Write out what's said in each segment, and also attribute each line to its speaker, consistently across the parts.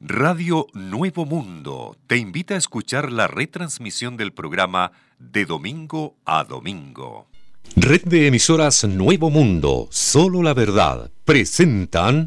Speaker 1: Radio Nuevo Mundo te invita a escuchar la retransmisión del programa De Domingo a Domingo. Red de emisoras Nuevo Mundo, solo la verdad, presentan...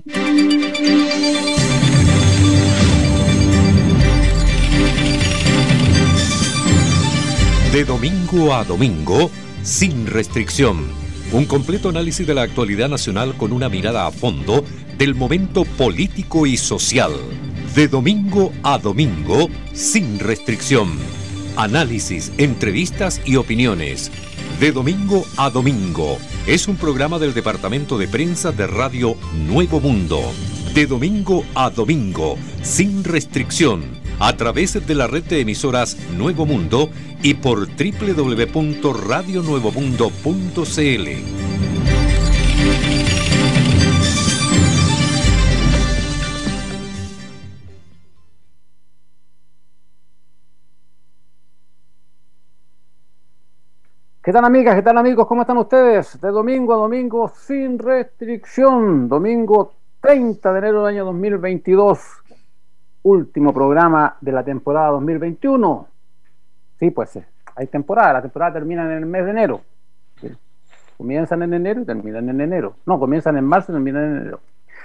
Speaker 1: De Domingo a Domingo, sin restricción. Un completo análisis de la actualidad nacional con una mirada a fondo del momento político y social. De domingo a domingo, sin restricción. Análisis, entrevistas y opiniones. De domingo a domingo. Es un programa del Departamento de Prensa de Radio Nuevo Mundo. De domingo a domingo, sin restricción. A través de la red de emisoras Nuevo Mundo y por www.radionuevomundo.cl.
Speaker 2: ¿Qué tal, amigas? ¿Qué tal, amigos? ¿Cómo están ustedes? De domingo a domingo, sin restricción. Domingo 30 de enero del año 2022. Último programa de la temporada 2021. Sí, pues hay temporada. La temporada termina en el mes de enero. ¿Sí? Comienzan en enero y terminan en enero. No, comienzan en marzo y terminan en enero.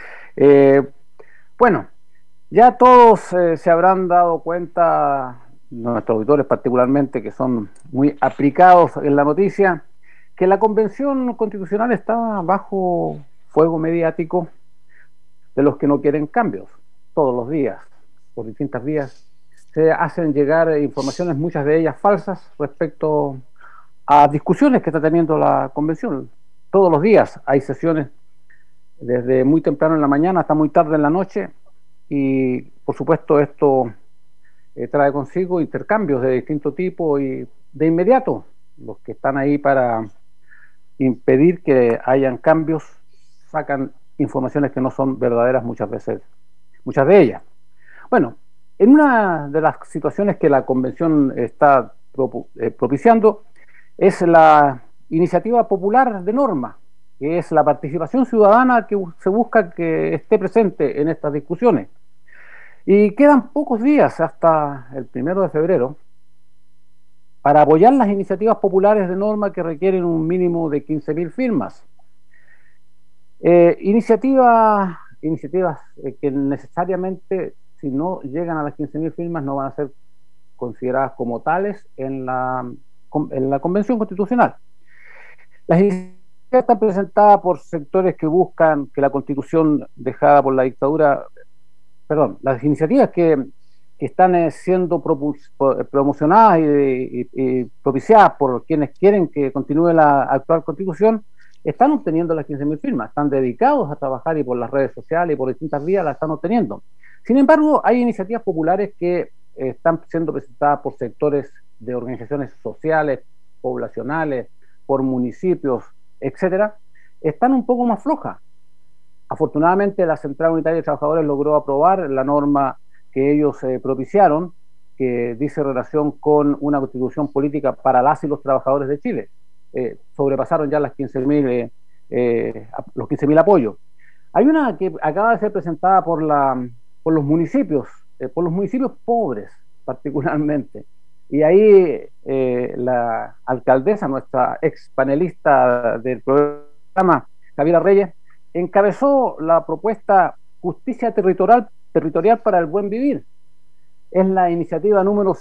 Speaker 2: Bueno, ya todos se habrán dado cuenta, nuestros auditores particularmente, que son muy aplicados en la noticia, que la Convención Constitucional está bajo fuego mediático de los que no quieren cambios. Todos los días, por distintas vías, se hacen llegar informaciones, muchas de ellas falsas, respecto a discusiones que está teniendo la Convención. Todos los días hay sesiones, desde muy temprano en la mañana hasta muy tarde en la noche, y por supuesto esto trae consigo intercambios de distinto tipo, y de inmediato los que están ahí para impedir que hayan cambios sacan informaciones que no son verdaderas muchas veces, muchas de ellas. Bueno, en una de las situaciones que la Convención está propiciando es la iniciativa popular de norma, que es la participación ciudadana que se busca que esté presente en estas discusiones. Y quedan pocos días hasta el 1 de febrero para apoyar las iniciativas populares de norma que requieren un mínimo de 15.000 firmas. Iniciativas que necesariamente, si no llegan a las 15.000 firmas, no van a ser consideradas como tales en la Convención Constitucional. Las iniciativas están presentadas por sectores que buscan que la Constitución dejada por la dictadura... las iniciativas que están siendo promocionadas y propiciadas por quienes quieren que continúe la actual Constitución están obteniendo las 15.000 firmas, están dedicados a trabajar, y por las redes sociales y por distintas vías las están obteniendo. Sin embargo, hay iniciativas populares que están siendo presentadas por sectores de organizaciones sociales, poblacionales, por municipios, etcétera, están un poco más flojas. Afortunadamente, la Central Unitaria de Trabajadores logró aprobar la norma que ellos propiciaron, que dice relación con una constitución política para las y los trabajadores de Chile. Sobrepasaron ya las 15.000, los 15.000 apoyos. Hay una que acaba de ser presentada por los municipios pobres particularmente. Y ahí la alcaldesa, nuestra ex panelista del programa, Javiera Reyes, encabezó la propuesta Justicia Territorial para el Buen Vivir. Es la iniciativa número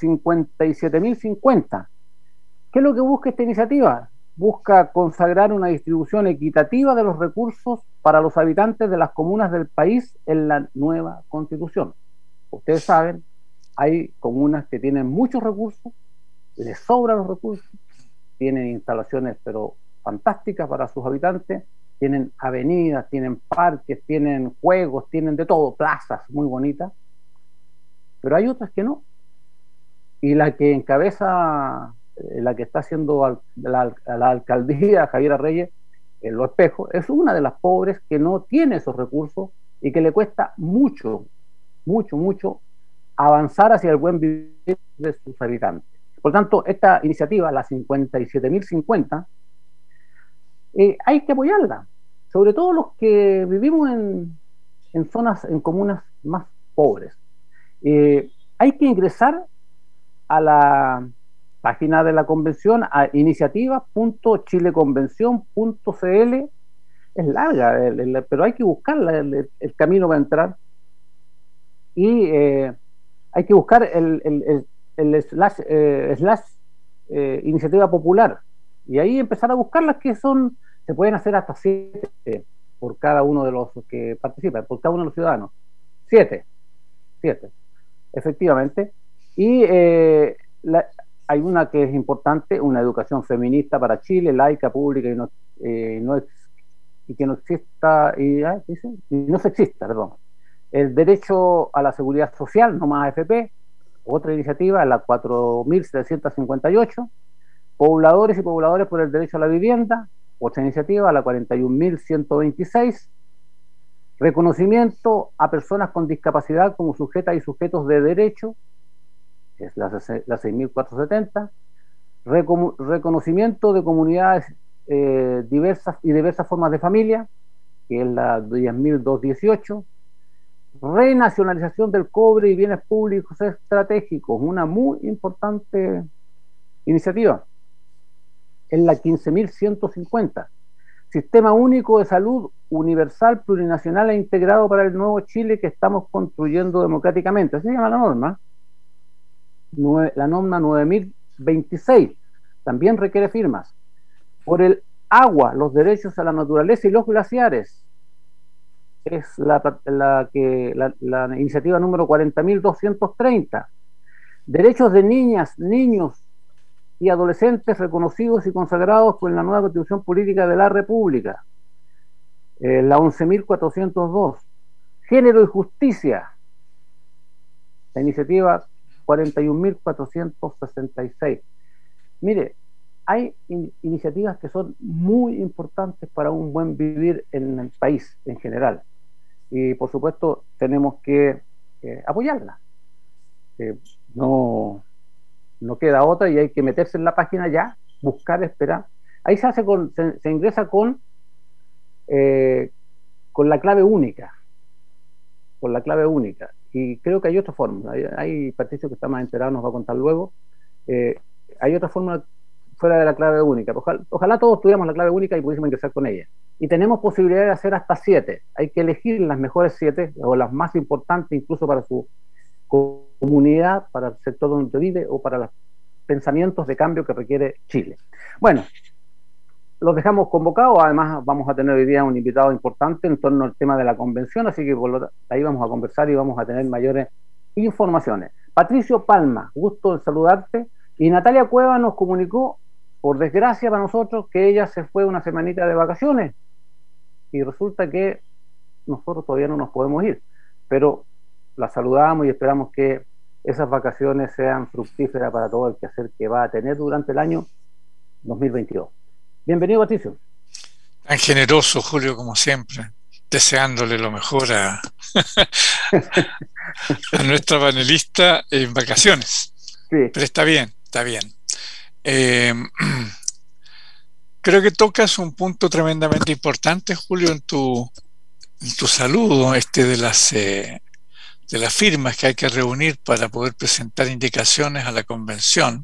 Speaker 2: 57.050. ¿Qué es lo que busca esta iniciativa? Busca consagrar una distribución equitativa de los recursos para los habitantes de las comunas del país en la nueva Constitución. Ustedes saben, hay comunas que tienen muchos recursos, les sobran los recursos, tienen instalaciones pero fantásticas para sus habitantes, tienen avenidas, tienen parques, tienen juegos, tienen de todo, plazas muy bonitas, pero hay otras que no. Y la que encabeza, la que está haciendo la alcaldía, Javiera Reyes, en Los Espejos, es una de las pobres que no tiene esos recursos y que le cuesta mucho avanzar hacia el buen vivir de sus habitantes. Por tanto, esta iniciativa, la 57.050, hay que apoyarla, sobre todo los que vivimos en zonas, en comunas más pobres. Hay que ingresar a la página de la convención, a iniciativas.chileconvención.cl. Es larga, pero hay que buscar el camino para entrar. Y hay que buscar el slash iniciativa popular. Y ahí empezar a buscar las que son, se pueden hacer hasta 7 por cada uno de los que participan, por cada uno de los ciudadanos. 7, efectivamente. Y hay una que es importante, una educación feminista para Chile, laica, pública y que no exista, no sexista, perdón. El derecho a la seguridad social, no más AFP, otra iniciativa, la 4.758, pobladores y pobladores por el derecho a la vivienda, otra iniciativa, la 41.126, reconocimiento a personas con discapacidad como sujetas y sujetos de derecho, es la 6.470, reconocimiento de comunidades diversas y diversas formas de familia, que es la 10.218, renacionalización del cobre y bienes públicos estratégicos, una muy importante iniciativa, es la 15.150, Sistema Único de Salud Universal, Plurinacional e Integrado para el Nuevo Chile que estamos construyendo democráticamente. Así se llama la norma. La norma 9026 también requiere firmas. Por el agua, los derechos a la naturaleza y los glaciares. Es la iniciativa número 40.230. Derechos de niñas, niños y adolescentes reconocidos y consagrados por la nueva Constitución Política de la República, la 11.402. Género y Justicia, la iniciativa 41.466. Mire, hay iniciativas que son muy importantes para un buen vivir en el país en general, y por supuesto tenemos que apoyarlas. No queda otra y hay que meterse en la página ya, buscar, esperar. Ahí se ingresa con la clave única. Con la clave única. Y creo que hay otra fórmula. Hay Patricio que está más enterado, nos va a contar luego. Hay otra fórmula fuera de la clave única. Ojalá todos tuviéramos la clave única y pudiésemos ingresar con ella. Y tenemos posibilidad de hacer hasta 7. Hay que elegir las mejores 7 o las más importantes incluso para su comunidad, para el sector donde vive o para los pensamientos de cambio que requiere Chile. Bueno, los dejamos convocados. Además vamos a tener hoy día un invitado importante en torno al tema de la convención, así que ahí vamos a conversar y vamos a tener mayores informaciones. Patricio Palma, gusto en saludarte. Y Natalia Cueva nos comunicó, por desgracia para nosotros, que ella se fue una semanita de vacaciones y resulta que nosotros todavía no nos podemos ir, pero la saludamos y esperamos que esas vacaciones sean fructíferas para todo el quehacer que va a tener durante el año 2022. Bienvenido, Patricio.
Speaker 3: Tan generoso, Julio, como siempre, deseándole lo mejor a nuestra panelista en vacaciones. Sí. Pero está bien, está bien. Creo que tocas un punto tremendamente importante, Julio, en tu saludo, de las firmas que hay que reunir para poder presentar indicaciones a la convención.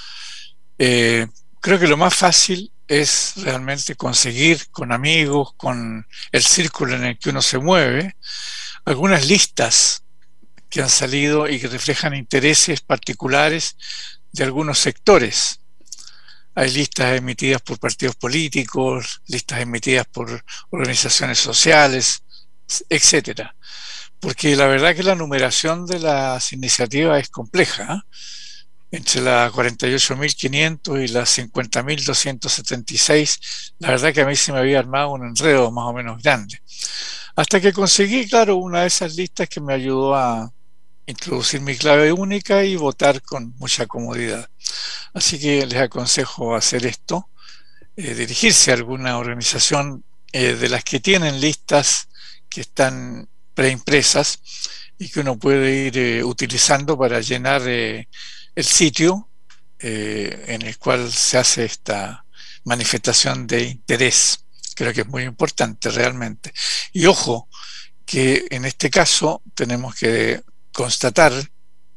Speaker 3: Creo que lo más fácil es realmente conseguir con amigos, con el círculo en el que uno se mueve, algunas listas que han salido y que reflejan intereses particulares de algunos sectores. Hay listas emitidas por partidos políticos, listas emitidas por organizaciones sociales, etcétera. Porque la verdad que la numeración de las iniciativas es compleja, ¿eh? Entre las 48.500 y las 50.276, la verdad que a mí se me había armado un enredo más o menos grande. Hasta que conseguí, claro, una de esas listas que me ayudó a introducir mi clave única y votar con mucha comodidad. Así que les aconsejo hacer esto, dirigirse a alguna organización de las que tienen listas que están preimpresas y que uno puede ir utilizando para llenar el sitio en el cual se hace esta manifestación de interés. Creo que es muy importante realmente. Y ojo, que en este caso tenemos que constatar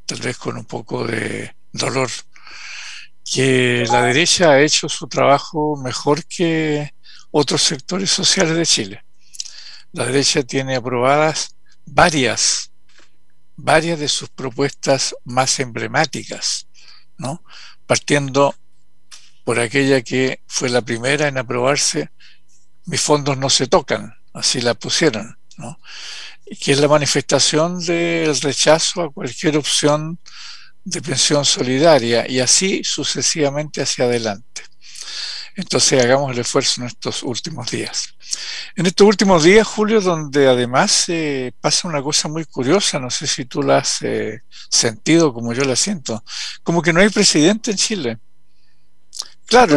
Speaker 3: tal vez con un poco de dolor, que la derecha ha hecho su trabajo mejor que otros sectores sociales de Chile. La derecha tiene aprobadas varias de sus propuestas más emblemáticas, ¿no? Partiendo por aquella que fue la primera en aprobarse, mis fondos no se tocan, así la pusieron, ¿no? Y que es la manifestación del rechazo a cualquier opción de pensión solidaria, y así sucesivamente hacia adelante. Entonces hagamos el esfuerzo en estos últimos días. En estos últimos días, Julio, donde además pasa una cosa muy curiosa, no sé si tú la has sentido como yo la siento, como que no hay presidente en Chile. Claro,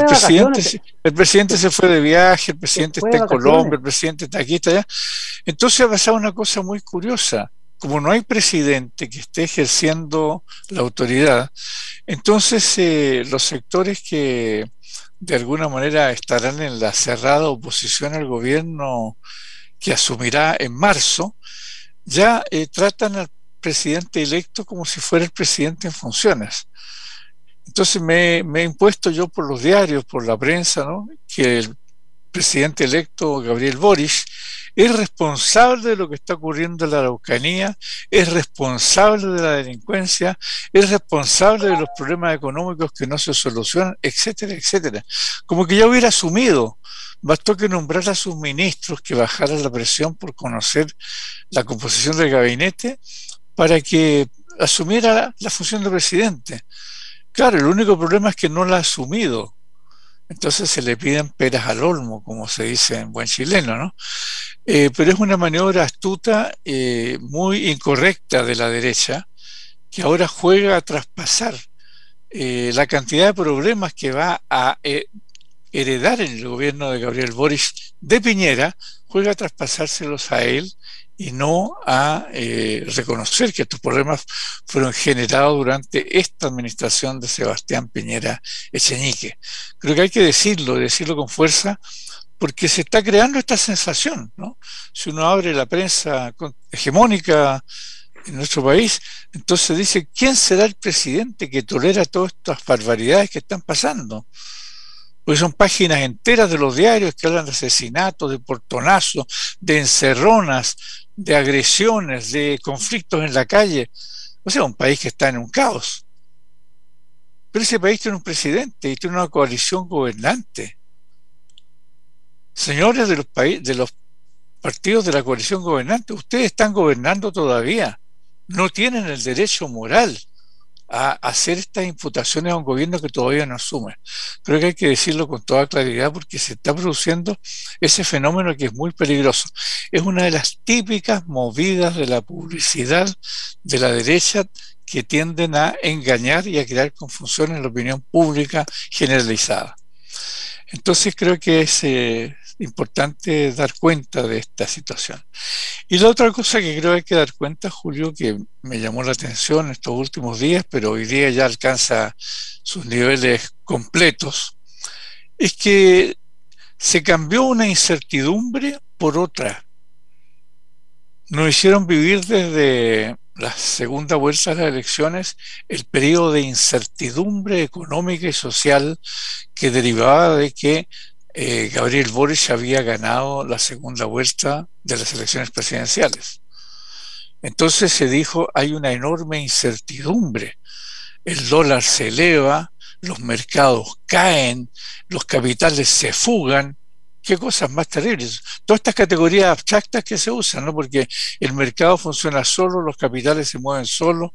Speaker 3: el presidente se fue de viaje, el presidente está en Colombia, el presidente está aquí, está allá. Entonces ha pasado una cosa muy curiosa. Como no hay presidente que esté ejerciendo la autoridad, entonces los sectores que de alguna manera estarán en la cerrada oposición al gobierno que asumirá en marzo, ya tratan al presidente electo como si fuera el presidente en funciones. Entonces me he impuesto yo por los diarios, por la prensa, ¿no?, que el presidente electo Gabriel Boric es responsable de lo que está ocurriendo en la Araucanía, es responsable de la delincuencia, es responsable de los problemas económicos que no se solucionan, etcétera, etcétera. Como que ya hubiera asumido, bastó que nombrara a sus ministros, que bajara la presión por conocer la composición del gabinete para que asumiera la función de presidente. Claro, el único problema es que no la ha asumido. Entonces se le piden peras al olmo, como se dice en buen chileno, ¿no? Pero es una maniobra astuta, muy incorrecta de la derecha, que ahora juega a traspasar la cantidad de problemas que va a heredar en el gobierno de Gabriel Boric de Piñera, juega a traspasárselos a él y no a reconocer que estos problemas fueron generados durante esta administración de Sebastián Piñera Echenique. Creo que hay que decirlo con fuerza, porque se está creando esta sensación, ¿no? Si uno abre la prensa hegemónica en nuestro país, entonces dice, ¿quién será el presidente que tolera todas estas barbaridades que están pasando? Porque son páginas enteras de los diarios que hablan de asesinatos, de portonazos, de encerronas, de agresiones, de conflictos en la calle. O sea, un país que está en un caos. Pero ese país tiene un presidente y tiene una coalición gobernante. Señores de los partidos de la coalición gobernante, ustedes están gobernando todavía. No tienen el derecho moral a hacer estas imputaciones a un gobierno que todavía no asume. Creo que hay que decirlo con toda claridad, porque se está produciendo ese fenómeno que es muy peligroso. Es una de las típicas movidas de la publicidad de la derecha que tienden a engañar y a crear confusión en la opinión pública generalizada. Entonces creo que es importante dar cuenta de esta situación. Y la otra cosa que creo que hay que dar cuenta, Julio, que me llamó la atención estos últimos días, pero hoy día ya alcanza sus niveles completos, es que se cambió una incertidumbre por otra. Nos hicieron vivir desde la segunda vuelta de las elecciones el periodo de incertidumbre económica y social que derivaba de que Gabriel Boric había ganado la segunda vuelta de las elecciones presidenciales. Entonces se dijo, hay una enorme incertidumbre, el dólar se eleva, los mercados caen, los capitales se fugan. Qué cosas más terribles. Todas estas categorías abstractas que se usan, ¿no? Porque el mercado funciona solo, los capitales se mueven solos,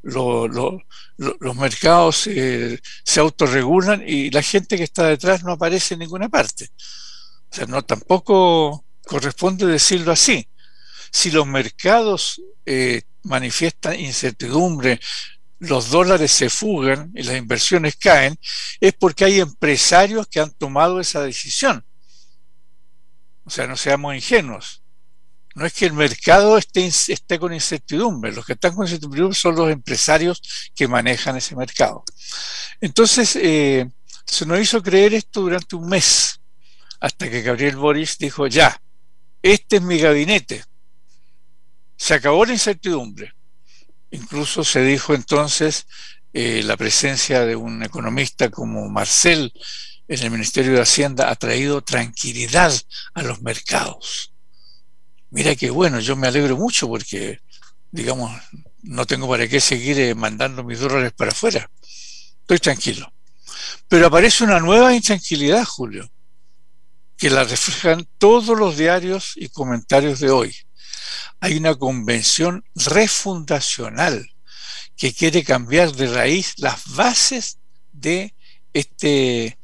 Speaker 3: los mercados se autorregulan y la gente que está detrás no aparece en ninguna parte. O sea, no, tampoco corresponde decirlo así. Si los mercados manifiestan incertidumbre, los dólares se fugan y las inversiones caen, es porque hay empresarios que han tomado esa decisión. O sea, no seamos ingenuos. No es que el mercado esté con incertidumbre. Los que están con incertidumbre son los empresarios que manejan ese mercado. Entonces, se nos hizo creer esto durante un mes, hasta que Gabriel Boric dijo, ya, este es mi gabinete. Se acabó la incertidumbre. Incluso se dijo entonces la presencia de un economista como Marcel en el Ministerio de Hacienda ha traído tranquilidad a los mercados. Mira que bueno, yo me alegro mucho porque, digamos, no tengo para qué seguir mandando mis dólares para afuera. Estoy tranquilo. Pero aparece una nueva intranquilidad, Julio, que la reflejan todos los diarios y comentarios de hoy. Hay una convención refundacional que quiere cambiar de raíz las bases de este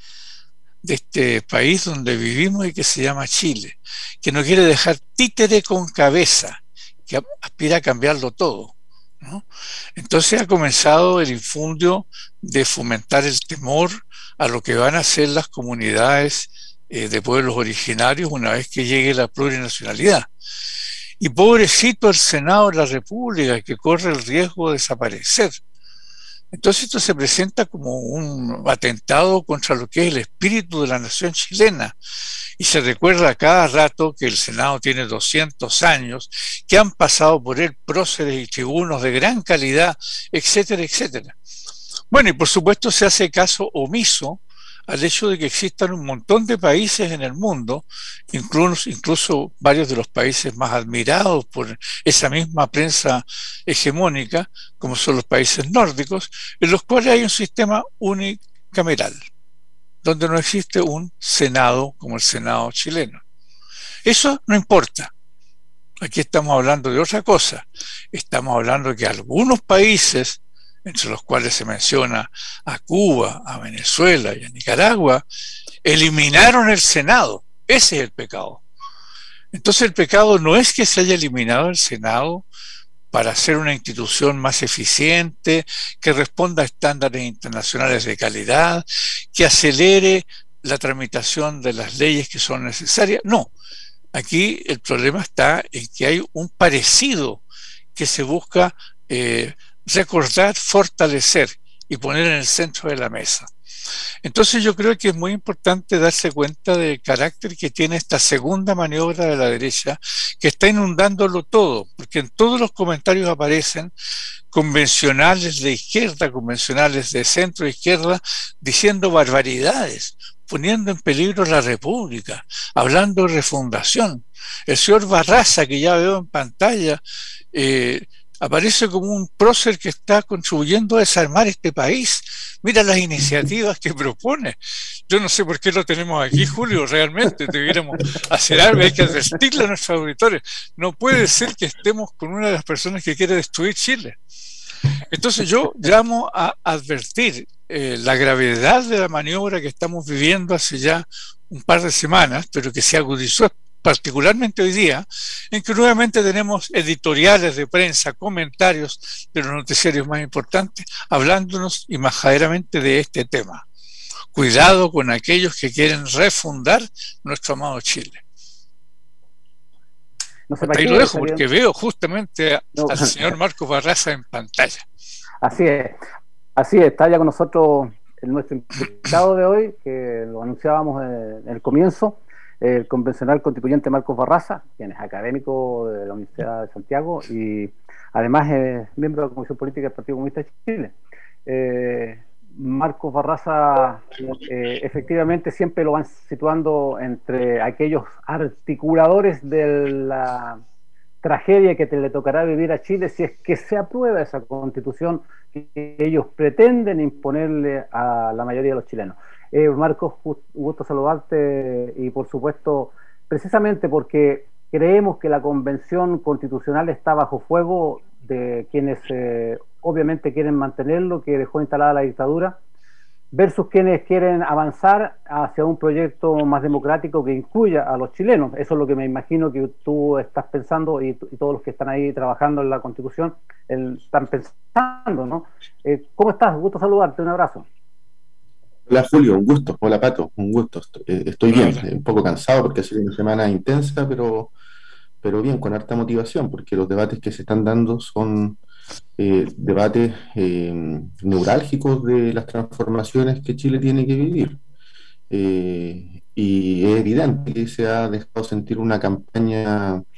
Speaker 3: país donde vivimos y que se llama Chile, que no quiere dejar títere con cabeza, que aspira a cambiarlo todo, ¿no? Entonces ha comenzado el infundio de fomentar el temor a lo que van a ser las comunidades de pueblos originarios una vez que llegue la plurinacionalidad. Y pobrecito el Senado de la República, que corre el riesgo de desaparecer. Entonces esto se presenta como un atentado contra lo que es el espíritu de la nación chilena. Y se recuerda a cada rato que el Senado tiene 200 años, que han pasado por él próceres y tribunos de gran calidad, etcétera, etcétera. Bueno, y por supuesto se hace caso omiso al hecho de que existan un montón de países en el mundo, incluso varios de los países más admirados por esa misma prensa hegemónica, como son los países nórdicos, en los cuales hay un sistema unicameral, donde no existe un Senado como el Senado chileno. Eso no importa. Aquí estamos hablando de otra cosa. Estamos hablando de que algunos países, entre los cuales se menciona a Cuba, a Venezuela y a Nicaragua, eliminaron el Senado. Ese es el pecado. Entonces el pecado no es que se haya eliminado el Senado para hacer una institución más eficiente, que responda a estándares internacionales de calidad, que acelere la tramitación de las leyes que son necesarias. No, aquí el problema está en que hay un parecido que se busca recordar, fortalecer y poner en el centro de la mesa. Entonces yo creo que es muy importante darse cuenta del carácter que tiene esta segunda maniobra de la derecha, que está inundándolo todo, porque en todos los comentarios aparecen convencionales de izquierda, convencionales de centro izquierda, diciendo barbaridades, poniendo en peligro la República, hablando de refundación. El señor Barraza, que ya veo en pantalla, aparece como un prócer que está contribuyendo a desarmar este país. Mira las iniciativas que propone. Yo no sé por qué lo tenemos aquí, Julio, realmente debiéramos hacer algo, hay que advertirle a nuestros auditores. No puede ser que estemos con una de las personas que quiere destruir Chile. Entonces yo llamo a advertir la gravedad de la maniobra que estamos viviendo hace ya un par de semanas, pero que se agudizó particularmente hoy día, en que nuevamente tenemos editoriales de prensa, comentarios de los noticiarios más importantes, hablándonos imajaderamente de este tema. Cuidado con aquellos que quieren refundar nuestro amado Chile.
Speaker 2: No sé
Speaker 3: ahí lo dejo porque veo justamente al señor Marcos Barraza en pantalla.
Speaker 2: Así es, está ya con nosotros nuestro invitado de hoy, que lo anunciábamos en el comienzo, el convencional constituyente Marcos Barraza, quien es académico de la Universidad de Santiago y además es miembro de la Comisión Política del Partido Comunista de Chile. Marcos Barraza efectivamente siempre lo van situando entre aquellos articuladores de la tragedia que le tocará vivir a Chile si es que se aprueba esa constitución que ellos pretenden imponerle a la mayoría de los chilenos. Marcos, gusto saludarte y por supuesto, precisamente porque creemos que la convención constitucional está bajo fuego de quienes obviamente quieren mantenerlo, que dejó instalada la dictadura, versus quienes quieren avanzar hacia un proyecto más democrático que incluya a los chilenos. Eso es lo que me imagino que tú estás pensando y todos los que están ahí trabajando en la Constitución están pensando, ¿no? ¿Cómo estás? Gusto saludarte, un abrazo.
Speaker 4: Hola Julio, un gusto. Hola Pato, un gusto. Estoy bien, un poco cansado porque ha sido una semana intensa, pero bien, con harta motivación, porque los debates que se están dando son debates neurálgicos de las transformaciones que Chile tiene que vivir. Y es evidente que se ha dejado sentir una campaña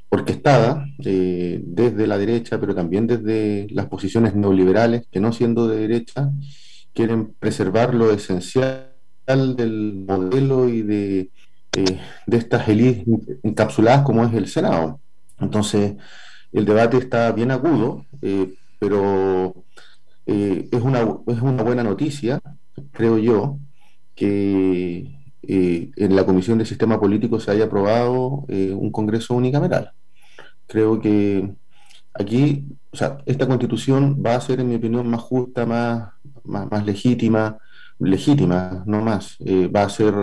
Speaker 4: orquestada desde la derecha, pero también desde las posiciones neoliberales, que no siendo de derecha, quieren preservar lo esencial del modelo y de estas élites encapsuladas como es el Senado. Entonces, el debate está bien agudo, pero es una buena noticia, creo yo, que en la Comisión de Sistema Político se haya aprobado un Congreso unicameral. Creo que aquí, o sea, esta constitución va a ser, en mi opinión, más justa, más legítima, no más. Va a ser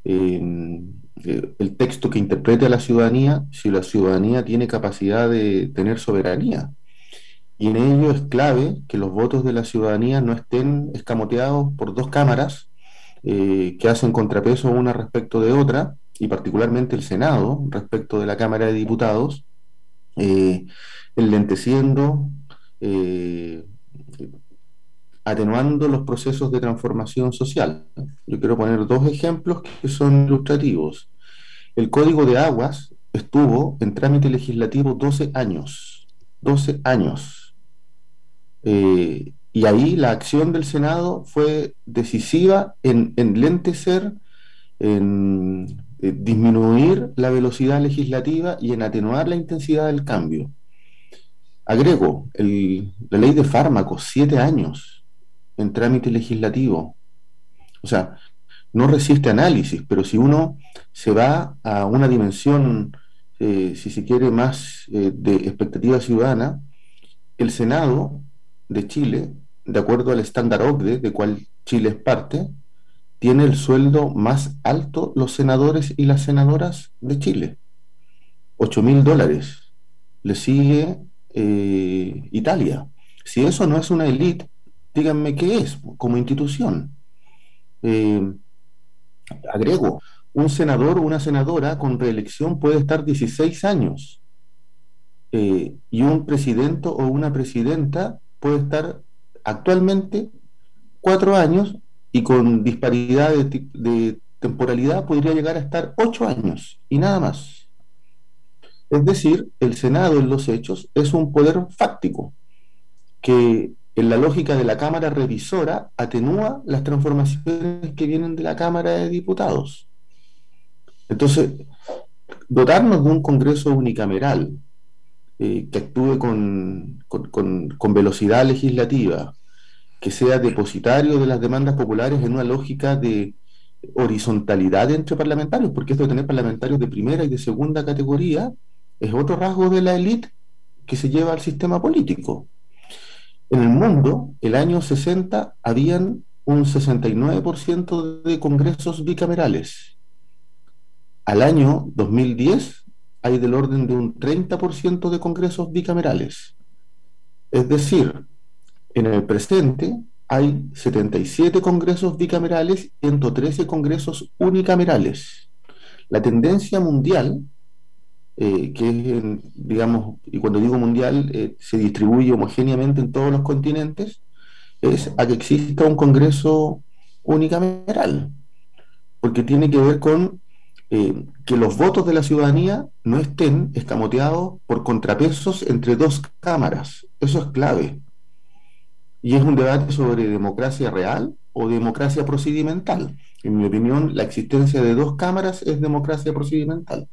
Speaker 4: el texto que interprete a la ciudadanía si la ciudadanía tiene capacidad de tener soberanía. Y en ello es clave que los votos de la ciudadanía no estén escamoteados por dos cámaras que hacen contrapeso una respecto de otra, y particularmente el Senado respecto de la Cámara de Diputados, eh, enlenteciendo, eh, atenuando los procesos de transformación social. Yo quiero poner dos ejemplos que son ilustrativos. El Código de Aguas estuvo en trámite legislativo 12 años. 12 años. Y ahí la acción del Senado fue decisiva en enlentecer, en disminuir la velocidad legislativa y en atenuar la intensidad del cambio. Agrego, la ley de fármacos, 7 años en trámite legislativo. O sea, no resiste análisis, pero si uno se va a una dimensión, si se quiere, más de expectativa ciudadana, el Senado de Chile, de acuerdo al estándar OCDE, de cual Chile es parte, tiene el sueldo más alto los senadores y las senadoras de Chile, $8.000. Le sigue Italia. Si eso no es una élite, díganme qué es como institución. Agrego, un senador o una senadora con reelección puede estar 16 años y un presidente o una presidenta puede estar actualmente 4 años y con disparidad de temporalidad podría llegar a estar 8 años y nada más. Es decir, el Senado en los hechos es un poder fáctico que en la lógica de la Cámara Revisora atenúa las transformaciones que vienen de la Cámara de Diputados. Entonces, dotarnos de un Congreso unicameral que actúe con velocidad legislativa, que sea depositario de las demandas populares en una lógica de horizontalidad entre parlamentarios, porque esto de tener parlamentarios de primera y de segunda categoría es otro rasgo de la élite que se lleva al sistema político. En el mundo, el año 60, habían un 69% de congresos bicamerales. Al año 2010 hay del orden de un 30% de congresos bicamerales. Es decir, en el presente hay 77 congresos bicamerales y 113 congresos unicamerales. La tendencia mundial, que es, digamos, y cuando digo mundial, se distribuye homogéneamente en todos los continentes, es a que exista un congreso unicameral, porque tiene que ver con que los votos de la ciudadanía no estén escamoteados por contrapesos entre dos cámaras. Eso es clave. Y es un debate sobre democracia real o democracia procedimental. En mi opinión, la existencia de dos cámaras es democracia procedimental.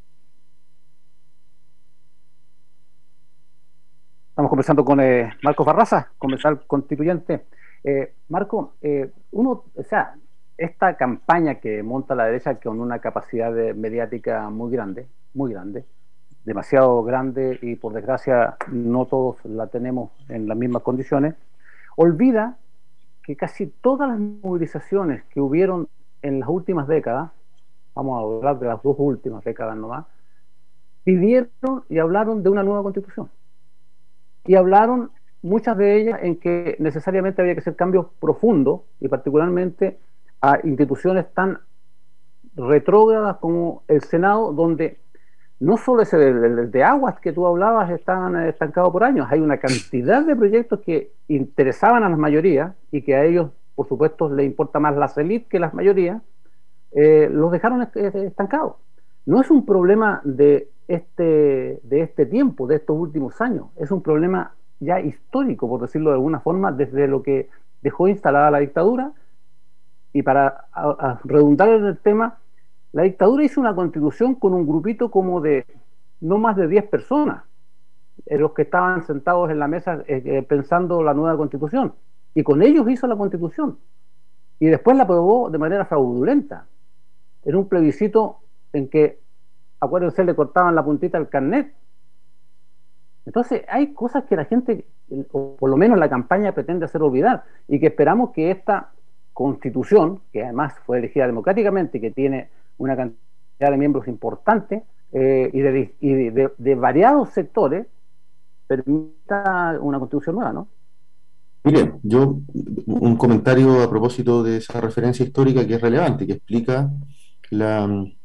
Speaker 2: Estamos conversando con Marco Barraza, comensal constituyente. Marco, o sea, esta campaña que monta la derecha con una capacidad mediática muy grande, demasiado grande, y por desgracia no todos la tenemos en las mismas condiciones, olvida que casi todas las movilizaciones que hubieron en las últimas décadas, vamos a hablar de las 2 últimas décadas nomás, pidieron y hablaron de una nueva constitución. Y hablaron, muchas de ellas, en que necesariamente había que hacer cambios profundos, y particularmente a instituciones tan retrógradas como el Senado, donde no solo ese de aguas que tú hablabas están estancados por años, hay una cantidad de proyectos que interesaban a las mayorías y que a ellos, por supuesto, les importa más las élites que las mayorías, los dejaron estancados. No es un problema de de este tiempo, de estos últimos años. Es un problema ya histórico, por decirlo de alguna forma, desde lo que dejó instalada la dictadura. Y para redundar en el tema, la dictadura hizo una constitución con un grupito como de no más de 10 personas, los que estaban sentados en la mesa pensando la nueva constitución, y con ellos hizo la constitución, y después la aprobó de manera fraudulenta, en un plebiscito en que, acuérdense, le cortaban la puntita al carnet. Entonces hay cosas que la gente, o por lo menos la campaña, pretende hacer olvidar, y que esperamos que esta constitución, que además fue elegida democráticamente, que tiene una cantidad de miembros importante y de variados sectores, permita una constitución nueva, ¿no?
Speaker 4: Miren, un comentario a propósito de esa referencia histórica que es relevante, que explica la,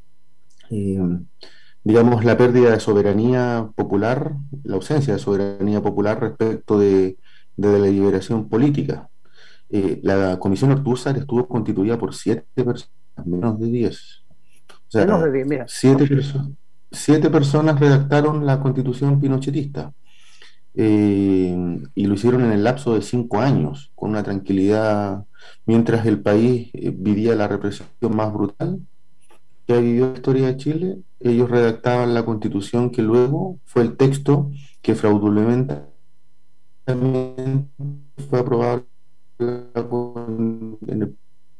Speaker 4: digamos, la pérdida de soberanía popular, la ausencia de soberanía popular respecto de la liberación política. La Comisión Ortúzar estuvo constituida por 7 personas, menos de 10. O sea,
Speaker 2: menos de 10, mira.
Speaker 4: 7 personas redactaron la Constitución pinochetista. Y lo hicieron en el lapso de 5 años, con una tranquilidad, mientras el país vivía la represión más brutal que ha vivido la historia de Chile. Ellos redactaban la Constitución que luego fue el texto que fraudulentamente fue aprobado en el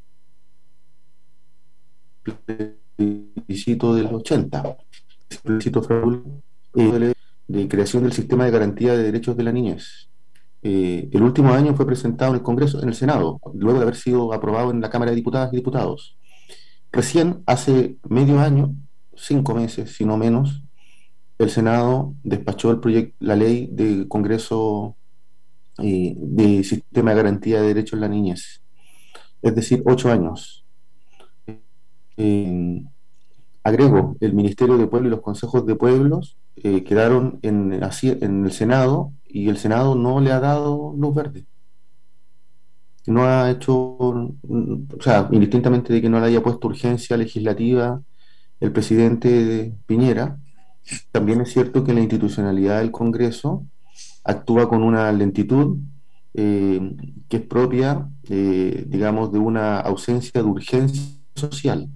Speaker 4: plebiscito del 80, el plebiscito fraudulento de creación del sistema de garantía de derechos de la niñez. El último año fue presentado en el Congreso, en el Senado, luego de haber sido aprobado en la Cámara de Diputadas y Diputados. Recién, hace medio año, 5 meses, si no menos, el Senado despachó la ley de Congreso de sistema de garantía de derechos de la niñez. Es decir, 8 años. Agrego, el Ministerio de Pueblo y los consejos de pueblos quedaron en el Senado, y el Senado no le ha dado luz verde. No ha hecho, o sea, indistintamente de que no le haya puesto urgencia legislativa el presidente Piñera, también es cierto que la institucionalidad del Congreso actúa con una lentitud que es propia, digamos, de una ausencia de urgencia social.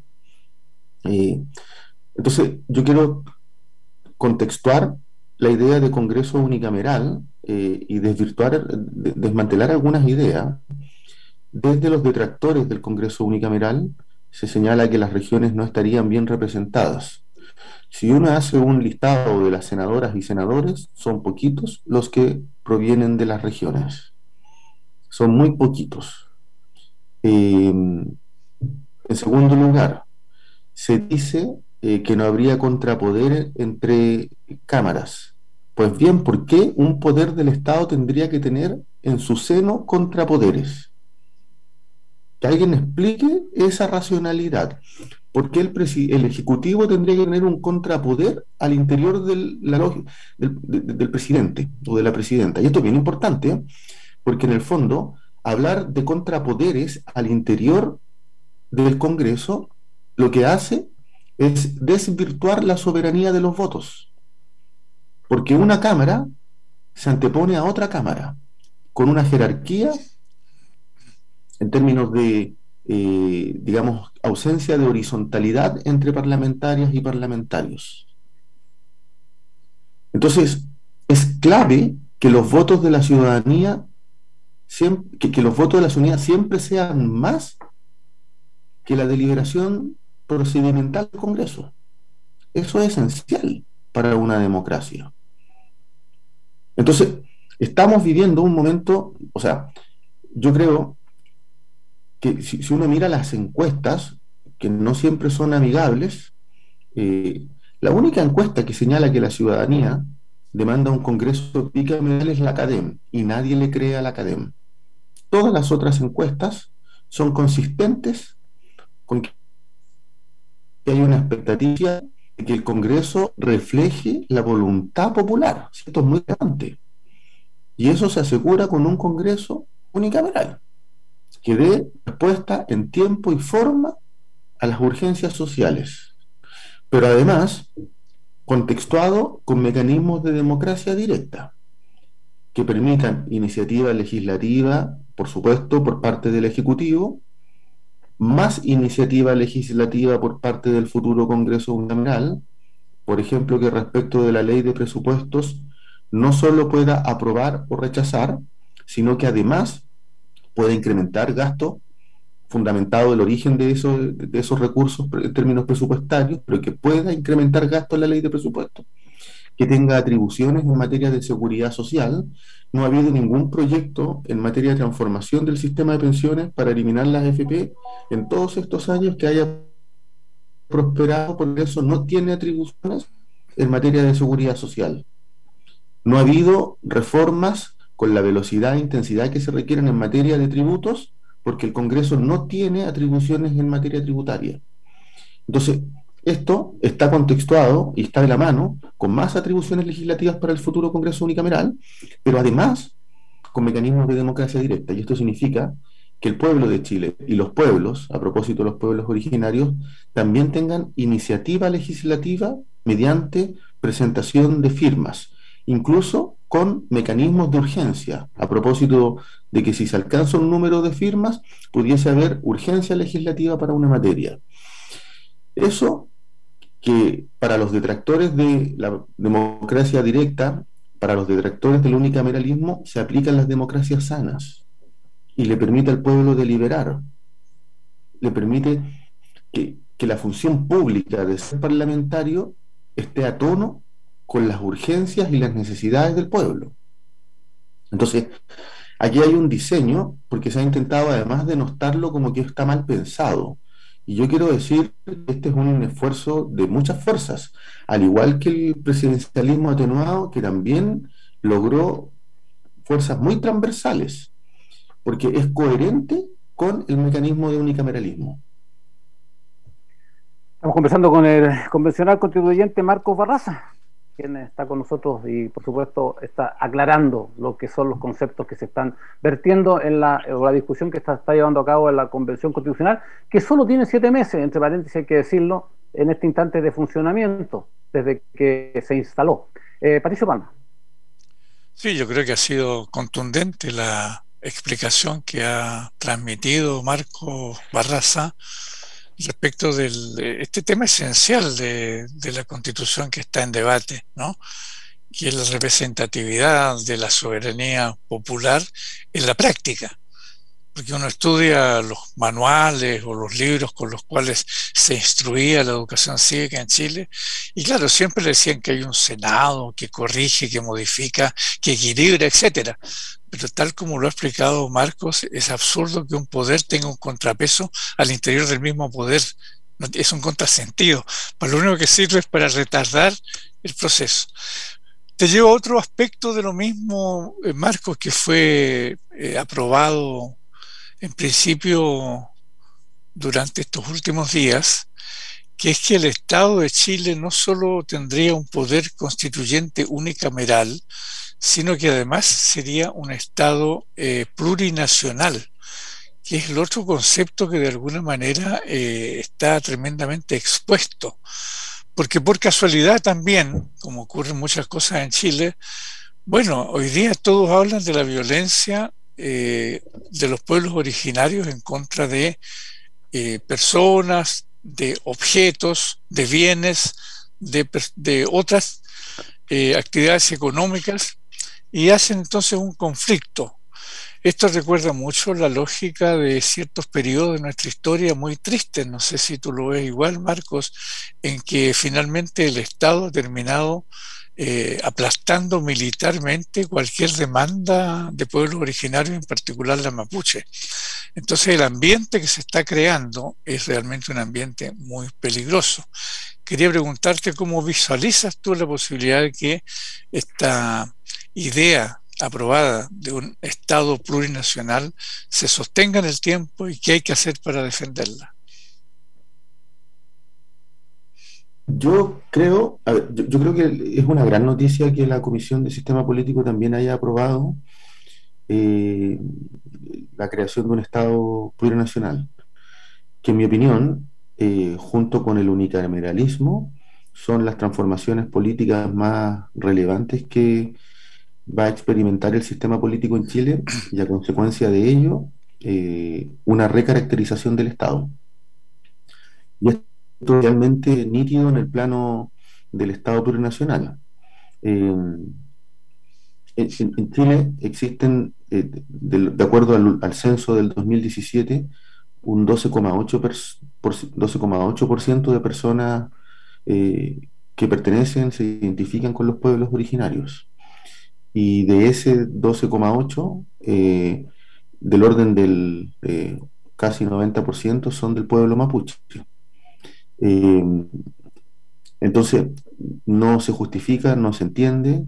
Speaker 4: Entonces, yo quiero contextuar la idea de Congreso unicameral y desmantelar algunas ideas. Desde los detractores del Congreso unicameral se señala que las regiones no estarían bien representadas. Si uno hace un listado de las senadoras y senadores, son poquitos los que provienen de las regiones. Son muy poquitos. En segundo lugar, se dice que no habría contrapoder entre cámaras. Pues bien, ¿por qué un poder del Estado tendría que tener en su seno contrapoderes? Que alguien explique esa racionalidad. ¿Por qué el Ejecutivo tendría que tener un contrapoder al interior del presidente o de la presidenta? Y esto es bien importante, porque en el fondo, hablar de contrapoderes al interior del Congreso lo que hace es desvirtuar la soberanía de los votos. Porque una cámara se antepone a otra cámara, con una jerarquía en términos de, digamos, ausencia de horizontalidad entre parlamentarias y parlamentarios. Entonces, es clave que los votos de la ciudadanía que los votos de la ciudadanía siempre sean más que la deliberación procedimental del Congreso. Eso es esencial para una democracia. Entonces, estamos viviendo un momento, o sea, yo creo que si uno mira las encuestas, que no siempre son amigables, la única encuesta que señala que la ciudadanía demanda un Congreso bicameral es la CADEM, y nadie le cree a la CADEM. Todas las otras encuestas son consistentes con que hay una expectativa de que el Congreso refleje la voluntad popular. Esto es muy importante. Y eso se asegura con un Congreso unicameral, que dé respuesta en tiempo y forma a las urgencias sociales. Pero además, contextuado con mecanismos de democracia directa que permitan iniciativa legislativa, por supuesto, por parte del Ejecutivo, más iniciativa legislativa por parte del futuro Congreso Unicameral, por ejemplo, que respecto de la ley de presupuestos no solo pueda aprobar o rechazar, sino que además pueda incrementar gasto fundamentado el origen de esos recursos en términos presupuestarios, pero que pueda incrementar gasto en la ley de presupuestos, que tenga atribuciones en materia de seguridad social. No ha habido ningún proyecto en materia de transformación del sistema de pensiones para eliminar las AFP en todos estos años que haya prosperado, porque eso no tiene atribuciones en materia de seguridad social. No ha habido reformas con la velocidad e intensidad que se requieren en materia de tributos, porque el Congreso no tiene atribuciones en materia tributaria. Entonces, esto está contextuado y está de la mano con más atribuciones legislativas para el futuro Congreso Unicameral, pero además con mecanismos de democracia directa. Y esto significa que el pueblo de Chile y los pueblos, a propósito de los pueblos originarios, también tengan iniciativa legislativa mediante presentación de firmas, incluso con mecanismos de urgencia, a propósito de que si se alcanza un número de firmas, pudiese haber urgencia legislativa para una materia. Eso que para los detractores de la democracia directa, para los detractores del unicameralismo, se aplican las democracias sanas y le permite al pueblo deliberar, le permite que la función pública de ser parlamentario esté a tono con las urgencias y las necesidades del pueblo. Entonces, aquí hay un diseño, porque se ha intentado además denostarlo como que está mal pensado. Y yo quiero decir que este es un esfuerzo de muchas fuerzas, al igual que el presidencialismo atenuado, que también logró fuerzas muy transversales, porque es coherente con el mecanismo de unicameralismo.
Speaker 2: Estamos conversando con el convencional constituyente Marcos Barraza, quien está con nosotros y por supuesto está aclarando lo que son los conceptos que se están vertiendo en la discusión que está llevando a cabo en la Convención Constitucional, que solo tiene 7 meses, entre paréntesis hay que decirlo, en este instante de funcionamiento, desde que se instaló. Patricio Palma.
Speaker 3: Sí, yo creo que ha sido contundente la explicación que ha transmitido Marcos Barraza respecto de este tema esencial de la Constitución que está en debate, ¿no? Que es la representatividad de la soberanía popular en la práctica. Porque uno estudia los manuales o los libros con los cuales se instruía la educación cívica en Chile, y claro, siempre le decían que hay un Senado que corrige, que modifica, que equilibra, etcétera. Pero tal como lo ha explicado Marcos, es absurdo que un poder tenga un contrapeso al interior del mismo poder. Es un contrasentido. Para lo único que sirve es para retardar el proceso. Te llevo a otro aspecto de lo mismo, Marcos, que fue aprobado en principio durante estos últimos días, que es que el Estado de Chile no solo tendría un poder constituyente unicameral, sino que además sería un Estado plurinacional, que es el otro concepto que de alguna manera está tremendamente expuesto. Porque por casualidad también, como ocurren muchas cosas en Chile, bueno, hoy día todos hablan de la violencia de los pueblos originarios en contra de personas, de objetos, de bienes, de otras actividades económicas, y hacen entonces un conflicto. Esto recuerda mucho la lógica de ciertos periodos de nuestra historia muy tristes, no sé si tú lo ves igual, Marcos, en que finalmente el Estado ha terminado aplastando militarmente cualquier demanda de pueblos originarios, en particular la mapuche. Entonces el ambiente que se está creando es realmente un ambiente muy peligroso. Quería preguntarte cómo visualizas tú la posibilidad de que esta idea aprobada de un Estado plurinacional se sostenga en el tiempo y qué hay que hacer para defenderla.
Speaker 4: Yo creo que es una gran noticia que la Comisión de Sistema Político también haya aprobado la creación de un Estado plurinacional, que en mi opinión, junto con el unicameralismo, son las transformaciones políticas más relevantes que va a experimentar el sistema político en Chile y a consecuencia de ello, una recaracterización del Estado. Y esto es realmente nítido en el plano del Estado plurinacional. En Chile existen, de acuerdo al censo del 2017, un 12,8% de personas que pertenecen, se identifican con los pueblos originarios. Y de ese 12,8, del orden del casi 90% son del pueblo mapuche. Eh, entonces, no se justifica, no se entiende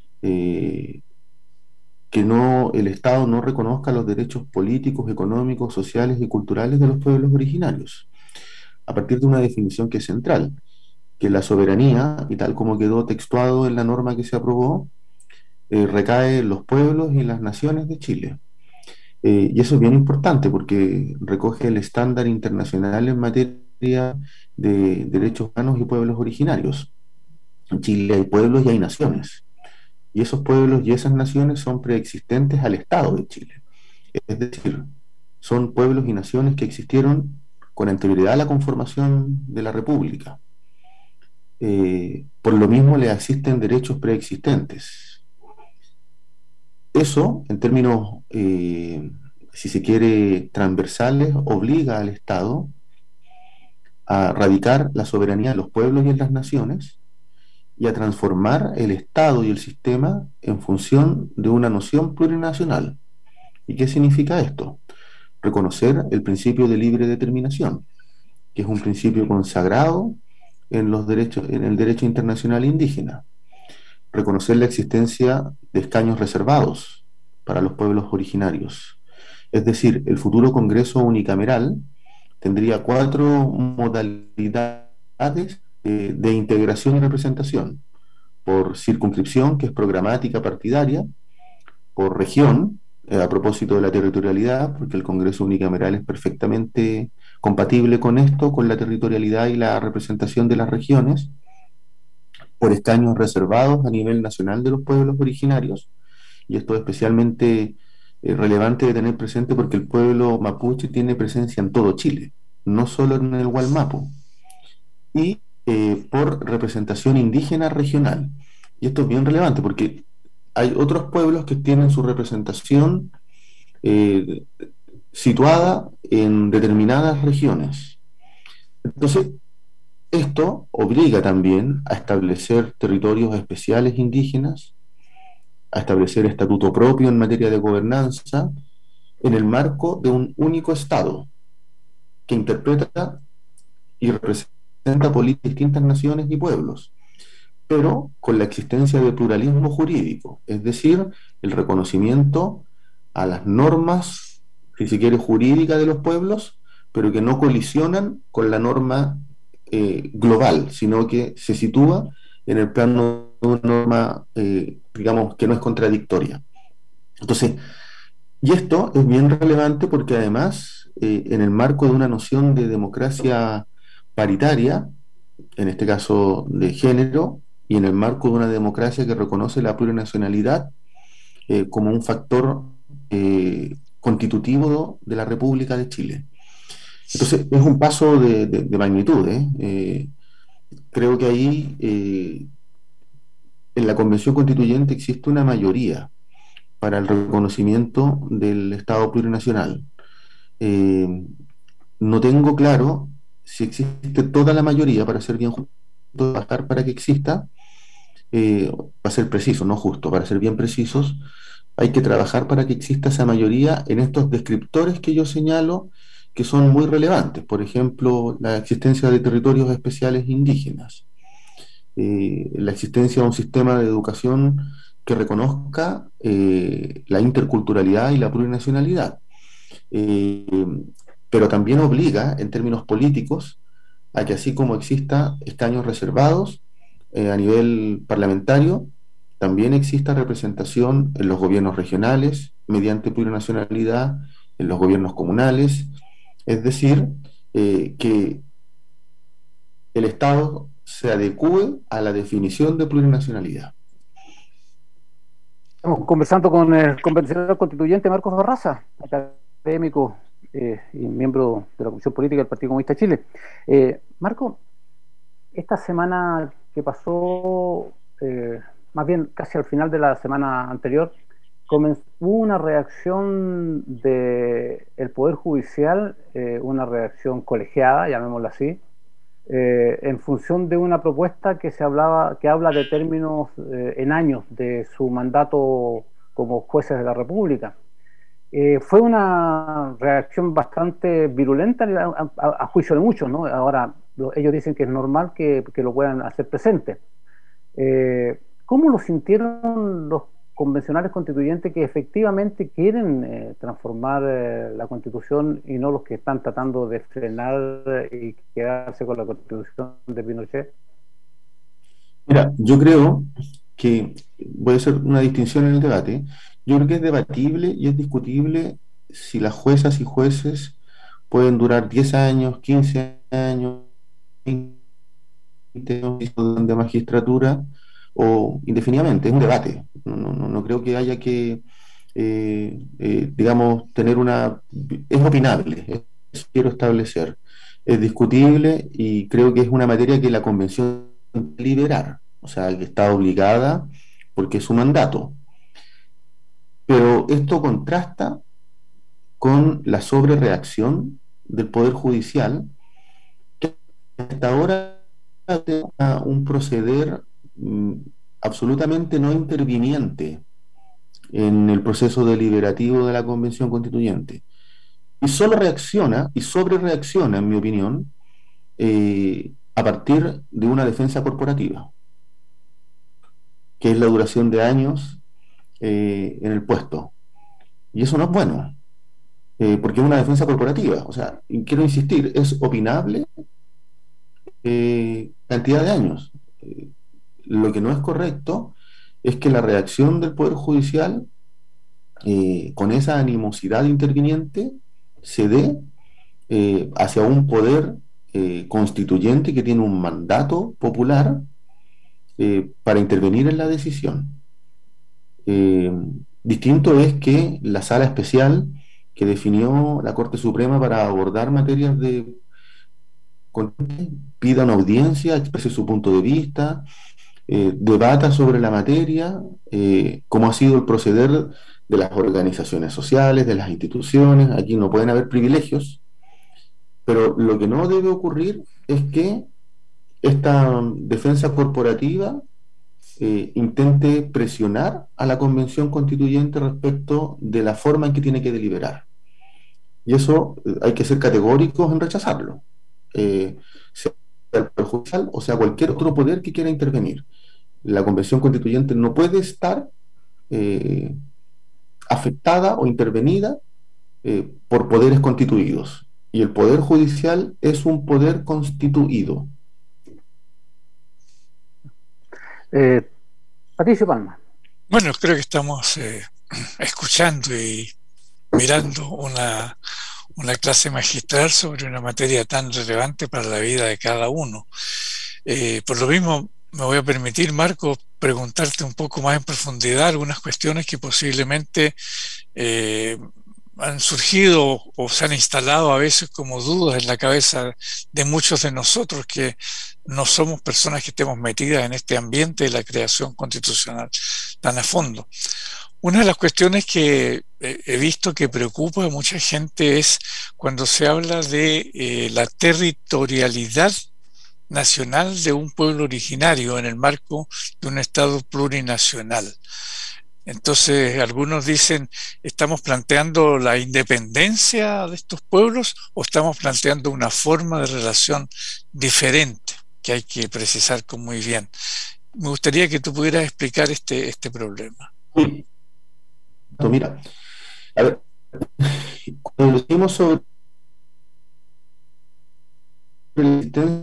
Speaker 4: que el Estado no reconozca los derechos políticos, económicos, sociales y culturales de los pueblos originarios, a partir de una definición que es central, que la soberanía, y tal como quedó textuado en la norma que se aprobó, recae en los pueblos y las naciones de Chile. Y eso es bien importante porque recoge el estándar internacional en materia de derechos humanos y pueblos originarios. En Chile hay pueblos y hay naciones. Y esos pueblos y esas naciones son preexistentes al Estado de Chile. Es decir, son pueblos y naciones que existieron con anterioridad a la conformación de la República. Por lo mismo le asisten derechos preexistentes. Eso, en términos, si se quiere, transversales, obliga al Estado a radicar la soberanía de los pueblos y en las naciones y a transformar el Estado y el sistema en función de una noción plurinacional. ¿Y qué significa esto? Reconocer el principio de libre determinación, que es un principio consagrado en el derecho internacional indígena. Reconocer la existencia de escaños reservados para los pueblos originarios. Es decir, el futuro Congreso unicameral tendría 4 modalidades de integración y representación: por circunscripción, que es programática partidaria; por región, a propósito de la territorialidad, porque el Congreso unicameral es perfectamente compatible con esto, con la territorialidad y la representación de las regiones; por escaños reservados a nivel nacional de los pueblos originarios, y esto es especialmente relevante de tener presente porque el pueblo mapuche tiene presencia en todo Chile, no solo en el Gualmapu; y por representación indígena regional. Y esto es bien relevante porque hay otros pueblos que tienen su representación situada en determinadas regiones. Entonces, esto obliga también a establecer territorios especiales indígenas, a establecer estatuto propio en materia de gobernanza, en el marco de un único Estado que interpreta y representa políticas de distintas naciones y pueblos, pero con la existencia de pluralismo jurídico, es decir, el reconocimiento a las normas, si se quiere, jurídicas de los pueblos, pero que no colisionan con la norma global, sino que se sitúa en el plano de una norma, digamos, que no es contradictoria. Entonces, y esto es bien relevante porque además, en el marco de una noción de democracia paritaria, en este caso de género, y en el marco de una democracia que reconoce la plurinacionalidad como un factor constitutivo de la República de Chile. Entonces, es un paso de magnitud. Creo que ahí, en la Convención Constituyente, existe una mayoría para el reconocimiento del Estado plurinacional. No tengo claro si existe toda la mayoría, para ser bien justo, trabajar para que exista, para ser preciso, no justo, para ser bien precisos, hay que trabajar para que exista esa mayoría en estos descriptores que yo señalo, que son muy relevantes. Por ejemplo, la existencia de territorios especiales indígenas, la existencia de un sistema de educación que reconozca la interculturalidad y la plurinacionalidad, pero también obliga, en términos políticos, a que así como exista escaños reservados a nivel parlamentario, también exista representación en los gobiernos regionales, mediante plurinacionalidad, en los gobiernos comunales, es decir, que el Estado se adecúe a la definición de plurinacionalidad.
Speaker 2: Estamos conversando con el convencional constituyente Marcos Barraza, académico y miembro de la Comisión Política del Partido Comunista de Chile. Marco, esta semana que pasó, más bien casi al final de la semana anterior, hubo una reacción del Poder Judicial, una reacción colegiada, llamémosla así, en función de una propuesta que habla de términos en años de su mandato como jueces de la República. Fue una reacción bastante virulenta a juicio de muchos, ¿no? Ahora ellos dicen que es normal que lo puedan hacer presente. ¿Cómo lo sintieron los convencionales constituyentes que efectivamente quieren transformar la Constitución y no los que están tratando de frenar y quedarse con la Constitución de Pinochet?
Speaker 4: Mira, yo creo que voy a hacer una distinción en el debate. Yo creo que es debatible y es discutible si las juezas y jueces pueden durar 10 años, 15 años, 20 años de magistratura o indefinidamente. Es un debate. No creo que haya que, digamos, tener una... Es opinable, eso quiero establecer. Es discutible y creo que es una materia que la Convención debe liberar, o sea, que está obligada porque es su mandato. Pero esto contrasta con la sobrereacción del Poder Judicial, que hasta ahora tiene un proceder absolutamente no interviniente en el proceso deliberativo de la Convención Constituyente. Y solo reacciona y sobrereacciona, en mi opinión, a partir de una defensa corporativa, que es la duración de años en el puesto. Y eso no es bueno, porque es una defensa corporativa. O sea, y quiero insistir, es opinable cantidad de años. Lo que no es correcto es que la reacción del Poder Judicial, con esa animosidad interviniente, se dé hacia un poder constituyente que tiene un mandato popular para intervenir en la decisión. Distinto es que la sala especial que definió la Corte Suprema para abordar materias de pida una audiencia, exprese su punto de vista, debata sobre la materia, cómo ha sido el proceder de las organizaciones sociales, de las instituciones. Aquí no pueden haber privilegios, pero lo que no debe ocurrir es que esta defensa corporativa intente presionar a la Convención Constituyente respecto de la forma en que tiene que deliberar. Y eso hay que ser categóricos en rechazarlo, sea el Poder Judicial o sea cualquier otro poder que quiera intervenir. La Convención Constituyente no puede estar afectada o intervenida por poderes constituidos. Y el Poder Judicial es un poder constituido.
Speaker 2: Patricio Palma.
Speaker 3: Bueno, creo que estamos escuchando y mirando una clase magistral sobre una materia tan relevante para la vida de cada uno. Por lo mismo, me voy a permitir, Marco, preguntarte un poco más en profundidad algunas cuestiones que posiblemente han surgido o se han instalado a veces como dudas en la cabeza de muchos de nosotros que no somos personas que estemos metidas en este ambiente de la creación constitucional tan a fondo. Una de las cuestiones que he visto que preocupa a mucha gente es cuando se habla de la territorialidad nacional de un pueblo originario en el marco de un Estado plurinacional. Entonces, algunos dicen, ¿estamos planteando la independencia de estos pueblos o estamos planteando una forma de relación diferente que hay que precisar muy bien? Me gustaría que tú pudieras explicar este problema.
Speaker 4: Sí. Mira, a ver, cuando decimos sobre la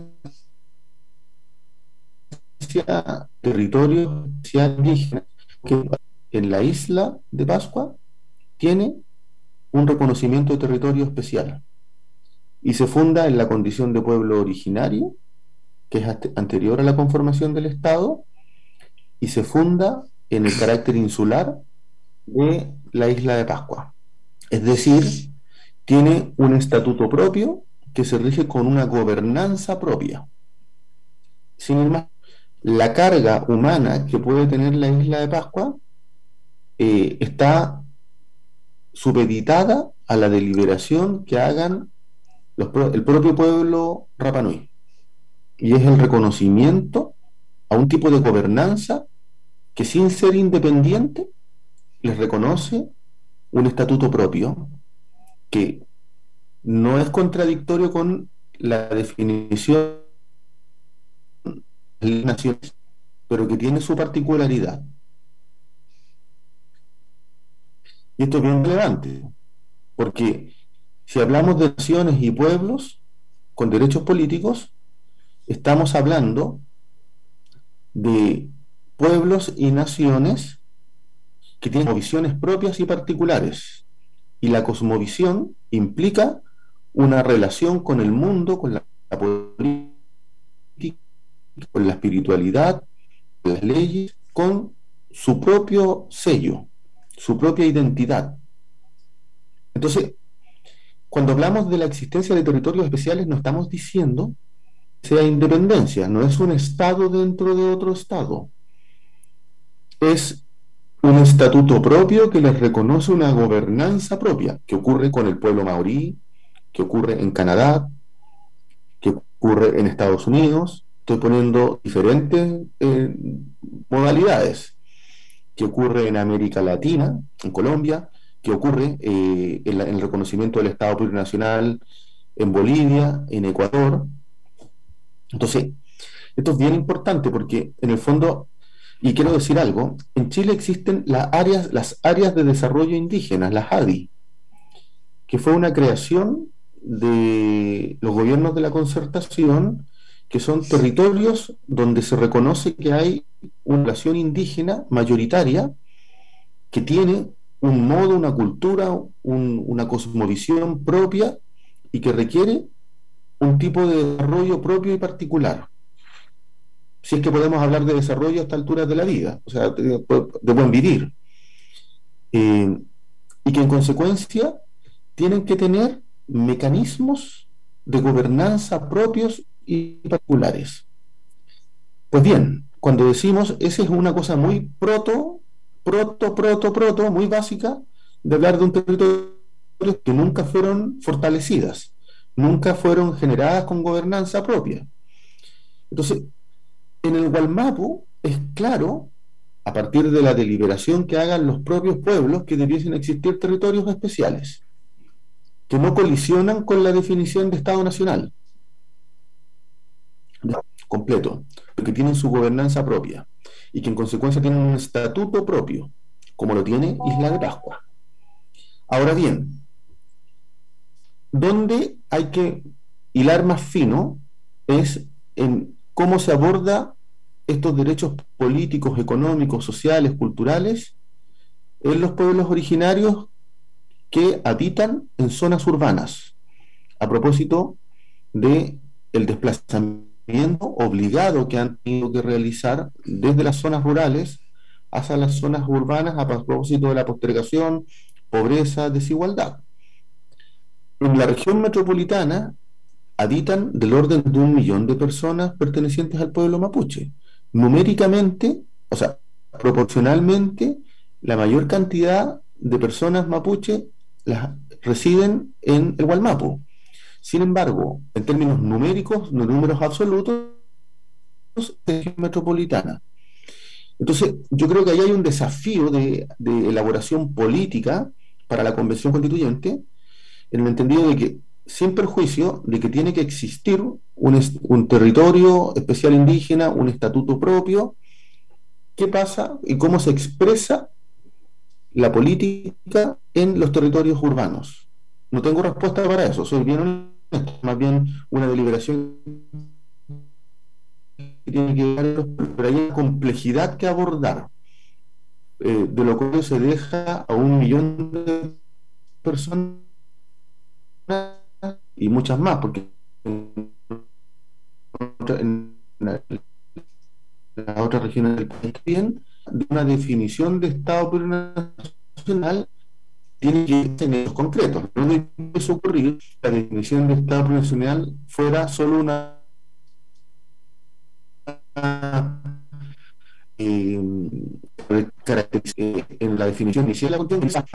Speaker 4: existencia territorios indígenas, que en la isla de Pascua tiene un reconocimiento de territorio especial y se funda en la condición de pueblo originario que es anterior a la conformación del Estado, y se funda en el carácter insular de la isla de Pascua. Es decir, tiene un estatuto propio que se rige con una gobernanza propia. Sin embargo, la carga humana que puede tener la isla de Pascua está supeditada a la deliberación que hagan el propio pueblo Rapa Nui. Y es el reconocimiento a un tipo de gobernanza que, sin ser independiente, les reconoce un estatuto propio que no es contradictorio con la definición de las naciones, pero que tiene su particularidad. Y esto es bien relevante, porque si hablamos de naciones y pueblos con derechos políticos, estamos hablando de pueblos y naciones que tienen visiones propias y particulares. Y la cosmovisión implica una relación con el mundo, con la política, con la espiritualidad, con las leyes, con su propio sello, su propia identidad. Entonces, cuando hablamos de la existencia de territorios especiales, no estamos diciendo que sea independencia, no es un estado dentro de otro estado. Es un estatuto propio que les reconoce una gobernanza propia, que ocurre con el pueblo maorí, que ocurre en Canadá, que ocurre en Estados Unidos. Estoy poniendo diferentes modalidades, que ocurre en América Latina, en Colombia, que ocurre en el reconocimiento del Estado plurinacional en Bolivia, en Ecuador. Entonces, esto es bien importante porque en el fondo, y quiero decir algo, en Chile existen las áreas de desarrollo indígenas, las ADI, que fue una creación de los gobiernos de la concertación, que son territorios donde se reconoce que hay una población indígena mayoritaria que tiene un modo, una cultura, una cosmovisión propia y que requiere un tipo de desarrollo propio y particular. Si es que podemos hablar de desarrollo a esta altura de la vida, o sea, de buen vivir. Y que en consecuencia tienen que tener mecanismos de gobernanza propios y particulares. Pues bien, cuando decimos, esa es una cosa muy muy básica, de hablar de un territorio que nunca fueron fortalecidas, nunca fueron generadas con gobernanza propia. Entonces, en el Gualmapu es claro, a partir de la deliberación que hagan los propios pueblos, que debiesen existir territorios especiales, que no colisionan con la definición de Estado Nacional completo, que tienen su gobernanza propia y que en consecuencia tienen un estatuto propio, como lo tiene Isla de Pascua. Ahora bien, donde hay que hilar más fino es en cómo se aborda estos derechos políticos, económicos, sociales, culturales en los pueblos originarios que habitan en zonas urbanas, a propósito de el desplazamiento obligado que han tenido que realizar desde las zonas rurales hacia las zonas urbanas a propósito de la postergación, pobreza, desigualdad. En la región metropolitana habitan del orden de 1 millón de personas pertenecientes al pueblo mapuche. Numéricamente, o sea, proporcionalmente, la mayor cantidad de personas mapuche residen en el Gualmapu. Sin embargo, en términos numéricos, no números absolutos, es metropolitana. Entonces, yo creo que ahí hay un desafío de elaboración política para la Convención Constituyente, en el entendido de que, sin perjuicio de que tiene que existir un territorio especial indígena, un estatuto propio, ¿qué pasa y cómo se expresa la política en los territorios urbanos? No tengo respuesta para eso, soy bien honesto, más bien una deliberación que tiene que ver, pero hay una complejidad que abordar, de lo cual se deja a 1 millón de personas y muchas más, porque en regiones del país. Bien, de una definición de Estado plurinacional tiene que ser en hechos concretos. No debe ocurrir la definición de Estado plurinacional fuera solo una en la definición inicial de la Constitución.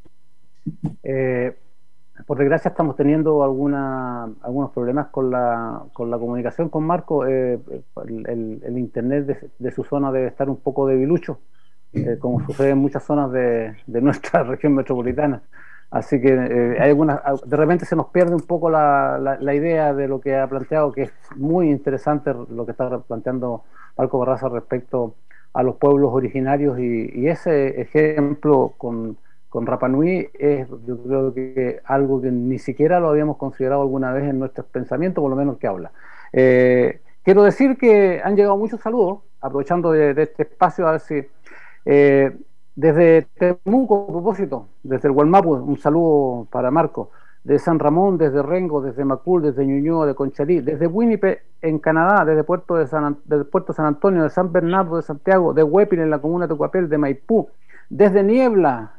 Speaker 2: Por desgracia estamos teniendo algunos problemas con la comunicación con Marco. El internet de su zona debe estar un poco debilucho, como sucede en muchas zonas de nuestra región metropolitana. Así que de repente se nos pierde un poco la idea de lo que ha planteado, que es muy interesante lo que está planteando Marco Barraza respecto a los pueblos originarios, y ese ejemplo con Rapa Nui es, yo creo que algo que ni siquiera lo habíamos considerado alguna vez en nuestros pensamientos, por lo menos que habla. Quiero decir que han llegado muchos saludos, aprovechando de este espacio, a ver si desde Temuco, a propósito, desde el Gualmapu, un saludo para Marco, de San Ramón, desde Rengo, desde Macul, desde Ñuñoa, de Conchalí, desde Winnipeg en Canadá, desde Puerto San Antonio, de San Bernardo de Santiago, de Huépil en la comuna de Tucapel, de Maipú, desde Niebla,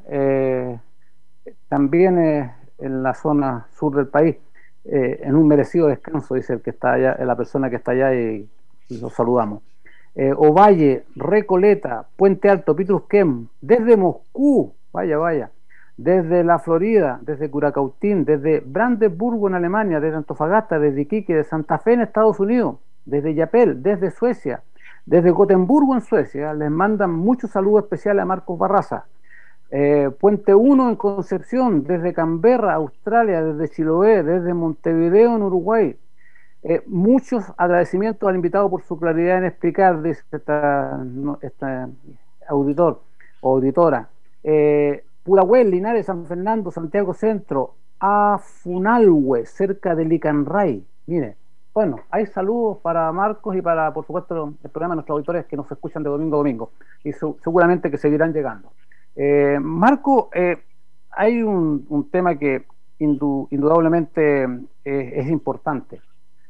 Speaker 2: también en la zona sur del país, en un merecido descanso, dice el que está allá, la persona que está allá, y los saludamos. Ovalle, Recoleta, Puente Alto, Pitrusquén, desde Moscú, vaya, desde la Florida, desde Curacautín, desde Brandeburgo en Alemania, desde Antofagasta, desde Iquique, de Santa Fe en Estados Unidos, desde Yapel, desde Suecia, desde Gotemburgo en Suecia, les mandan muchos saludos especiales a Marcos Barraza. Puente 1 en Concepción, desde Canberra, Australia, desde Chiloé, desde Montevideo en Uruguay. Muchos agradecimientos al invitado por su claridad en explicar, dice esta auditor o auditora. Pudahuel, Linares, San Fernando, Santiago Centro, Afunalhue, cerca de Licanray. Mire, bueno, hay saludos para Marcos y para, por supuesto, el programa de nuestros auditores que nos escuchan de domingo a domingo, y seguramente que seguirán llegando. Marco, hay un tema que indudablemente es importante.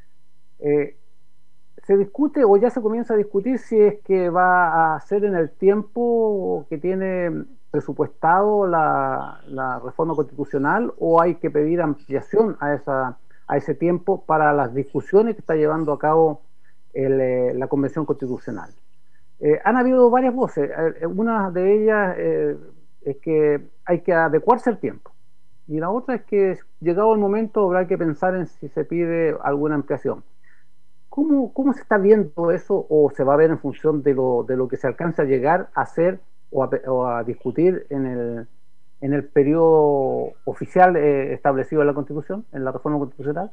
Speaker 2: Se discute, o ya se comienza a discutir, si es que va a ser en el tiempo que tiene presupuestado la reforma constitucional, o hay que pedir ampliación a ese tiempo para las discusiones que está llevando a cabo la Convención Constitucional. Han habido varias voces. Una de ellas es que hay que adecuarse al tiempo, y la otra es que, llegado el momento, habrá que pensar en si se pide alguna ampliación. ¿Cómo se está viendo eso, o se va a ver en función de lo que se alcanza a llegar a hacer o a discutir en el periodo oficial establecido en la Constitución, en la reforma constitucional?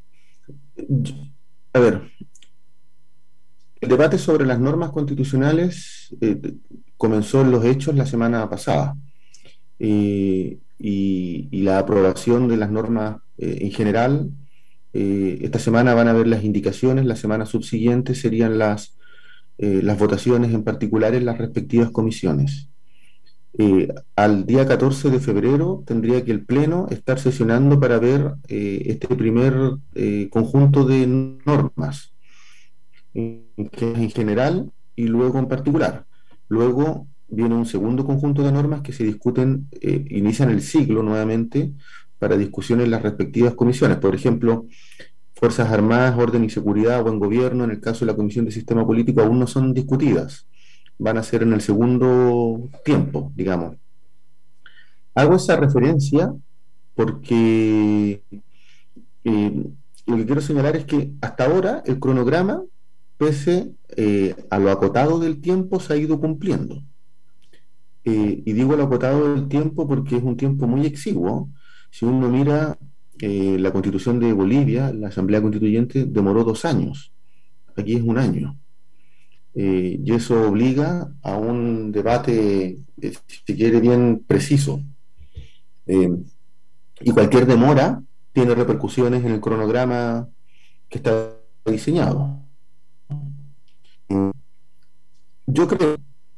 Speaker 4: A ver, el debate sobre las normas constitucionales comenzó en los hechos la semana pasada, y la aprobación de las normas en general. Esta semana van a haber las indicaciones, la semana subsiguiente serían las votaciones, en particular en las respectivas comisiones. Al día 14 de febrero tendría que el Pleno estar sesionando para ver este primer conjunto de normas, que es en general y luego en particular. Luego viene un segundo conjunto de normas que se discuten, inician el ciclo nuevamente para discusión en las respectivas comisiones. Por ejemplo, Fuerzas Armadas, Orden y Seguridad, Buen Gobierno, en el caso de la Comisión de Sistema Político, aún no son discutidas. Van a ser en el segundo tiempo, digamos. Hago esa referencia porque lo que quiero señalar es que hasta ahora el cronograma, pese a lo acotado del tiempo, se ha ido cumpliendo. Y digo lo acotado del tiempo porque es un tiempo muy exiguo. Si uno mira la Constitución de Bolivia, la Asamblea Constituyente demoró 2 años. Aquí es 1 año. Y eso obliga a un debate, si quiere, bien preciso. Y cualquier demora tiene repercusiones en el cronograma que está diseñado. Yo creo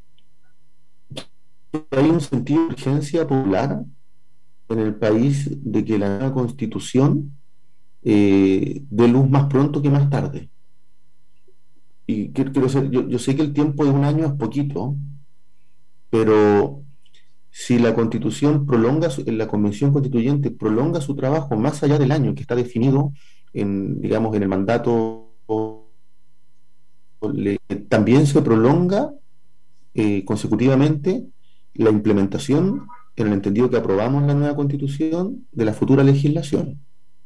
Speaker 4: que hay un sentido de urgencia popular en el país de que la nueva Constitución dé luz más pronto que más tarde. yo sé que el tiempo de un año es poquito, pero si la Constitución la Convención Constituyente prolonga su trabajo más allá del año que está definido digamos, en el mandato, también se prolonga consecutivamente la implementación, en el entendido que aprobamos la nueva Constitución, de la futura legislación.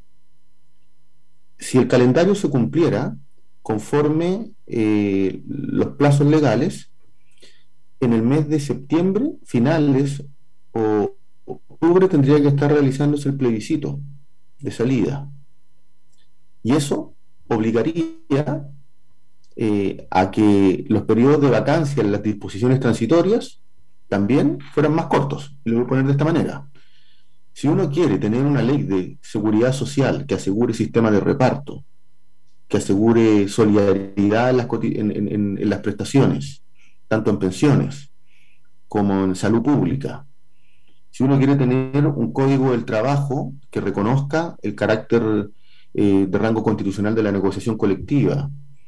Speaker 4: Si el calendario se cumpliera conforme los plazos legales, en el mes de septiembre, finales o octubre, tendría que estar realizándose el plebiscito de salida. Y eso obligaría a que los periodos de vacancia en las disposiciones transitorias también fueran más cortos. Y lo voy a poner de esta manera. Si uno quiere tener una ley de seguridad social que asegure sistema de reparto, que asegure solidaridad en las prestaciones, tanto en pensiones como en salud pública, si uno quiere tener un código del trabajo que reconozca el carácter de rango constitucional de la negociación colectiva,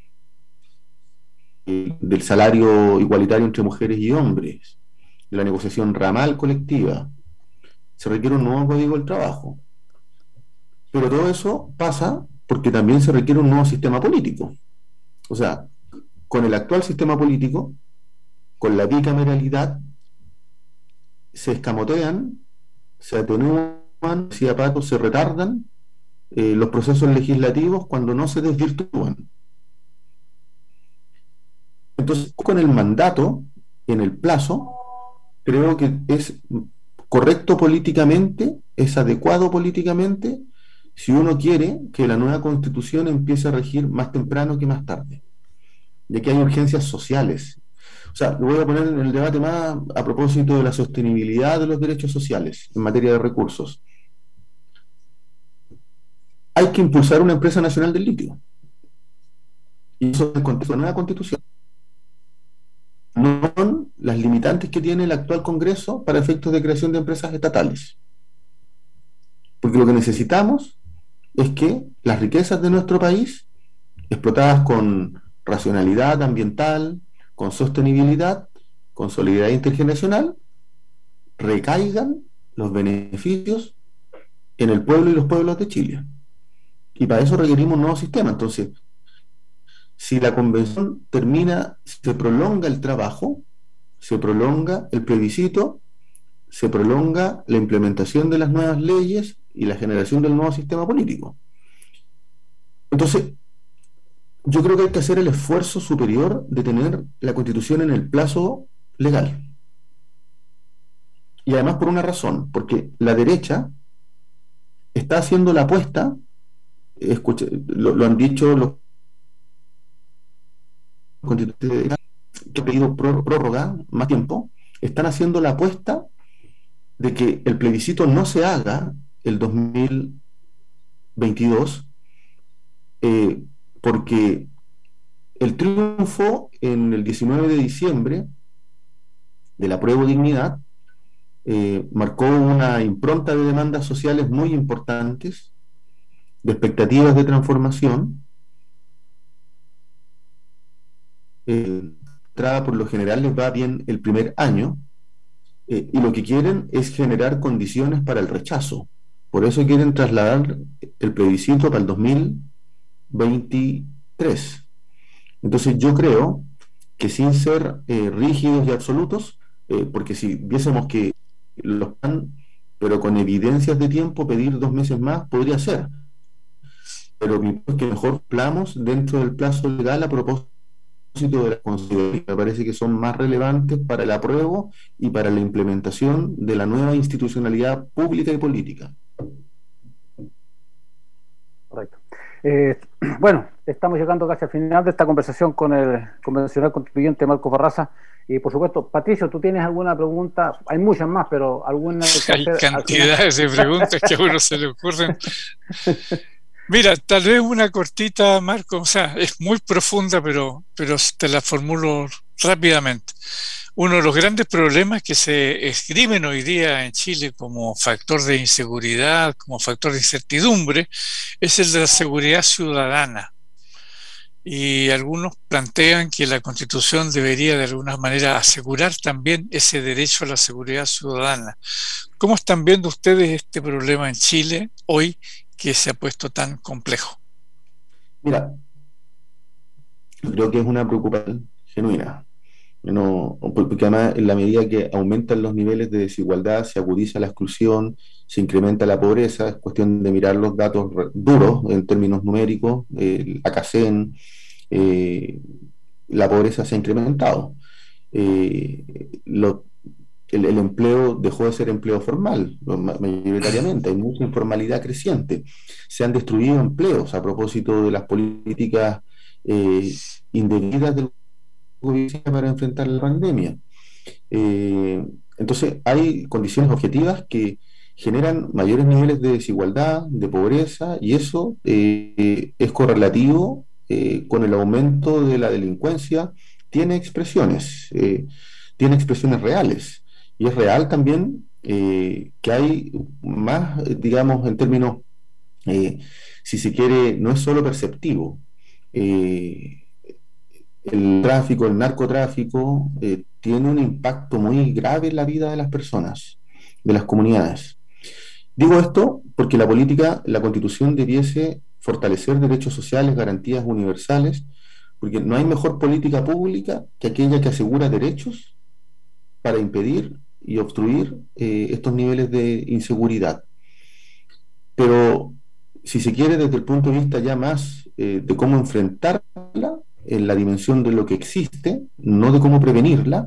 Speaker 4: del salario igualitario entre mujeres y hombres, de la negociación ramal colectiva, se requiere un nuevo código del trabajo. Pero todo eso pasa porque también se requiere un nuevo sistema político. O sea, con el actual sistema político, con la bicameralidad, se escamotean, se atenúan, se retardan los procesos legislativos cuando no se desvirtúan. Entonces, con el mandato, en el plazo, creo que es correcto políticamente, es adecuado políticamente, si uno quiere que la nueva Constitución empiece a regir más temprano que más tarde, ya que hay urgencias sociales. O sea, lo voy a poner en el debate más a propósito de la sostenibilidad de los derechos sociales en materia de recursos. Hay que impulsar una empresa nacional del litio. Y eso es el contexto de la nueva Constitución. No son las limitantes que tiene el actual Congreso para efectos de creación de empresas estatales. Porque lo que necesitamos es que las riquezas de nuestro país, explotadas con racionalidad ambiental, con sostenibilidad, con solidaridad intergeneracional, recaigan los beneficios en el pueblo y los pueblos de Chile. Y para eso requerimos un nuevo sistema. Entonces, si la convención termina, se prolonga el trabajo, se prolonga el plebiscito, se prolonga la implementación de las nuevas leyes y la generación del nuevo sistema político. Entonces, yo creo que hay que hacer el esfuerzo superior de tener la Constitución en el plazo legal. Y además por una razón, porque la derecha está haciendo la apuesta, lo han dicho los constitucionales que han pedido prórroga más tiempo, están haciendo la apuesta de que el plebiscito no se haga el 2022, porque el triunfo en el 19 de diciembre de la Apruebo Dignidad marcó una impronta de demandas sociales muy importantes, de expectativas de transformación. Por lo general les va bien el primer año, y lo que quieren es generar condiciones para el rechazo. Por eso quieren trasladar el plebiscito para el 2023. Entonces yo creo que sin ser rígidos y absolutos, porque si viésemos que los dan, pero con evidencias de tiempo, pedir 2 meses más podría ser. Pero que mejor plamos dentro del plazo legal a propósito de las consideraciones. Me parece que son más relevantes para el apruebo y para la implementación de la nueva institucionalidad pública y política.
Speaker 2: Correcto. Bueno, estamos llegando casi al final de esta conversación con el convencional constituyente Marcos Barraza. Y por supuesto, Patricio, ¿tú tienes alguna pregunta? Hay muchas más, pero alguna...
Speaker 3: Hay cantidades de preguntas que a uno se le ocurren. Mira, tal vez una cortita, Marco, o sea, es muy profunda, pero te la formulo rápidamente. Uno de los grandes problemas que se esgrimen hoy día en Chile como factor de inseguridad, como factor de incertidumbre, es el de la seguridad ciudadana. y algunos plantean que la Constitución debería de alguna manera asegurar también ese derecho a la seguridad ciudadana. ¿Cómo están viendo ustedes este problema en Chile hoy que se ha puesto tan complejo?
Speaker 4: Mira, creo que es una preocupación genuina. No, porque además en la medida que aumentan los niveles de desigualdad, se agudiza la exclusión, se incrementa la pobreza, es cuestión de mirar los datos duros en términos numéricos, la CACEN, eh, la pobreza se ha incrementado. Lo, el empleo dejó de ser empleo formal, mayoritariamente, hay mucha informalidad creciente. Se han destruido empleos a propósito de las políticas eh, indebidas del gobierno para enfrentar la pandemia. Entonces, hay condiciones objetivas que generan mayores niveles de desigualdad, de pobreza, y eso es correlativo con el aumento de la delincuencia, tiene expresiones reales. Y es real también que hay más, digamos, en términos, eh, si se quiere, no es solo perceptivo. El tráfico, el narcotráfico, tiene un impacto muy grave en la vida de las personas, de las comunidades. Digo esto porque la política, la Constitución debiese fortalecer derechos sociales, garantías universales, porque no hay mejor política pública que aquella que asegura derechos para impedir y obstruir estos niveles de inseguridad. Pero si se quiere desde el punto de vista ya más de cómo enfrentarla, en la dimensión de lo que existe, no de cómo prevenirla,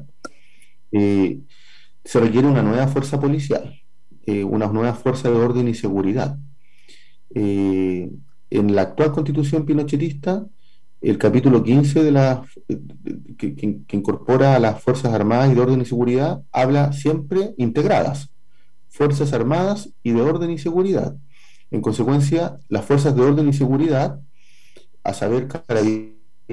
Speaker 4: se requiere una nueva fuerza policial, una nueva fuerza de orden y seguridad. En la actual constitución pinochetista, el capítulo 15 que incorpora a las Fuerzas Armadas y de Orden y Seguridad habla siempre integradas, Fuerzas Armadas y de Orden y Seguridad. En consecuencia, las Fuerzas de Orden y Seguridad, a saber, Carabineros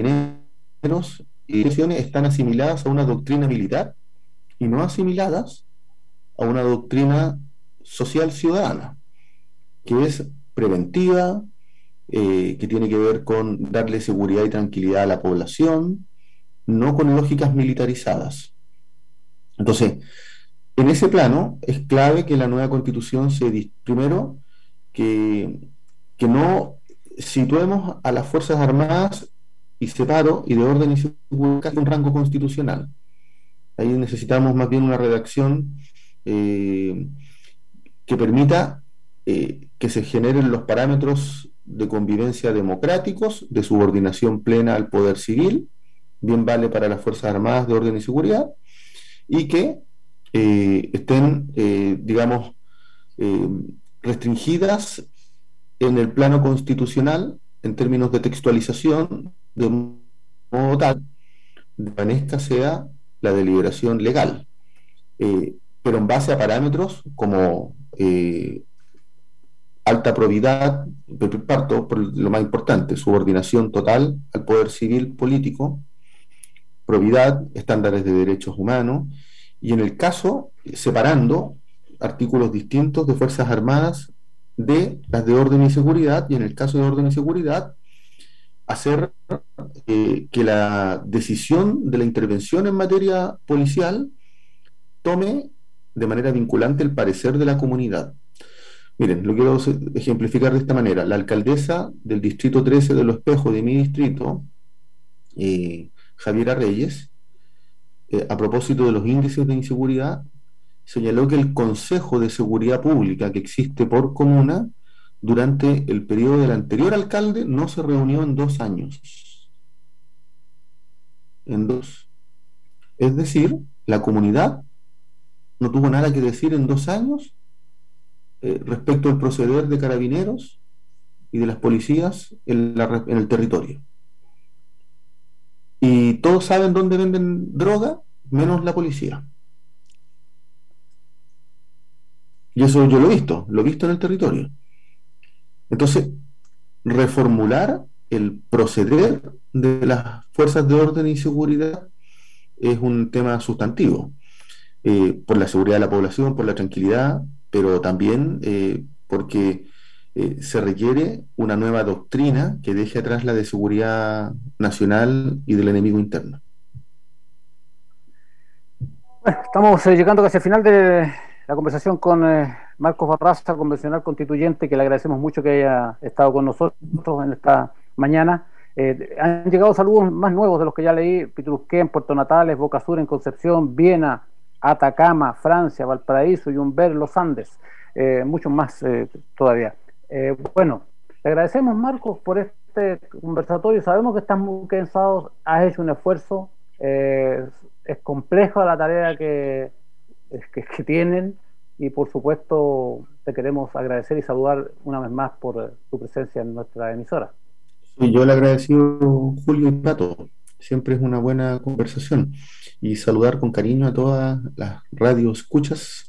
Speaker 4: y direcciones, están asimiladas a una doctrina militar y no asimiladas a una doctrina social ciudadana, que es preventiva, que tiene que ver con darle seguridad y tranquilidad a la población, no con lógicas militarizadas. Entonces, en ese plano es clave que la nueva constitución primero, que no situemos a las Fuerzas Armadas y separo y de orden y seguridad un rango constitucional. Ahí necesitamos más bien una redacción que permita que se generen los parámetros de convivencia democráticos, de subordinación plena al poder civil, bien vale para las Fuerzas Armadas de Orden y Seguridad, y que estén, digamos, restringidas en el plano constitucional en términos de textualización, de modo tal que permanezca sea la deliberación legal, pero en base a parámetros como alta probidad, parto por lo más importante, subordinación total al poder civil político, probidad, estándares de derechos humanos, y en el caso, separando artículos distintos de Fuerzas Armadas de las de orden y seguridad, y en el caso de orden y seguridad, hacer que la decisión de la intervención en materia policial tome de manera vinculante el parecer de la comunidad. Miren, lo quiero ejemplificar de esta manera. La alcaldesa del distrito 13 de Los Espejos, de mi distrito, Javiera Reyes, a propósito de los índices de inseguridad, señaló que el Consejo de Seguridad Pública que existe por comuna durante el periodo del anterior alcalde no se reunió en 2 años. En 2. Es decir, la comunidad no tuvo nada que decir en 2 años respecto al proceder de carabineros y de las policías en el territorio. Y todos saben dónde venden droga, menos la policía. Y eso yo lo he visto en el territorio. Entonces, reformular el proceder de las fuerzas de orden y seguridad es un tema sustantivo, por la seguridad de la población, por la tranquilidad, pero también porque se requiere una nueva doctrina que deje atrás la de seguridad nacional y del enemigo interno.
Speaker 2: Bueno, estamos llegando casi al final de la conversación con Marcos Barraza, convencional constituyente, que le agradecemos mucho que haya estado con nosotros en esta mañana. Han llegado saludos más nuevos de los que ya leí: Pitrusquén, Puerto Natales, Boca Sur en Concepción, Viena, Atacama, Francia, Valparaíso, Yumber, Los Andes, muchos más todavía. Bueno, le agradecemos, Marcos, por este conversatorio. Sabemos que estás muy cansado, has hecho un esfuerzo, es compleja la tarea que tienen, y por supuesto te queremos agradecer y saludar una vez más por tu presencia en nuestra emisora.
Speaker 4: Soy yo el agradecido, Julio y Pato. Siempre es una buena conversación. Y saludar con cariño a todas las radio escuchas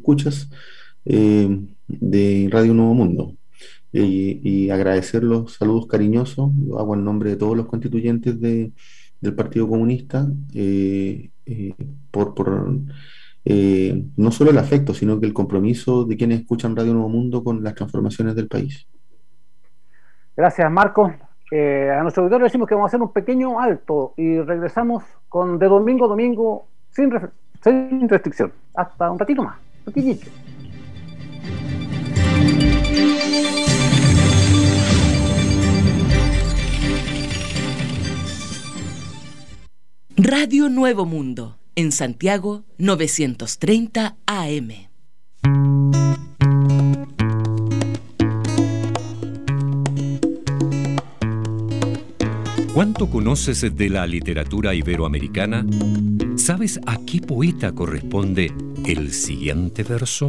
Speaker 4: de Radio Nuevo Mundo. Y agradecer los saludos cariñosos. Lo hago en nombre de todos los constituyentes del Partido Comunista, por no solo el afecto, sino que el compromiso de quienes escuchan Radio Nuevo Mundo con las transformaciones del país.
Speaker 2: Gracias, Marcos. A nuestro auditorio le decimos que vamos a hacer un pequeño alto y regresamos con De Domingo a Domingo sin restricción. Hasta un ratito más. Pequeñito.
Speaker 5: Radio Nuevo Mundo, en Santiago, 930 AM.
Speaker 1: ¿Cuánto conoces de la literatura iberoamericana? ¿Sabes a qué poeta corresponde el siguiente verso?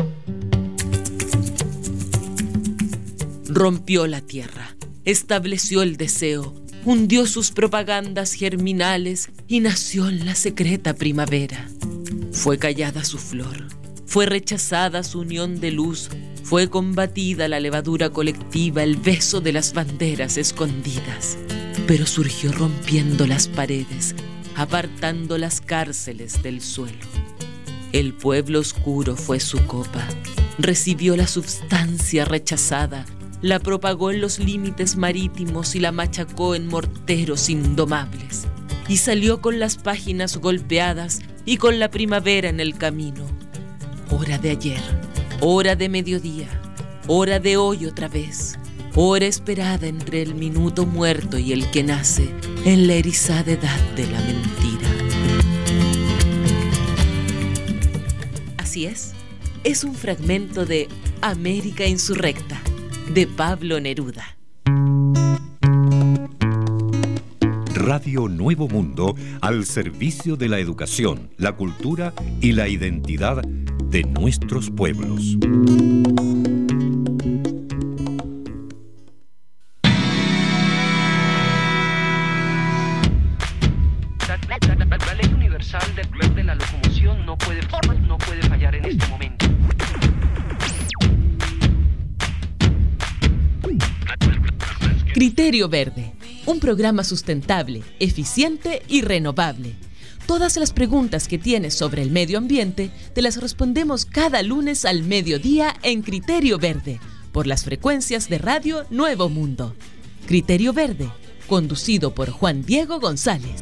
Speaker 5: Rompió la tierra, estableció el deseo, hundió sus propagandas germinales y nació la secreta primavera. Fue callada su flor, fue rechazada su unión de luz, fue combatida la levadura colectiva, el beso de las banderas escondidas. Pero surgió rompiendo las paredes, apartando las cárceles del suelo. El pueblo oscuro fue su copa, recibió la substancia rechazada, la propagó en los límites marítimos y la machacó en morteros indomables. Y salió con las páginas golpeadas y con la primavera en el camino. Hora de ayer, hora de mediodía, hora de hoy otra vez. Hora esperada entre el minuto muerto y el que nace en la erizada edad de la mentira. Así es un fragmento de América Insurrecta, de Pablo Neruda.
Speaker 1: Radio Nuevo Mundo, al servicio de la educación, la cultura y la identidad de nuestros pueblos.
Speaker 6: La ley universal de la locomoción no puede fallar en este momento.
Speaker 5: Criterio Verde, un programa sustentable, eficiente y renovable. Todas las preguntas que tienes sobre el medio ambiente te las respondemos cada lunes al mediodía en Criterio Verde, por las frecuencias de Radio Nuevo Mundo. Criterio Verde, conducido por Juan Diego González.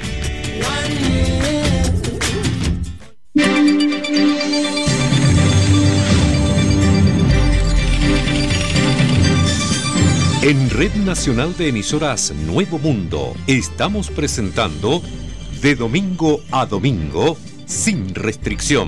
Speaker 1: En Red Nacional de Emisoras Nuevo Mundo estamos presentando De Domingo a Domingo, sin restricción.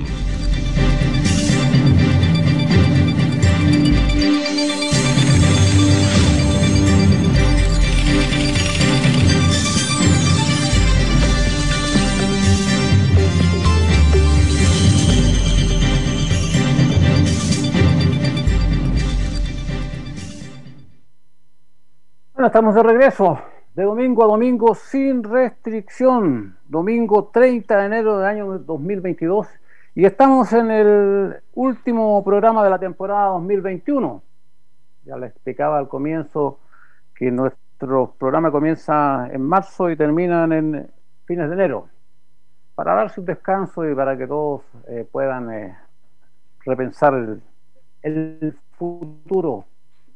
Speaker 2: Bueno, estamos de regreso, de domingo a domingo sin restricción, domingo 30 de enero del año 2022, y estamos en el último programa de la temporada 2021. Ya les explicaba al comienzo que nuestro programa comienza en marzo y terminan en fines de enero, para darse un descanso y para que todos puedan repensar el futuro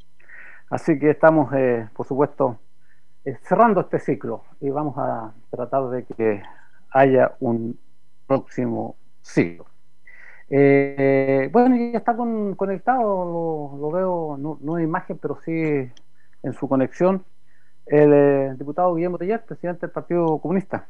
Speaker 2: Así que estamos, por supuesto, cerrando este ciclo y vamos a tratar de que haya un próximo ciclo. Bueno, ya está conectado, lo veo, no en imagen, pero sí en su conexión, el diputado Guillermo Tellar, presidente del Partido Comunista.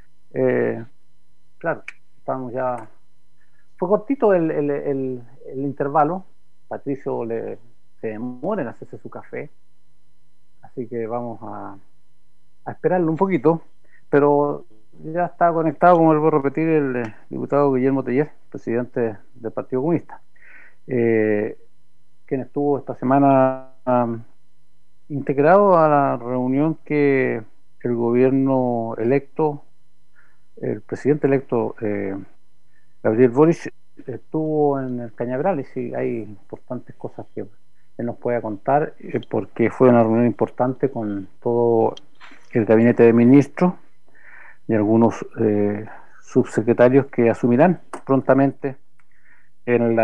Speaker 2: Claro, estamos ya. Fue cortito el intervalo. Patricio se demora en hacerse su café, así que vamos a esperarlo un poquito, pero ya está conectado, como vuelvo a repetir, el diputado Guillermo Tellar, presidente del Partido Comunista, quien estuvo esta semana integrado a la reunión que el gobierno electo, el presidente electo Gabriel Boric, estuvo en el Cañaveral, y sí, hay importantes cosas que él nos puede contar, porque fue una reunión importante con todo el gabinete de ministros y algunos subsecretarios que asumirán prontamente en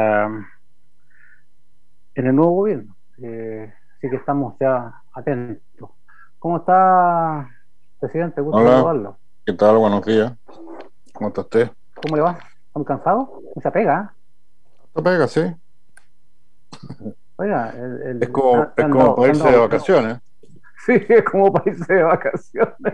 Speaker 2: el nuevo gobierno. Así que estamos ya atentos. ¿Cómo está, presidente? Gusto saludarlo.
Speaker 7: ¿Qué tal? Buenos días. ¿Cómo está usted?
Speaker 2: ¿Cómo le va? ¿Está muy cansado? ¿Mucha pega?
Speaker 7: ¿Mucha pega, sí?
Speaker 2: Oiga,
Speaker 7: es como para irse de vacaciones.
Speaker 2: Sí, es como para irse de vacaciones.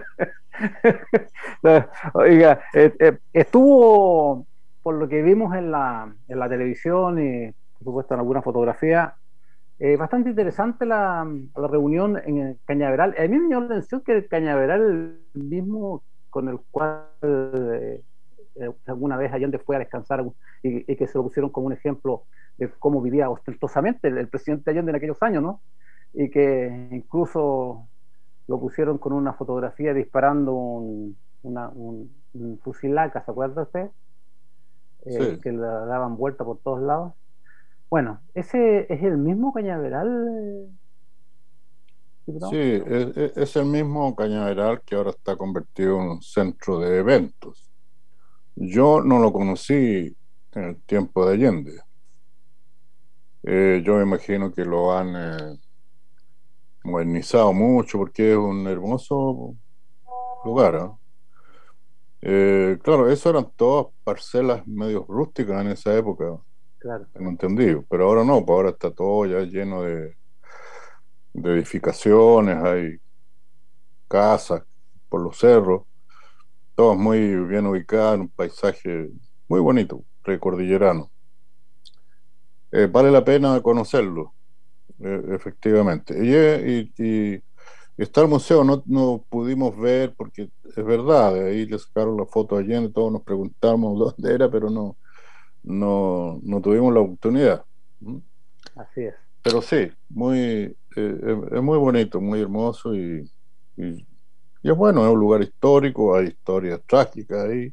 Speaker 2: Oiga, estuvo, por lo que vimos en la televisión y por supuesto en alguna fotografía, bastante interesante la reunión en el Cañaveral. A mí me llamó la atención que el Cañaveral, el mismo con el cual alguna vez Allende fue a descansar y que se lo pusieron como un ejemplo de cómo vivía ostentosamente el presidente Allende en aquellos años, ¿no? Y que incluso lo pusieron con una fotografía disparando un fusilaca, ¿se acuerda usted?
Speaker 7: Sí.
Speaker 2: Que le daban vuelta por todos lados. Bueno, ¿ese es el mismo Cañaveral?
Speaker 7: Sí, es el mismo Cañaveral que ahora está convertido en un centro de eventos. Yo no lo conocí en el tiempo de Allende. Yo me imagino que lo han modernizado mucho porque es un hermoso lugar, ¿eh? Claro, eso eran todas parcelas medio rústicas en esa época,
Speaker 2: claro.
Speaker 7: Tengo entendido, pero ahora no, pues ahora está todo ya lleno de edificaciones, hay casas por los cerros, todas muy bien ubicadas en un paisaje muy bonito, precordillerano. Vale la pena conocerlo, efectivamente. Y está el museo, no pudimos ver porque es verdad, de ahí le sacaron la foto ayer, todos nos preguntamos dónde era, pero no tuvimos la oportunidad.
Speaker 2: Así es.
Speaker 7: Pero sí, es muy bonito, muy hermoso y es bueno, es un lugar histórico, hay historias trágicas ahí,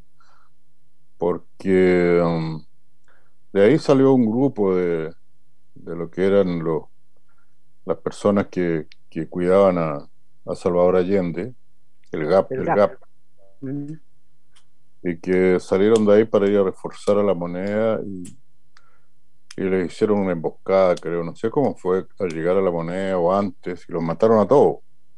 Speaker 7: porque de ahí salió un grupo de lo que eran las personas que cuidaban a Salvador Allende, el GAP. Y que salieron de ahí para ir a reforzar a la moneda y le hicieron una emboscada, creo, no sé cómo fue al llegar a la moneda o antes, y los mataron a todos.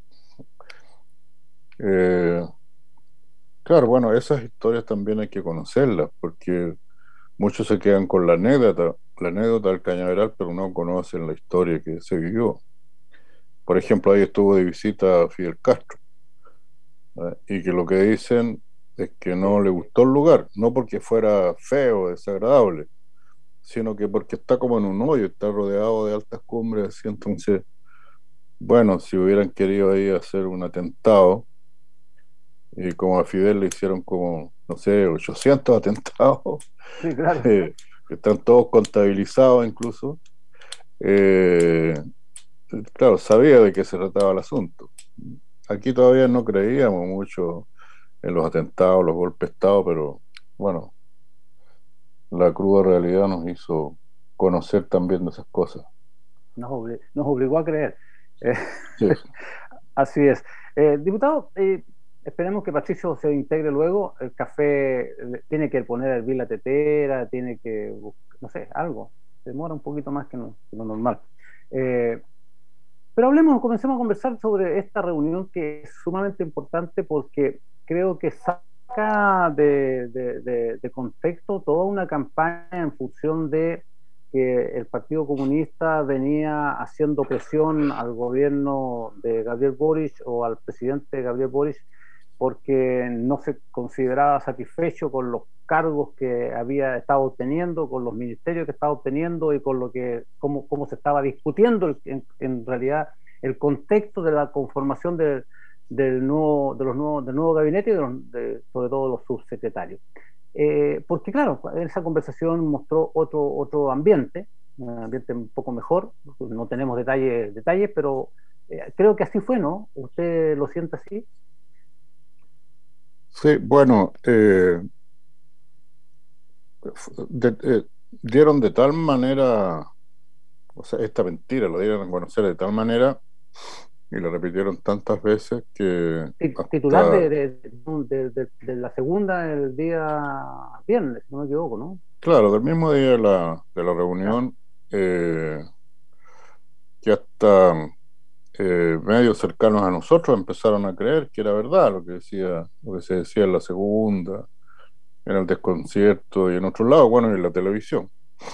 Speaker 7: Claro, bueno, esas historias también hay que conocerlas, porque muchos se quedan con la anécdota del Cañaveral, pero no conocen la historia que se vivió. Por ejemplo, ahí estuvo de visita Fidel Castro, y que lo que dicen es que no le gustó el lugar, no porque fuera feo, desagradable, sino que porque está como en un hoyo, está rodeado de altas cumbres, así. Entonces, bueno, si hubieran querido ahí hacer un atentado, y como a Fidel le hicieron como, no sé, 800 atentados,
Speaker 2: sí, claro.
Speaker 7: Que están todos contabilizados incluso, claro, sabía de qué se trataba el asunto. Aquí todavía no creíamos mucho en los atentados, los golpes de Estado, pero bueno, la cruda realidad nos hizo conocer también de esas cosas.
Speaker 2: Nos obligó a creer.
Speaker 7: Sí.
Speaker 2: Así es. Diputado, esperemos que Patricio se integre luego. El café tiene que poner a hervir la tetera, tiene que, no sé, algo. Demora un poquito más que lo normal. Pero comencemos a conversar sobre esta reunión que es sumamente importante porque creo que saca de contexto toda una campaña en función de que el Partido Comunista venía haciendo presión al gobierno de Gabriel Boric o al presidente Gabriel Boric porque no se consideraba satisfecho con los cargos que había estado obteniendo, con los ministerios que estaba obteniendo y con lo que cómo se estaba discutiendo en realidad el contexto de la conformación del nuevo gabinete y sobre todo los subsecretarios. Porque claro, esa conversación mostró otro ambiente, un ambiente un poco mejor, no tenemos detalles, pero creo que así fue, ¿no? ¿Usted lo siente así?
Speaker 7: Sí, bueno, dieron de tal manera, o sea, esta mentira lo dieron a conocer de tal manera y lo repitieron tantas veces que
Speaker 2: titular de la segunda el día viernes, si no me equivoco, ¿no?
Speaker 7: Claro, del mismo día de la reunión, que hasta medios cercanos a nosotros empezaron a creer que era verdad lo que se decía en la segunda, en el desconcierto y en otro lado, bueno, y en la televisión.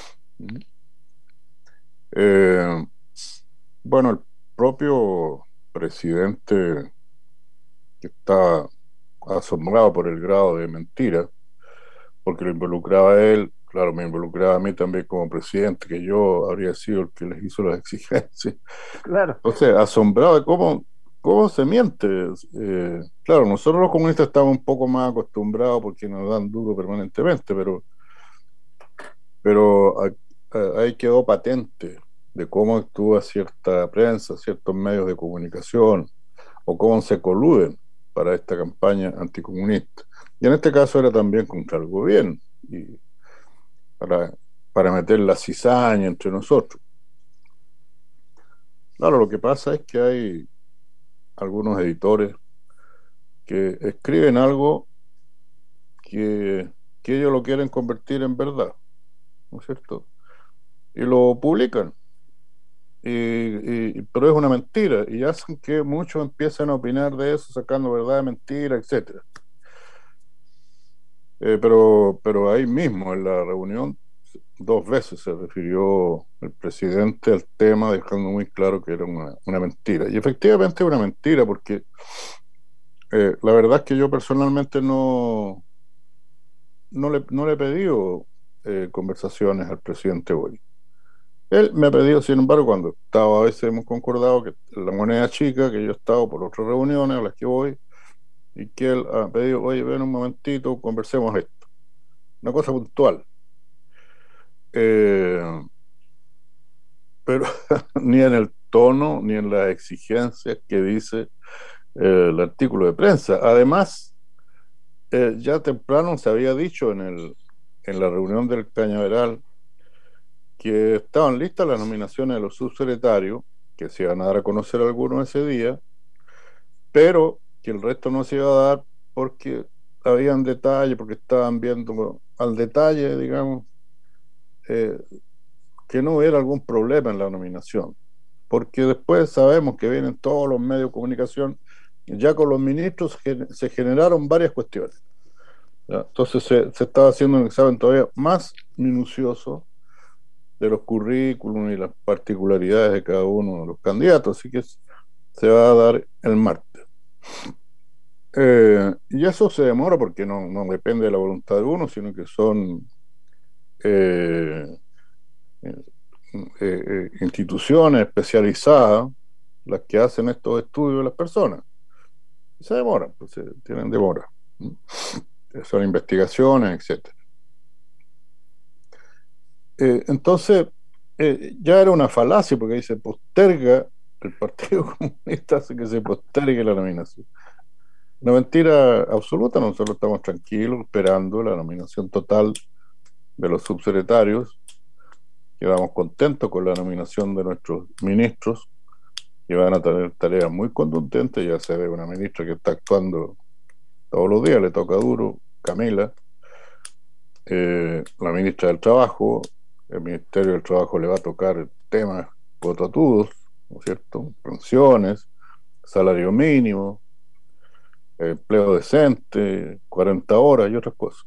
Speaker 7: Bueno, el propio presidente, que está asombrado por el grado de mentira, porque lo involucraba a él, claro, me involucraba a mí también como presidente, que yo habría sido el que les hizo las exigencias.
Speaker 2: Claro.
Speaker 7: Entonces, asombrado de cómo se miente. Claro, nosotros los comunistas estamos un poco más acostumbrados porque nos dan duro permanentemente, pero ahí quedó patente de cómo actúa cierta prensa, ciertos medios de comunicación, o cómo se coluden para esta campaña anticomunista. Y en este caso era también contra el gobierno, y para meter la cizaña entre nosotros. Claro, lo que pasa es que hay algunos editores que escriben algo que ellos lo quieren convertir en verdad, ¿no es cierto? Y lo publican. Pero es una mentira, y hacen que muchos empiecen a opinar de eso, sacando verdad de mentira, etcétera. Pero ahí mismo en la reunión 2 veces se refirió el presidente al tema, dejando muy claro que era una mentira. Y efectivamente es una mentira, porque la verdad es que yo personalmente no le he pedido conversaciones al presidente Boric. Él me ha pedido, sin embargo, cuando estaba, a veces hemos concordado que la moneda chica, que yo he estado por otras reuniones a las que voy, y que él ha pedido, oye, ven un momentito, conversemos esto. Una cosa puntual. Pero ni en el tono, ni en las exigencias que dice el artículo de prensa. Además, ya temprano se había dicho en la reunión del Cañaveral que estaban listas las nominaciones de los subsecretarios, que se iban a dar a conocer algunos ese día, pero que el resto no se iba a dar porque habían detalles, porque estaban viendo al detalle, digamos, que no hubiera algún problema en la nominación, porque después sabemos que vienen todos los medios de comunicación, ya con los ministros se generaron varias cuestiones, ¿ya? Entonces se estaba haciendo un examen todavía más minucioso de los currículums y las particularidades de cada uno de los candidatos, así que se va a dar el martes. Y eso se demora porque no depende de la voluntad de uno, sino que son instituciones especializadas las que hacen estos estudios de las personas. Y se demoran, pues tienen demora. Son investigaciones, etcétera. Entonces, ya era una falacia, porque ahí se posterga, el Partido Comunista hace que se postergue la nominación. Una mentira absoluta. Nosotros estamos tranquilos esperando la nominación total de los subsecretarios. Quedamos contentos con la nominación de nuestros ministros, que van a tener tareas muy contundentes. Ya se ve una ministra que está actuando todos los días, le toca duro, Camila. La ministra del Trabajo, el Ministerio del Trabajo le va a tocar temas cototudos, ¿no es cierto? pensiones, salario mínimo, empleo decente, 40 horas y otras cosas.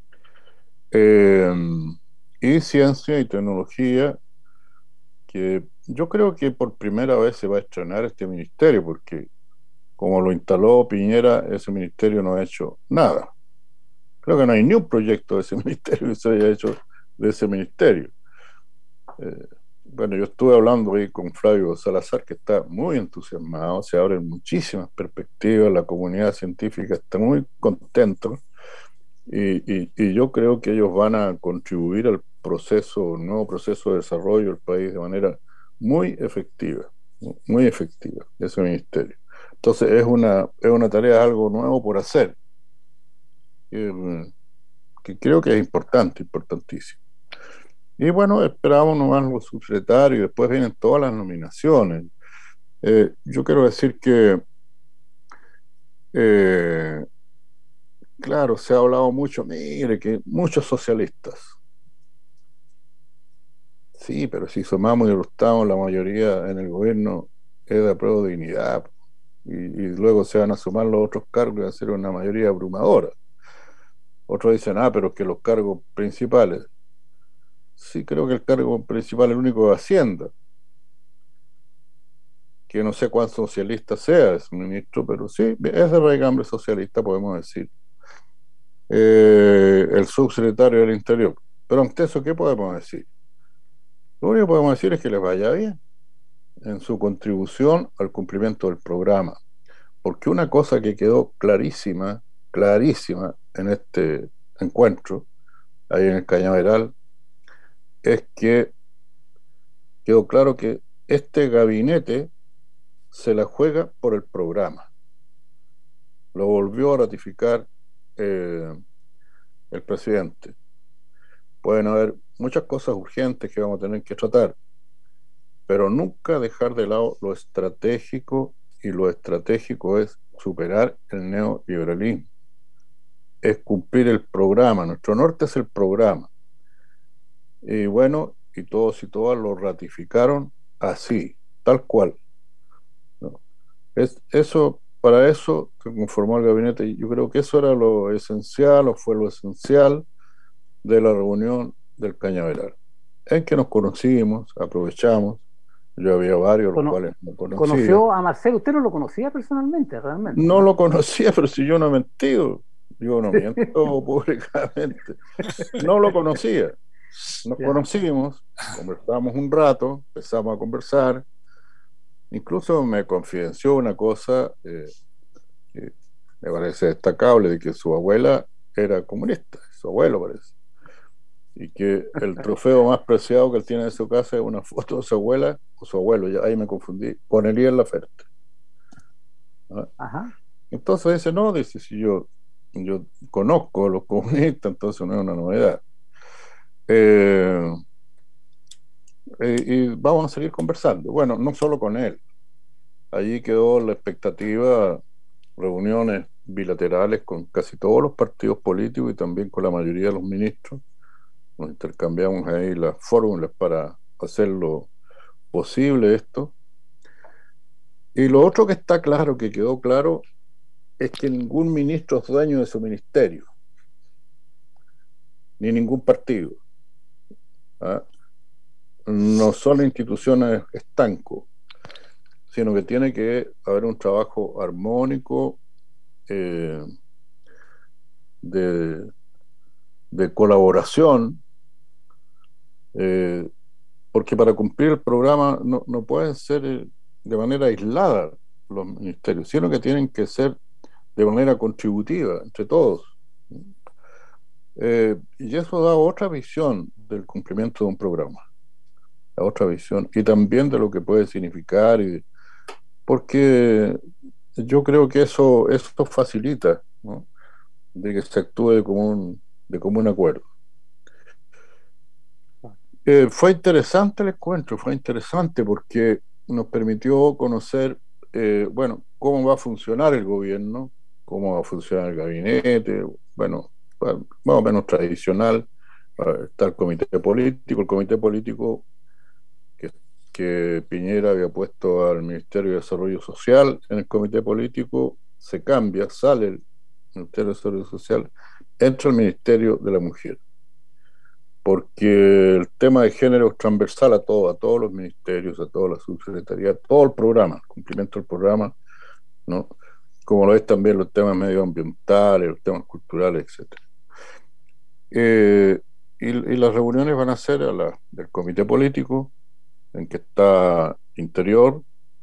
Speaker 7: Y ciencia y tecnología, que yo creo que por primera vez se va a estrenar este ministerio, porque como lo instaló Piñera, ese ministerio no ha hecho nada. Creo que no hay ni un proyecto de ese ministerio que se haya hecho de ese ministerio. Bueno, yo estuve hablando ahí con Flavio Salazar, que está muy entusiasmado, se abren muchísimas perspectivas, la comunidad científica está muy contenta, y yo creo que ellos van a contribuir al nuevo proceso de desarrollo del país de manera muy efectiva, ese ministerio. Entonces es una tarea, algo nuevo por hacer, que creo que es importantísimo. Y bueno, esperamos nomás los subsecretarios y después vienen todas las nominaciones. Yo quiero decir que, claro, se ha hablado mucho, mire, que muchos socialistas. Sí, pero si sumamos y restamos, la mayoría en el gobierno es de apruebo de dignidad. Y luego se van a sumar los otros cargos y va a ser una mayoría abrumadora. Otros dicen, pero que los cargos principales. Sí, creo que el cargo principal es el único de Hacienda, que no sé cuán socialista sea ese ministro, pero sí, es de raigambre socialista, podemos decir. El subsecretario del Interior. Pero ante eso, ¿qué podemos decir? Lo único que podemos decir es que les vaya bien en su contribución al cumplimiento del programa. Porque una cosa que quedó clarísima en este encuentro, ahí en el Cañaveral, es que quedó claro que este gabinete se la juega por el programa. Lo volvió a ratificar el presidente. Pueden haber muchas cosas urgentes que vamos a tener que tratar, pero nunca dejar de lado lo estratégico, y lo estratégico es superar el neoliberalismo, es cumplir el programa. Nuestro norte es el programa. Y bueno, y todos y todas lo ratificaron así, tal cual, ¿no? Para eso se conformó el gabinete, y yo creo que eso era lo esencial, o fue lo esencial de la reunión del Cañaveral, en que nos conocimos, aprovechamos. Yo había varios, los cuales no conocía.
Speaker 2: ¿Conoció a Marcelo? ¿Usted no lo conocía personalmente, realmente?
Speaker 7: No lo conocía, pero si yo no he mentido, yo no miento públicamente. No lo conocía. Nos conocimos, conversamos un rato, empezamos a conversar. Incluso me confidenció una cosa que me parece destacable, de que su abuela era comunista, su abuelo parece, y que el trofeo más preciado que él tiene en su casa es una foto de su abuela o su abuelo, ya ahí me confundí, con Elías Laferte. ¿Ah?
Speaker 2: Ajá.
Speaker 7: Entonces dice, no, dice, si yo conozco a los comunistas, entonces no es una novedad. Y vamos a seguir conversando. Bueno, no solo con él. Allí quedó la expectativa, reuniones bilaterales con casi todos los partidos políticos y también con la mayoría de los ministros. Nos intercambiamos ahí las fórmulas para hacerlo posible esto. Y lo otro que está claro, que quedó claro, es que ningún ministro es dueño de su ministerio, ni ningún partido. ¿Ah? No son instituciones estancos, sino que tiene que haber un trabajo armónico, de colaboración, porque para cumplir el programa no pueden ser de manera aislada los ministerios, sino que tienen que ser de manera contributiva entre todos. Y eso da otra visión del cumplimiento de un programa, la otra visión, y también de lo que puede significar, porque yo creo que eso facilita, ¿no?, de que se actúe de común acuerdo. Fue interesante el encuentro, fue interesante porque nos permitió conocer, bueno, cómo va a funcionar el gobierno, cómo va a funcionar el gabinete, bueno, más o menos tradicional. Está el comité político que que Piñera había puesto al Ministerio de Desarrollo Social en el comité político, se cambia, sale el Ministerio de Desarrollo Social, entra el Ministerio de la Mujer, porque el tema de género es transversal a todos los ministerios, a todas las subsecretarías, todo el programa, el cumplimiento del programa, ¿no? Como lo es también los temas medioambientales, los temas culturales, etc. Y las reuniones van a ser del comité político, en que está Interior,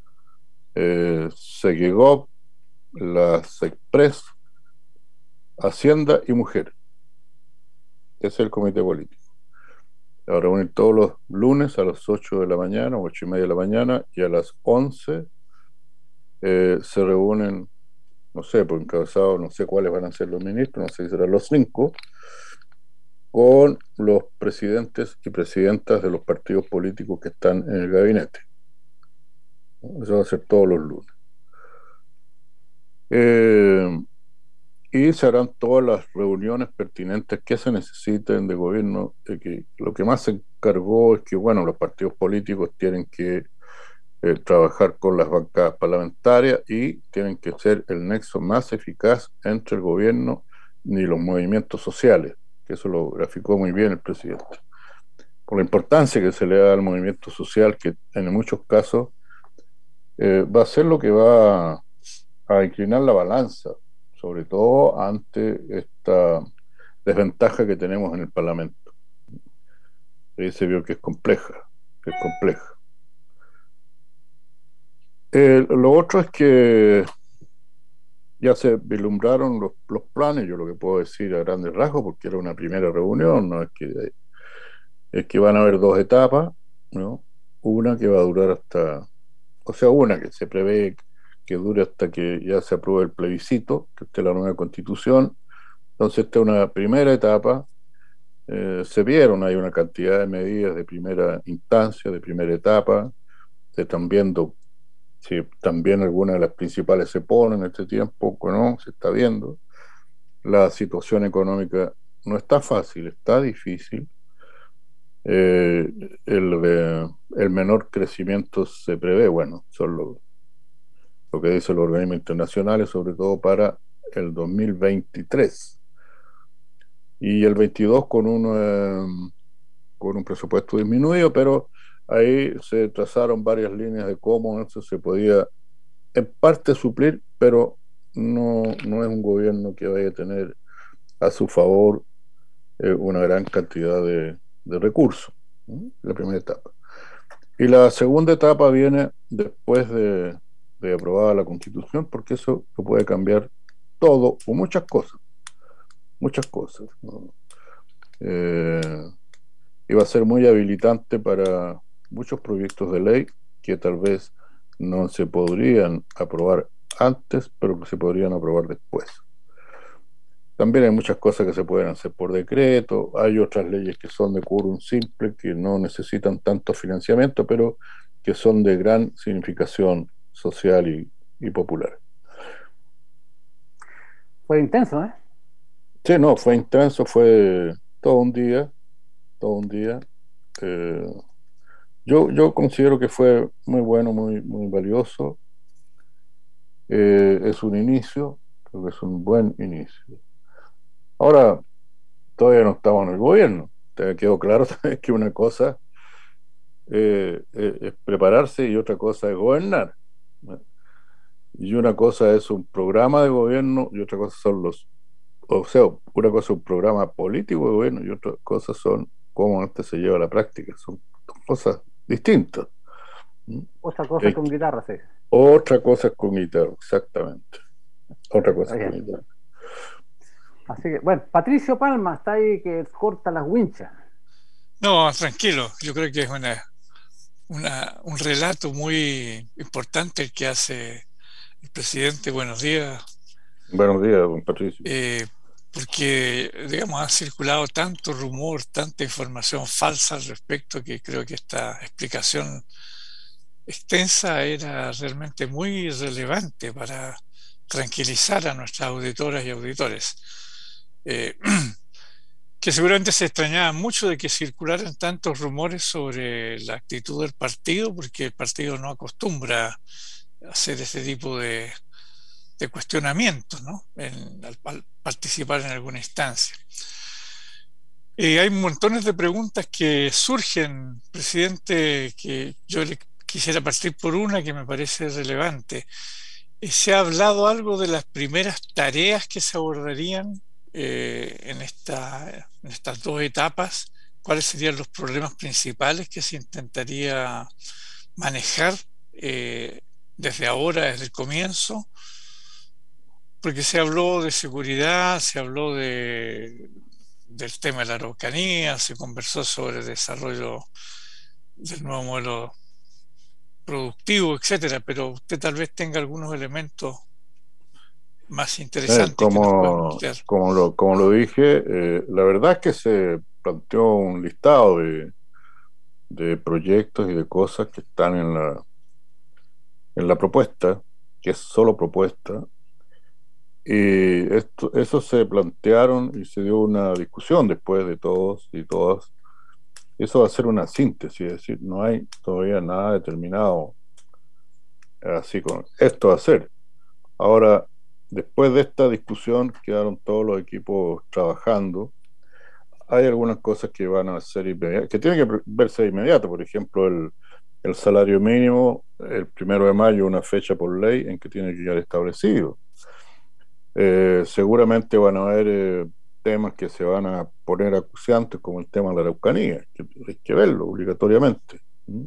Speaker 7: Segegov, la SECPRES, Hacienda y Mujer. Ese es el comité político. Se va a reunir todos los lunes a las 8 de la mañana, 8:30 de la mañana, y a las 11 se reúnen, no sé, por encabezado, no sé cuáles van a ser los ministros, no sé si serán los 5, con los presidentes y presidentas de los partidos políticos que están en el gabinete. Eso va a ser todos los lunes. Y se harán todas las reuniones pertinentes que se necesiten de gobierno. Que lo que más se encargó es que, bueno, los partidos políticos tienen que trabajar con las bancadas parlamentarias y tienen que ser el nexo más eficaz entre el gobierno y los movimientos sociales, que eso lo graficó muy bien el presidente, por la importancia que se le da al movimiento social, que en muchos casos va a ser lo que va a inclinar la balanza, sobre todo ante esta desventaja que tenemos en el Parlamento. Ahí se vio que es compleja, Lo otro es que ya se vislumbraron los planes, yo lo que puedo decir a grandes rasgos, porque era una primera reunión, ¿no? Es que van a haber 2 etapas, ¿no? Una que va a durar una que se prevé que dure hasta que ya se apruebe el plebiscito, que esté la nueva constitución. Entonces esta es una primera etapa. Se vieron, hay una cantidad de medidas de primera instancia, de primera etapa. Se están viendo si también algunas de las principales se ponen en este tiempo, ¿no? Se está viendo. La situación económica no está fácil, está difícil. El menor crecimiento se prevé, bueno, son lo que dicen los organismos internacionales, sobre todo para el 2023. Y el 22 con un presupuesto disminuido, pero ahí se trazaron varias líneas de cómo eso se podía en parte suplir, pero no es un gobierno que vaya a tener a su favor una gran cantidad de recursos, ¿no? La primera etapa. Y la segunda etapa viene después de aprobada la Constitución, porque eso lo puede cambiar todo o muchas cosas, ¿no? Y va a ser muy habilitante para muchos proyectos de ley que tal vez no se podrían aprobar antes, pero que se podrían aprobar después. También hay muchas cosas que se pueden hacer por decreto, hay otras leyes que son de quórum simple, que no necesitan tanto financiamiento, pero que son de gran significación social y popular.
Speaker 2: Fue intenso, ¿eh?
Speaker 7: Sí, no, fue intenso, fue todo un día. Yo considero que fue muy bueno, muy valioso. Es un inicio, creo que es un buen inicio. Ahora, todavía no estamos en el gobierno. Te quedó claro que una cosa es prepararse y otra cosa es gobernar. Y una cosa es un programa de gobierno y otra cosa son una cosa es un programa político de gobierno y otra cosa son cómo este se lleva a la práctica. Son dos cosas distintas.
Speaker 2: Otra cosa es con guitarra, sí.
Speaker 7: Otra cosa es con guitarra, exactamente. Otra cosa es con guitarra.
Speaker 2: Así que, bueno, Patricio Palma está ahí que corta las winchas.
Speaker 3: No, tranquilo, yo creo que es un relato muy importante el que hace el presidente. Buenos días.
Speaker 7: Buenos días, don Patricio.
Speaker 3: Porque, digamos, ha circulado tanto rumor, tanta información falsa al respecto, que creo que esta explicación extensa era realmente muy relevante para tranquilizar a nuestras auditoras y auditores. que seguramente se extrañaban mucho de que circularan tantos rumores sobre la actitud del partido, porque el partido no acostumbra a hacer ese tipo de cuestionamientos, ¿no? Al participar en alguna instancia. Hay montones de preguntas que surgen, presidente, que yo le quisiera partir por una que me parece relevante. ¿Se ha hablado algo de las primeras tareas que se abordarían en estas dos etapas? ¿Cuáles serían los problemas principales que se intentaría manejar desde ahora, desde el comienzo? Porque se habló de seguridad, se habló del tema de la Araucanía, se conversó sobre el desarrollo del nuevo modelo productivo, etcétera, pero usted tal vez tenga algunos elementos más interesantes que nos puedan mostrar.
Speaker 7: Como lo dije, la verdad es que se planteó un listado de proyectos y de cosas que están en la propuesta, que es solo propuesta, y eso se plantearon y se dio una discusión después de todos y todas. Eso va a ser una síntesis, es decir, no hay todavía nada determinado así con esto va a ser. Ahora, después de esta discusión quedaron todos los equipos trabajando. Hay algunas cosas que van a ser inmediatas, que tienen que verse de inmediato. Por ejemplo, el salario mínimo, el 1 de mayo, una fecha por ley en que tiene que quedar establecido. Seguramente van a haber temas que se van a poner acuciantes, como el tema de la Araucanía, que hay que verlo obligatoriamente.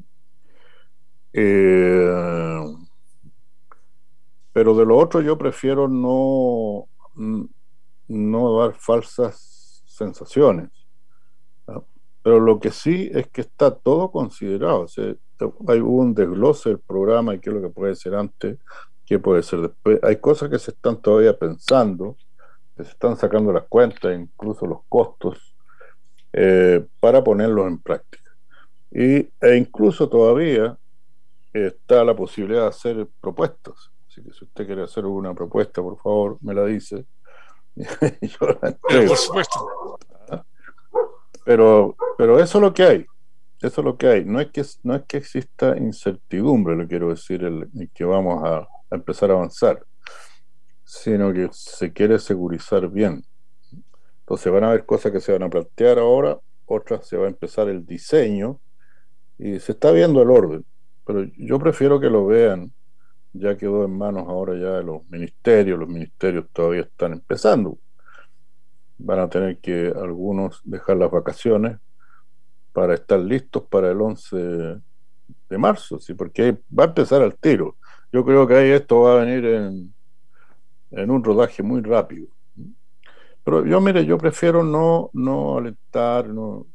Speaker 7: Pero de lo otro yo prefiero no dar falsas sensaciones, ¿no? Pero lo que sí es que está todo considerado. O sea, hay un desglose del programa y qué es lo que puede ser antes, qué puede ser después. Hay cosas que se están todavía pensando, que se están sacando las cuentas, incluso los costos, para ponerlos en práctica. E incluso todavía está la posibilidad de hacer propuestas. Así que si usted quiere hacer una propuesta, por favor, me la dice. Yo la entrego.
Speaker 3: Por supuesto.
Speaker 7: Pero eso es lo que hay. Eso es lo que hay. No es que exista incertidumbre, lo quiero decir, en que vamos a empezar a avanzar, sino que se quiere segurizar bien. Entonces van a haber cosas que se van a plantear ahora, otras se va a empezar el diseño y se está viendo el orden. Pero yo prefiero que lo vean. Ya quedó en manos ahora ya de los ministerios todavía están empezando. Van a tener que algunos dejar las vacaciones para estar listos para el 11 de marzo, ¿sí? Porque ahí va a empezar al tiro. Yo creo que ahí esto va a venir en un rodaje muy rápido. Pero yo prefiero no alentar,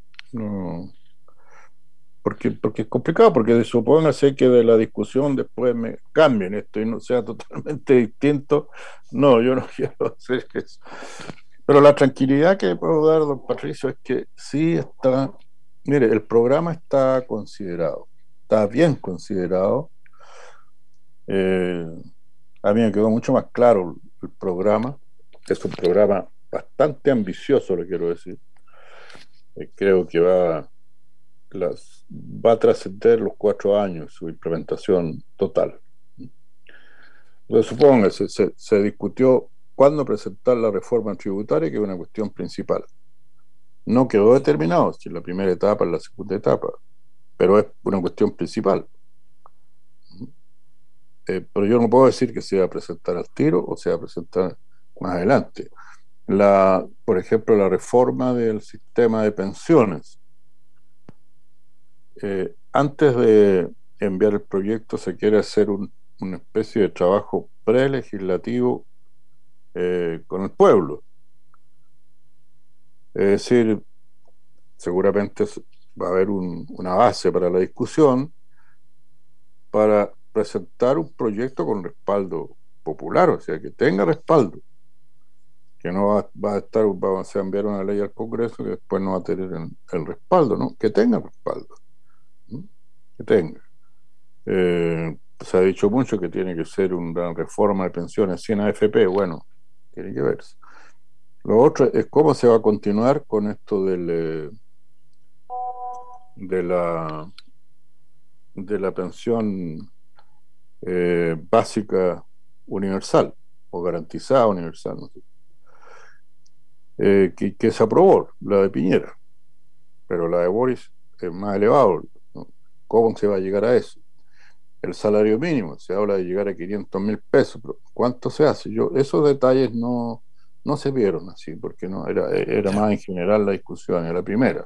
Speaker 7: porque es complicado, porque supóngase que de la discusión después me cambien esto y no sea totalmente distinto. No, yo no quiero hacer eso. Pero la tranquilidad que puedo dar, don Patricio, es que sí está, mire, el programa está considerado, está bien considerado. A mí me quedó mucho más claro el programa. Es un programa bastante ambicioso, le quiero decir. Creo que va a trascender los 4 años su implementación total. Entonces, supóngase, se discutió cuándo presentar la reforma tributaria, que es una cuestión principal. No quedó determinado si en la primera etapa o en la segunda etapa, pero es una cuestión principal. Pero yo no puedo decir que se va a presentar al tiro o se va a presentar más adelante. Por ejemplo, la reforma del sistema de pensiones. Antes de enviar el proyecto se quiere hacer una especie de trabajo prelegislativo con el pueblo. Es decir, seguramente va a haber una base para la discusión para presentar un proyecto con respaldo popular, o sea, que tenga respaldo, que no vamos a enviar una ley al Congreso que después no va a tener el respaldo, ¿no? Que tenga respaldo. Que tenga. Se ha dicho mucho que tiene que ser una reforma de pensiones sin AFP. Bueno, tiene que verse. Lo otro es cómo se va a continuar con esto de la pensión básica universal o garantizada universal, no sé, que se aprobó, la de Piñera, pero la de Boris es más elevado, ¿no? ¿Cómo se va a llegar a eso? El salario mínimo, se habla de llegar a 500.000 pesos, pero ¿cuánto se hace? Esos detalles no se vieron así, porque no era más en general la discusión, era la primera.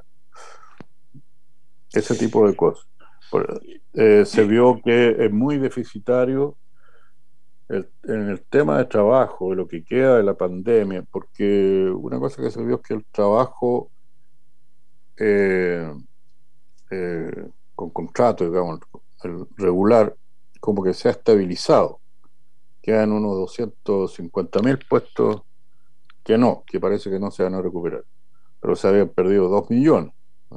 Speaker 7: Ese tipo de cosas. Se vio que es muy deficitario en el tema de trabajo, de lo que queda de la pandemia, porque una cosa que se vio es que el trabajo eh, con contrato, digamos, el regular, como que se ha estabilizado. Quedan unos 250.000 puestos que parece que no se van a recuperar, pero se habían perdido 2 millones.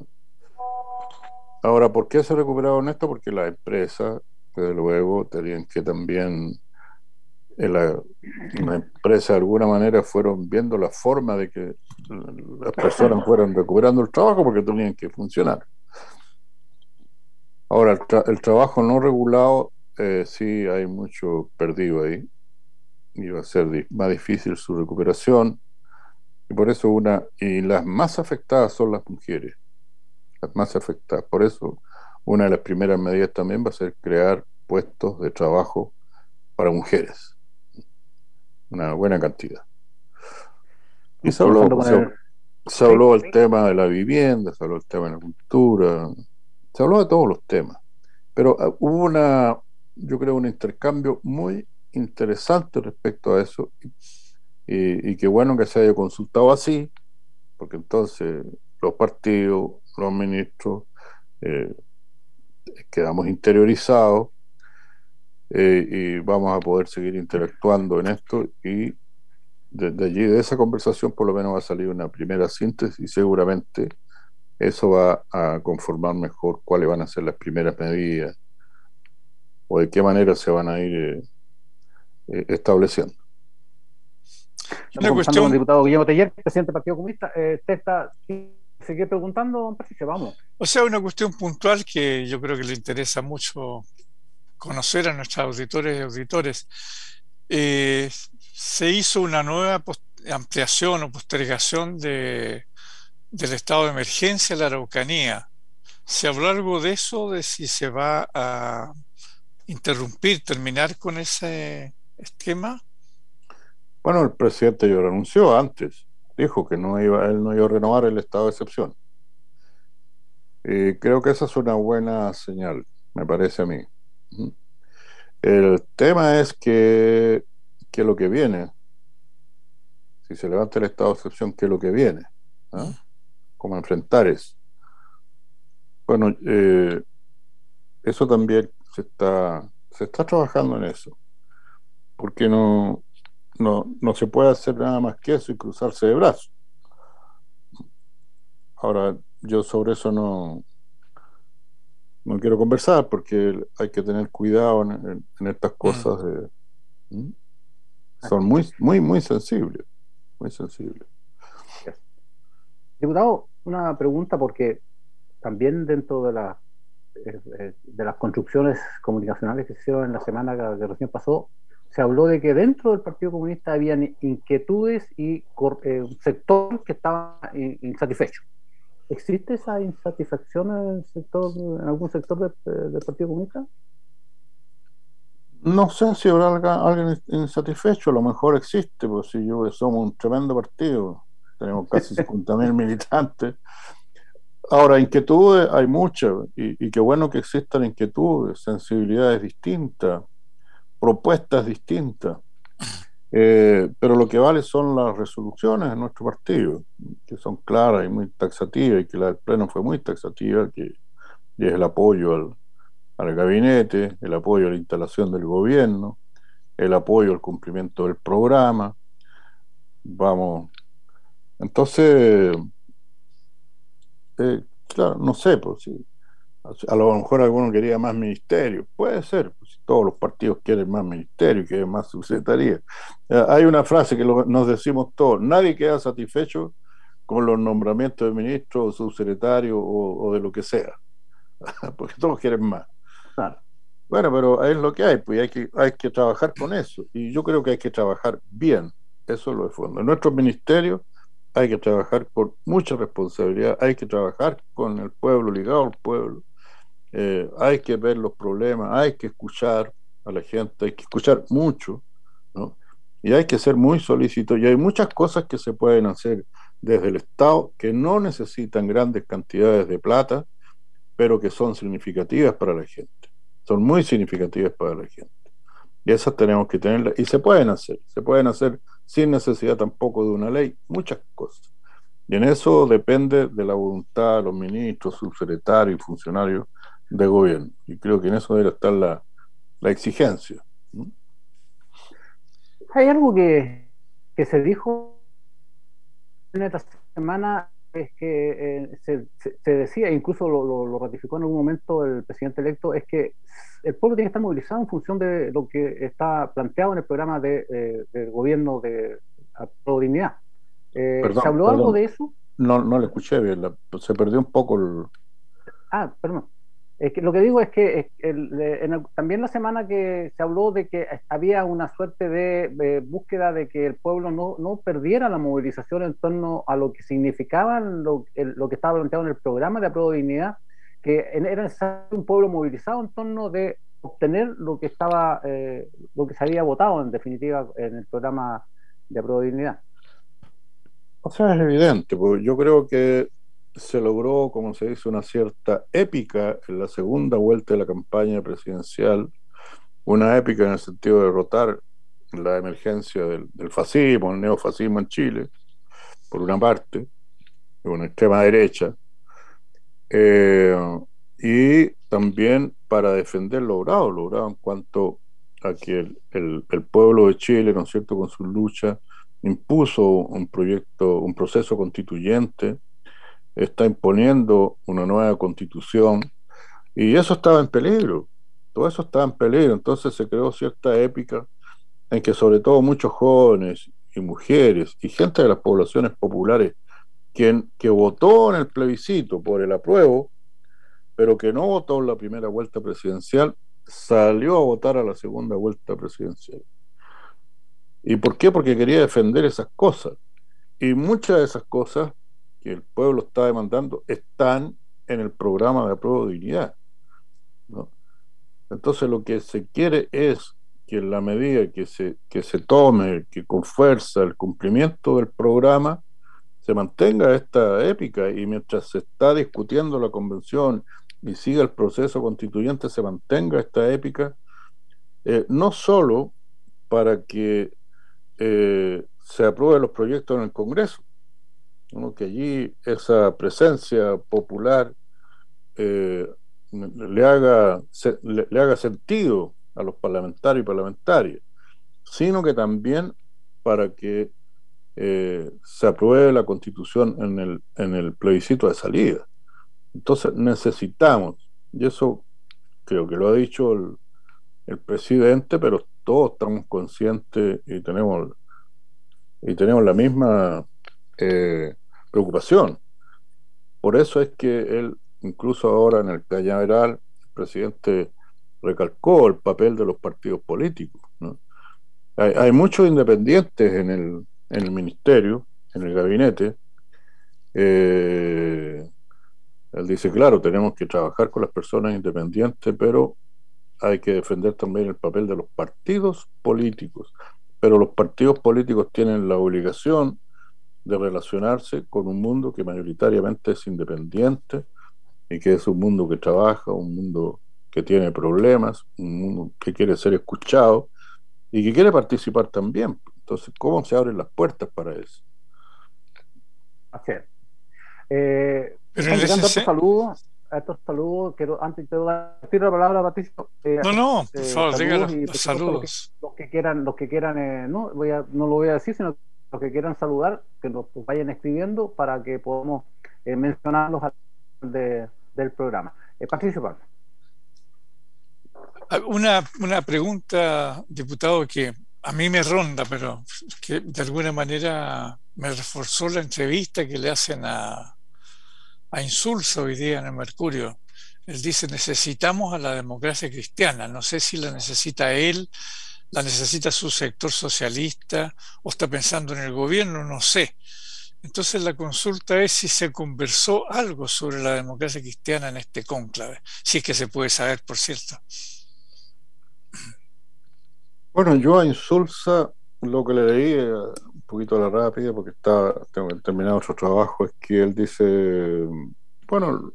Speaker 7: Ahora, ¿por qué se recuperaron esto? Porque las empresas, desde luego, tenían que también, las empresas de alguna manera fueron viendo la forma de que las personas fueran recuperando el trabajo porque tenían que funcionar. Ahora, el trabajo no regulado, sí hay mucho perdido ahí, y va a ser más difícil su recuperación, y por eso y las más afectadas son las mujeres, las más afectadas. Por eso, una de las primeras medidas también va a ser crear puestos de trabajo para mujeres, una buena cantidad. Y se habló del tema de la vivienda, se habló del tema de la cultura, se habló de todos los temas, pero hubo yo creo, un intercambio muy interesante respecto a eso, y qué bueno que se haya consultado así, porque entonces los partidos, los ministros, quedamos interiorizados, y vamos a poder seguir interactuando en esto, y de allí, de esa conversación, por lo menos va a salir una primera síntesis, y seguramente eso va a conformar mejor cuáles van a ser las primeras medidas o de qué manera se van a ir estableciendo.
Speaker 2: Estamos conversando con el diputado Guillermo Teller, presidente del Partido Comunista. ¿Sigue preguntando, don Patricio? Vamos.
Speaker 3: O sea, una cuestión puntual que yo creo que le interesa mucho conocer a nuestros auditores y auditores. Se hizo una nueva ampliación o postergación del estado de emergencia en la Araucanía. ¿Se habló algo de eso, de si se va a terminar con ese esquema?
Speaker 7: Bueno, el presidente ya lo anunció antes, dijo que él no iba a renovar el estado de excepción. Creo que esa es una buena señal, me parece a mí. El tema es que lo que viene, si se levanta el estado de excepción, ¿qué es lo que viene? ¿Cómo enfrentar eso? Bueno, eso también se está trabajando en eso, porque no se puede hacer nada más que eso y cruzarse de brazos. Ahora, yo sobre eso no quiero conversar, porque hay que tener cuidado en estas cosas. Son muy, muy, muy sensibles. Muy sensibles.
Speaker 2: Diputado, una pregunta, porque también dentro de las construcciones comunicacionales que se hicieron en la semana que recién pasó, se habló de que dentro del Partido Comunista habían inquietudes y un sector que estaba insatisfecho. ¿Existe esa insatisfacción en algún sector del Partido Comunista?
Speaker 7: No sé si habrá alguien insatisfecho, a lo mejor existe, porque si somos un tremendo partido, tenemos casi 50.000 militantes. Ahora, inquietudes hay muchas, y qué bueno que existan inquietudes, sensibilidades distintas, propuestas distintas, pero lo que vale son las resoluciones de nuestro partido, que son claras y muy taxativas, y que la del Pleno fue muy taxativa, y es el apoyo al gabinete, el apoyo a la instalación del gobierno, el apoyo al cumplimiento del programa. Vamos, entonces, claro, no sé, pues, si a lo mejor alguno quería más ministerio, puede ser, pues, todos los partidos quieren más ministerio, quieren más subsecretaría. Hay una frase que nos decimos todos: nadie queda satisfecho con los nombramientos de ministros o subsecretarios o de lo que sea, porque todos quieren más.
Speaker 2: Claro.
Speaker 7: Bueno, pero es lo que hay, pues hay que trabajar con eso, y yo creo que hay que trabajar bien, eso es lo de fondo. En nuestros ministerios hay que trabajar con mucha responsabilidad, hay que trabajar con el pueblo, ligado al pueblo, hay que ver los problemas, hay que escuchar a la gente, hay que escuchar mucho, ¿no? Y hay que ser muy solícito, y hay muchas cosas que se pueden hacer desde el Estado que no necesitan grandes cantidades de plata, pero que son significativas para la gente, son muy significativas para la gente. Y esas tenemos que tenerlas, y se pueden hacer sin necesidad tampoco de una ley, muchas cosas. Y en eso depende de la voluntad de los ministros, subsecretarios y funcionarios de gobierno. Y creo que en eso debe estar la exigencia.
Speaker 2: Hay algo que se dijo en esta semana, es que se decía, incluso lo ratificó en algún momento el presidente electo, es que el pueblo tiene que estar movilizado en función de lo que está planteado en el programa del gobierno de Prodignidad. ¿Se habló algo de eso?
Speaker 7: No le escuché bien, se perdió un poco el...
Speaker 2: Perdón. Es que lo que digo es que también la semana que se habló de que había una suerte de búsqueda de que el pueblo no perdiera la movilización en torno a lo que significaba lo que estaba planteado en el programa de Apruebo Dignidad, que era necesario un pueblo movilizado en torno de obtener lo que se había votado en definitiva en el programa de Apruebo Dignidad.
Speaker 7: O sea, es evidente, porque yo creo que se logró, como se dice, una cierta épica en la segunda vuelta de la campaña presidencial, una épica en el sentido de derrotar la emergencia del fascismo, el neofascismo en Chile, por una parte, de una extrema derecha, y también para defender logrado en cuanto a que el pueblo de Chile, ¿no es cierto?, con su lucha, impuso un proceso constituyente, está imponiendo una nueva constitución, y eso estaba en peligro, todo eso estaba en peligro. Entonces se creó cierta épica en que sobre todo muchos jóvenes y mujeres y gente de las poblaciones populares que votó en el plebiscito por el apruebo, pero que no votó en la primera vuelta presidencial, salió a votar a la segunda vuelta presidencial. ¿Y por qué? Porque quería defender esas cosas, y muchas de esas cosas que el pueblo está demandando están en el programa de Apruebo Dignidad, ¿no? Entonces lo que se quiere es que en la medida que se tome, que con fuerza el cumplimiento del programa, se mantenga esta épica, y mientras se está discutiendo la convención y siga el proceso constituyente, se mantenga esta épica, no solo para que se aprueben los proyectos en el Congreso, ¿no?, que allí esa presencia popular le haga sentido a los parlamentarios y parlamentarias, sino que también para que se apruebe la Constitución en el plebiscito de salida. Entonces necesitamos, y eso creo que lo ha dicho el presidente, pero todos estamos conscientes y tenemos la misma preocupación. Por eso es que él, incluso ahora en el cañaveral, el presidente recalcó el papel de los partidos políticos, ¿no? Hay muchos independientes en el ministerio, en el gabinete. Él dice, claro, tenemos que trabajar con las personas independientes, pero hay que defender también el papel de los partidos políticos. Pero los partidos políticos tienen la obligación de relacionarse con un mundo que mayoritariamente es independiente, y que es un mundo que trabaja, un mundo que tiene problemas, un mundo que quiere ser escuchado y que quiere participar también. Entonces, ¿cómo se abren las puertas para eso?
Speaker 2: Así es. Estos saludos, quiero, antes de dar la palabra a Patricio.
Speaker 3: Por favor, digan los saludos.
Speaker 2: Los que quieran, no lo voy a decir, sino los que quieran saludar, que nos vayan escribiendo para que podamos mencionarlos del programa. Patricio Palma.
Speaker 3: Una pregunta, diputado, que a mí me ronda, pero que de alguna manera me reforzó la entrevista que le hacen a Insulza hoy día en el Mercurio. Él dice, necesitamos a la democracia cristiana. No sé si la necesita él, la necesita su sector socialista o está pensando en el gobierno, no sé. Entonces la consulta es si se conversó algo sobre la democracia cristiana en este cónclave, si es que se puede saber, por cierto.
Speaker 7: Bueno, yo a Insulza lo que le leí un poquito a la rápida, porque tengo que terminar otro trabajo, es que él dice, bueno,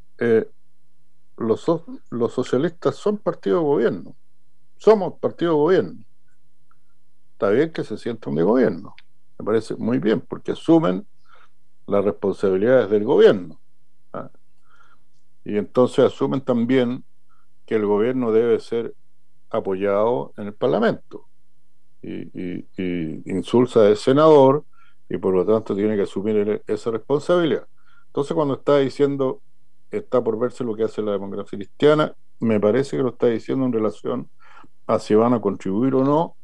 Speaker 7: los socialistas son partido de gobierno, somos partido de gobierno. Está bien que se sientan de gobierno, me parece muy bien, porque asumen las responsabilidades del gobierno. ¿Ah? Y entonces asumen también que el gobierno debe ser apoyado en el Parlamento. Y Insulza es senador y por lo tanto tiene que asumir esa responsabilidad. Entonces cuando está diciendo está por verse lo que hace la democracia cristiana, me parece que lo está diciendo en relación a si van a contribuir o no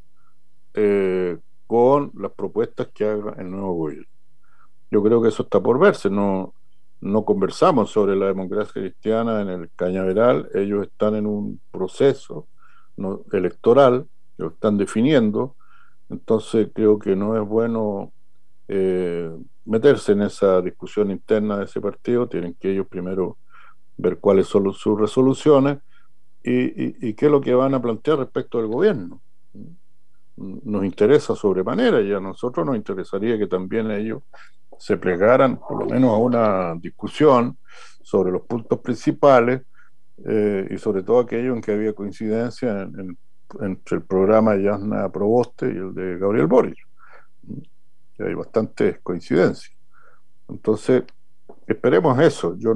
Speaker 7: con las propuestas que haga el nuevo gobierno. Yo creo que eso está por verse. No conversamos sobre la democracia cristiana en el Cañaveral. Ellos están en un proceso electoral, lo están definiendo. Entonces creo que no es bueno meterse en esa discusión interna de ese partido. Tienen que ellos primero ver cuáles son sus resoluciones y qué es lo que van a plantear respecto al gobierno. Nos interesa sobremanera y a nosotros nos interesaría que también ellos se plegaran por lo menos a una discusión sobre los puntos principales y sobre todo aquello en que había coincidencia entre el programa de Jasna Proboste y el de Gabriel Boric. Y hay bastantes coincidencias. Entonces, esperemos eso. Yo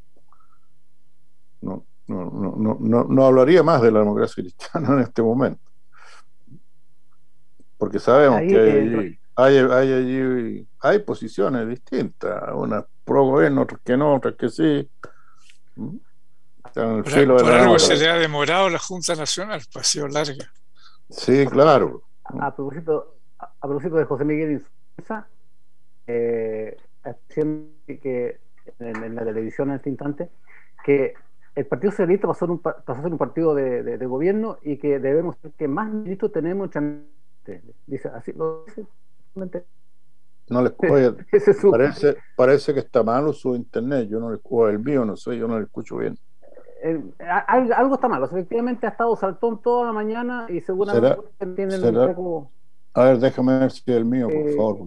Speaker 7: no hablaría más de la democracia cristiana en este momento. Porque sabemos que hay posiciones distintas, unas pro gobierno, otras que no, otras que sí.
Speaker 3: Por algo se le ha demorado la Junta Nacional, ha sido larga.
Speaker 7: Sí, claro.
Speaker 2: A propósito de José Miguel Insulza, haciendo que en la televisión en este instante, que el Partido Socialista pasó a ser un partido de gobierno y que debemos ser que más ministros tenemos. Dice, así lo dice.
Speaker 7: No les parece que está malo su internet, o el mío, no sé, yo no le escucho bien.
Speaker 2: Algo está malo, efectivamente ha estado saltón toda la mañana y seguramente entienden un poco.
Speaker 7: A ver, déjame ver si es el mío, por favor.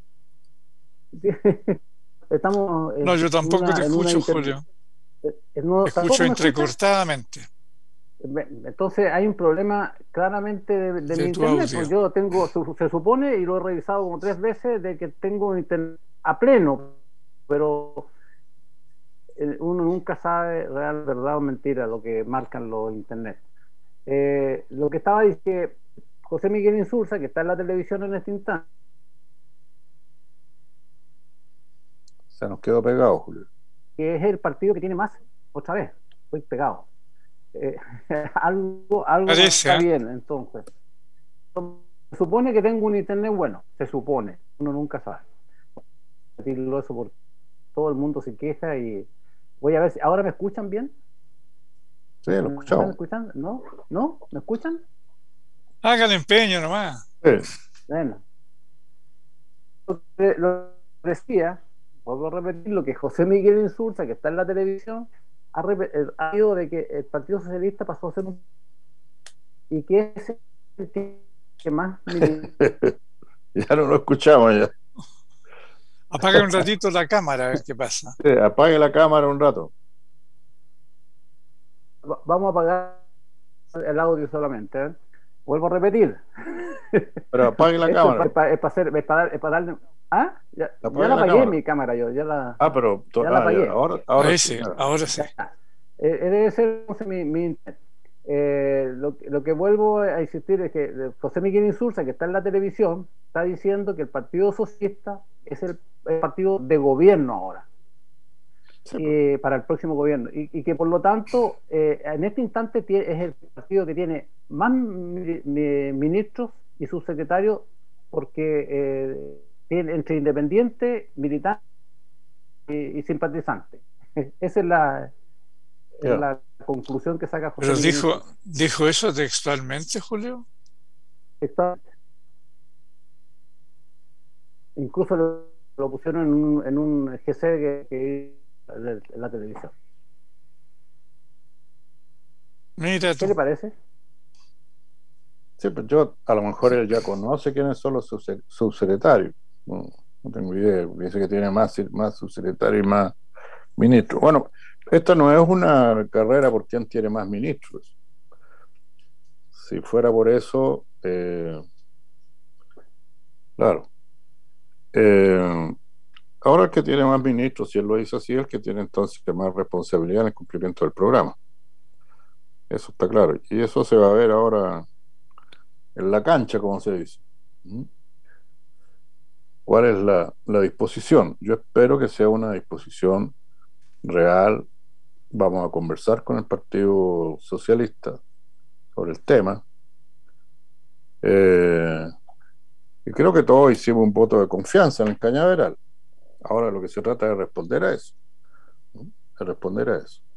Speaker 2: Estamos
Speaker 3: no, yo tampoco te escucho, Julio. Escucho entrecortadamente.
Speaker 2: Entonces hay un problema claramente de mi internet. Pues yo se supone, y lo he revisado como 3 veces, de que tengo internet a pleno, pero uno nunca sabe real, verdad o mentira lo que marcan los internet. Lo que estaba diciendo que José Miguel Insulza, que está en la televisión en este instante,
Speaker 7: se nos quedó pegado, Julio,
Speaker 2: que es el partido que tiene más, otra vez, estoy pegado. Algo está bien, entonces. Se supone que tengo un internet bueno, se supone, uno nunca sabe. Decirlo eso porque todo el mundo se queja y voy a ver si ahora me escuchan bien.
Speaker 7: Sí, lo escuchamos.
Speaker 2: ¿Me escuchan? ¿No? ¿Me escuchan?
Speaker 3: Haga el empeño nomás.
Speaker 7: Sí.
Speaker 2: Bueno. Lo decía, vuelvo a repetir lo que José Miguel Insulza, que está en la televisión, ha ido de que el Partido Socialista pasó a ser un... y que es el que más...
Speaker 7: Ya no lo escuchamos ya.
Speaker 3: Apague un ratito la cámara a ver qué pasa.
Speaker 7: Sí, apague la cámara un rato.
Speaker 2: Vamos a apagar el audio solamente, ¿eh? Vuelvo a repetir.
Speaker 7: Pero apague la cámara.
Speaker 2: Es para darle... ¿Ah? Ya la apagué mi cámara yo. Ya la apagué.
Speaker 3: Ahora sí.
Speaker 2: Debe ser mi internet. Lo que vuelvo a insistir es que José Miguel Insulza, que está en la televisión, está diciendo que el Partido Socialista es el partido de gobierno ahora. para el próximo gobierno y que por lo tanto en este instante es el partido que tiene más ministros y subsecretarios porque tiene entre independiente, militante y simpatizante. Esa es la conclusión que saca José.
Speaker 3: Pero dijo eso textualmente, Julio.
Speaker 2: Textualmente. Incluso lo pusieron en un GC que en la televisión.
Speaker 3: Mira tú.
Speaker 2: ¿Qué le parece?
Speaker 7: Sí, pues yo, a lo mejor él ya conoce quiénes son los subsecretarios. No tengo idea. Dice que tiene más subsecretarios y más ministros. Bueno, esta no es una carrera por quién tiene más ministros. Si fuera por eso, claro. Ahora el que tiene más ministros, si él lo dice así, el que tiene entonces más responsabilidad en el cumplimiento del programa. Eso está claro. Y eso se va a ver ahora en la cancha, como se dice. ¿Cuál es la disposición? Yo espero que sea una disposición real. Vamos a conversar con el Partido Socialista sobre el tema. Y creo que todos hicimos un voto de confianza en el Cañaveral. Ahora lo que se trata es de responder a eso. De responder a eso.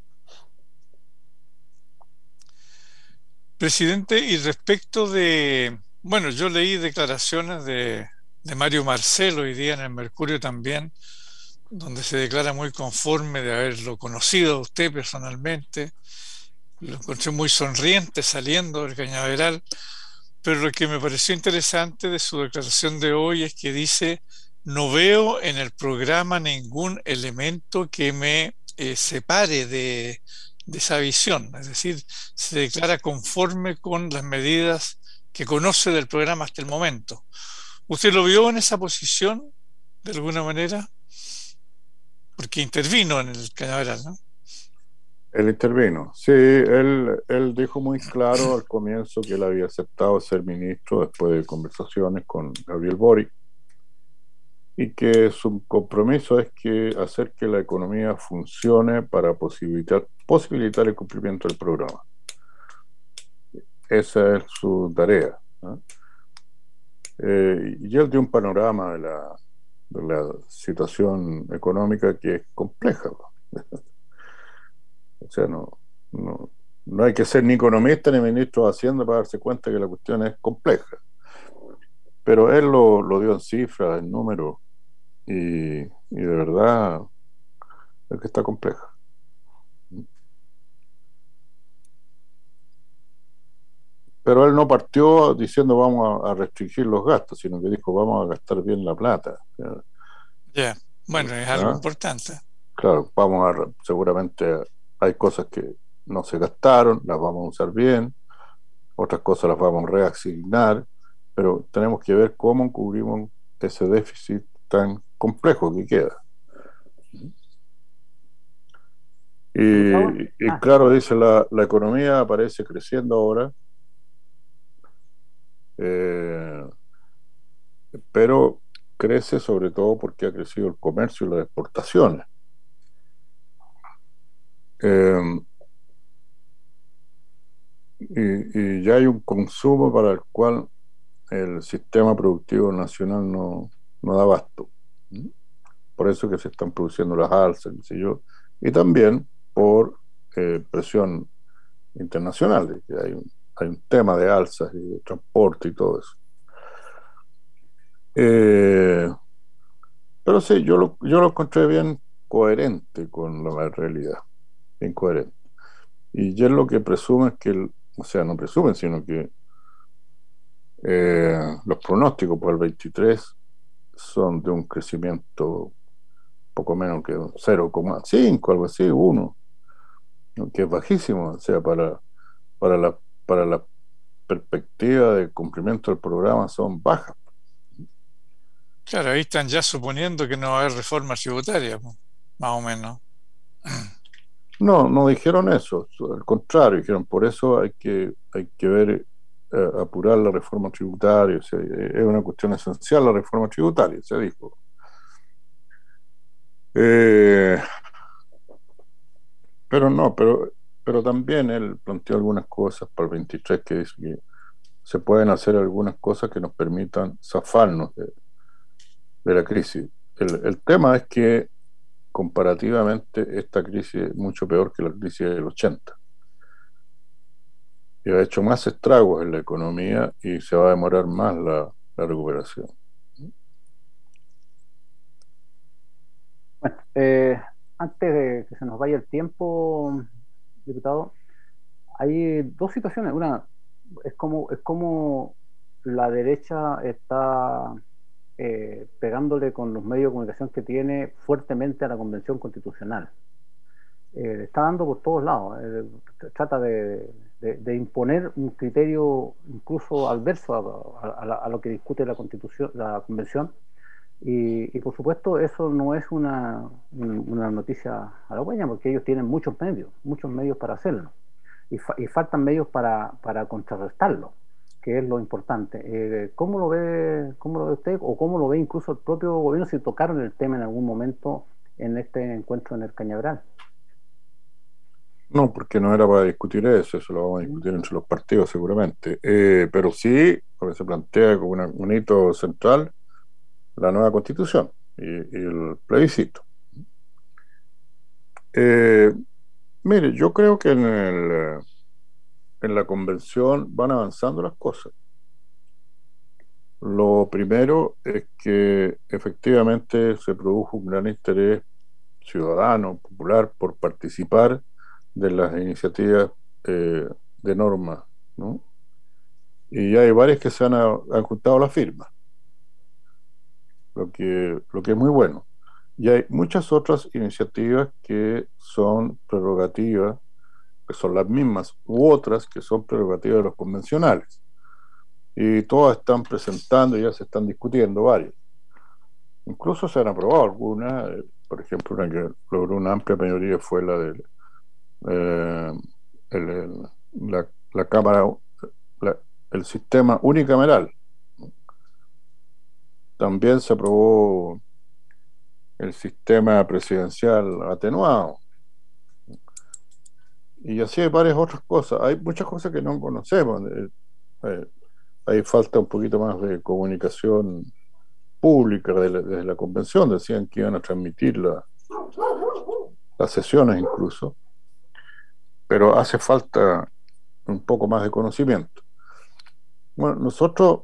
Speaker 3: Presidente, y respecto bueno, yo leí declaraciones de Mario Marcelo hoy día en el Mercurio también, donde se declara muy conforme de haberlo conocido a usted personalmente. Lo encontré muy sonriente saliendo del Cañaveral, pero lo que me pareció interesante de su declaración de hoy es que dice: no veo en el programa ningún elemento que me separe de esa visión, es decir, se declara conforme con las medidas que conoce del programa hasta el momento. ¿Usted lo vio en esa posición de alguna manera? Porque intervino en el Cañaveral, ¿no?
Speaker 7: Él intervino. Sí, él dijo muy claro al comienzo que él había aceptado ser ministro después de conversaciones con Gabriel Boric y que su compromiso es hacer que la economía funcione para posibilitar el cumplimiento del programa. Esa es su tarea, ¿no? Y él dio un panorama de la situación económica que es compleja. O sea, no hay que ser ni economista ni ministro de Hacienda para darse cuenta que la cuestión es compleja. Pero él lo dio en cifras, en números, y de verdad es que está compleja. Pero él no partió diciendo vamos a restringir los gastos, sino que dijo vamos a gastar bien la plata.
Speaker 3: Ya, bueno, es algo importante.
Speaker 7: Claro, seguramente hay cosas que no se gastaron, las vamos a usar bien, otras cosas las vamos a reasignar, pero tenemos que ver cómo cubrimos ese déficit tan complejo que queda. Y claro, dice, la economía aparece creciendo ahora, pero crece sobre todo porque ha crecido el comercio y las exportaciones. Y ya hay un consumo para el cual el sistema productivo nacional no da abasto. Por eso que se están produciendo las alzas, qué sé yo, y también por presión internacional, que hay un tema de alzas y de transporte y todo eso. Pero sí, yo lo encontré bien coherente con la realidad, bien coherente. Y él lo que presume es que, o sea, no presumen, sino que los pronósticos para el 23 son de un crecimiento poco menos que 0,5, algo así, 1, que es bajísimo, o sea, para la perspectiva de cumplimiento del programa son bajas.
Speaker 3: Claro, ahí están ya suponiendo que no va a haber reforma tributaria, más o menos.
Speaker 7: No dijeron eso, al contrario, dijeron por eso hay que ver, apurar la reforma tributaria, o sea, es una cuestión esencial la reforma tributaria, se dijo. pero también él planteó algunas cosas para el 23 que dice que se pueden hacer algunas cosas que nos permitan zafarnos de la crisis. El tema es que comparativamente esta crisis es mucho peor que la crisis del 80. Y ha hecho más estragos en la economía y se va a demorar más la recuperación.
Speaker 2: Bueno, antes de que se nos vaya el tiempo, diputado, hay dos situaciones. Una es como la derecha está pegándole con los medios de comunicación que tiene fuertemente a la Convención Constitucional. Está dando por todos lados. Trata de imponer un criterio incluso adverso a lo que discute la Constitución, la Convención. Y por supuesto eso no es una noticia halagüeña, porque ellos tienen muchos medios para hacerlo, y faltan medios para contrarrestarlo, que es lo importante. ¿Cómo lo ve usted, o cómo lo ve incluso el propio gobierno, si tocaron el tema en algún momento en este encuentro en el Cañaveral?
Speaker 7: No, porque no era para discutir eso lo vamos a discutir entre los partidos seguramente, pero sí, porque se plantea como un hito central la nueva Constitución y el plebiscito. Mire, yo creo que en la convención van avanzando las cosas. Lo primero es que efectivamente se produjo un gran interés ciudadano, popular, por participar de las iniciativas de norma, ¿no? Y hay varias que se han juntado la firma, lo que es muy bueno. Y hay muchas otras iniciativas que son prerrogativas, que son las mismas, u otras que son prerrogativas de los convencionales. Y todas están presentando y ya se están discutiendo varias. Incluso se han aprobado algunas, por ejemplo, una que logró una amplia mayoría fue la de la Cámara, el sistema unicameral. También se aprobó el sistema presidencial atenuado. Y así hay varias otras cosas. Hay muchas cosas que no conocemos. Ahí falta un poquito más de comunicación pública desde la convención. Decían que iban a transmitir las sesiones incluso. Pero hace falta un poco más de conocimiento. Bueno, nosotros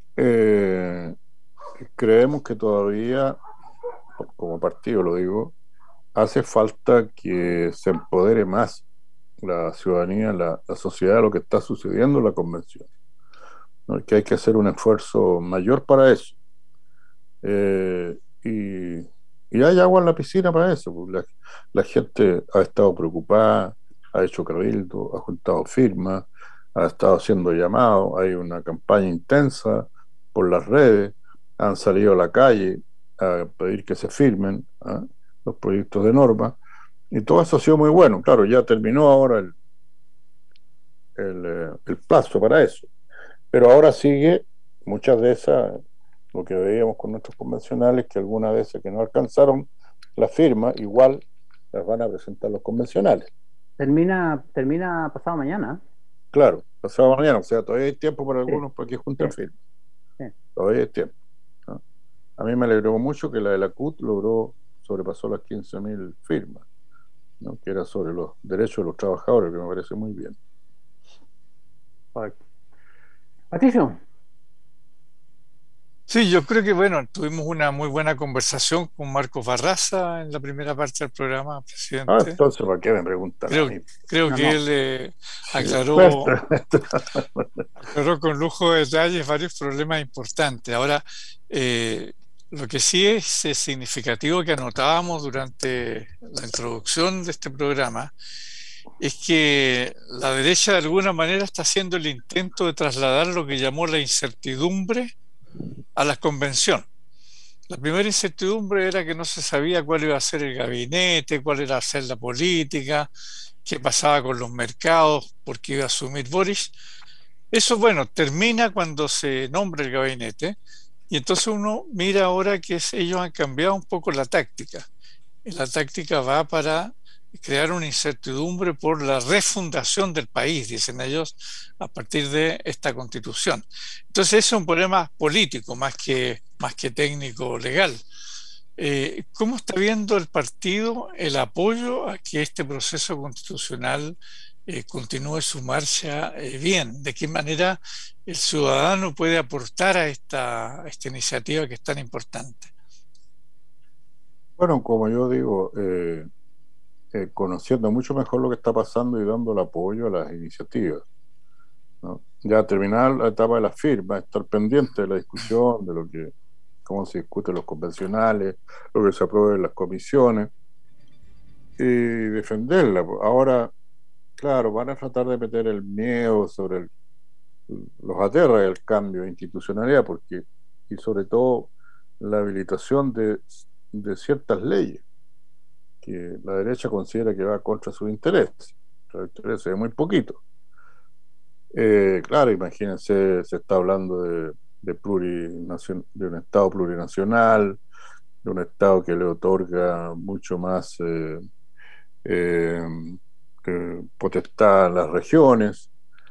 Speaker 7: creemos que todavía, como partido lo digo, hace falta que se empodere más la ciudadanía, la sociedad, de lo que está sucediendo en la convención, ¿no? Que hay que hacer un esfuerzo mayor para eso. Y hay agua en la piscina para eso, pues la gente ha estado preocupada, ha hecho cabildo, ha juntado firmas, ha estado haciendo llamados, hay una campaña intensa por las redes, han salido a la calle a pedir que se firmen los proyectos de norma, y todo eso ha sido muy bueno. Claro, ya terminó ahora el plazo para eso, pero ahora sigue muchas de esas, lo que veíamos con nuestros convencionales, que algunas de esas que no alcanzaron la firma, igual las van a presentar los convencionales.
Speaker 2: Termina pasado mañana.
Speaker 7: Claro, pasado mañana, o sea, todavía hay tiempo para algunos para que junten firmas. Sí. Todavía hay tiempo, ¿no? A mí me alegró mucho que la de la CUT sobrepasó las 15.000 firmas, ¿no? Que era sobre los derechos de los trabajadores, que me parece muy bien.
Speaker 2: Correcto. Patricio.
Speaker 3: Sí, yo creo que, bueno, tuvimos una muy buena conversación con Marcos Barraza en la primera parte del programa, presidente.
Speaker 7: Entonces, ¿para qué me preguntan?
Speaker 3: Creo que él aclaró con lujo de detalles varios problemas importantes. Ahora, lo que sí es significativo, que anotábamos durante la introducción de este programa, es que la derecha de alguna manera está haciendo el intento de trasladar lo que llamó la incertidumbre a la convención. La primera incertidumbre era que no se sabía cuál iba a ser el gabinete, cuál iba a ser la política, qué pasaba con los mercados, por qué iba a asumir Boris. Eso, bueno, termina cuando se nombra el gabinete, y entonces uno mira ahora que ellos han cambiado un poco la táctica. Y la táctica va para crear una incertidumbre por la refundación del país, dicen ellos, a partir de esta constitución. Entonces, ese es un problema político más que técnico legal. ¿Cómo está viendo el partido el apoyo a que este proceso constitucional continúe su marcha bien? ¿De qué manera el ciudadano puede aportar a esta iniciativa que es tan importante?
Speaker 7: Bueno, como yo digo, conociendo mucho mejor lo que está pasando y dando el apoyo a las iniciativas, ¿no? Ya terminar la etapa de las firmas, estar pendiente de la discusión, de lo que, cómo se discuten los convencionales, lo que se apruebe en las comisiones, y defenderla. Ahora, claro, van a tratar de meter el miedo sobre los aterra el cambio de institucionalidad, porque, y sobre todo la habilitación de ciertas leyes que la derecha considera que va contra sus intereses. Sus intereses es muy poquito. Claro, imagínense, se está hablando de un Estado plurinacional, de un Estado que le otorga mucho más potestad a las regiones.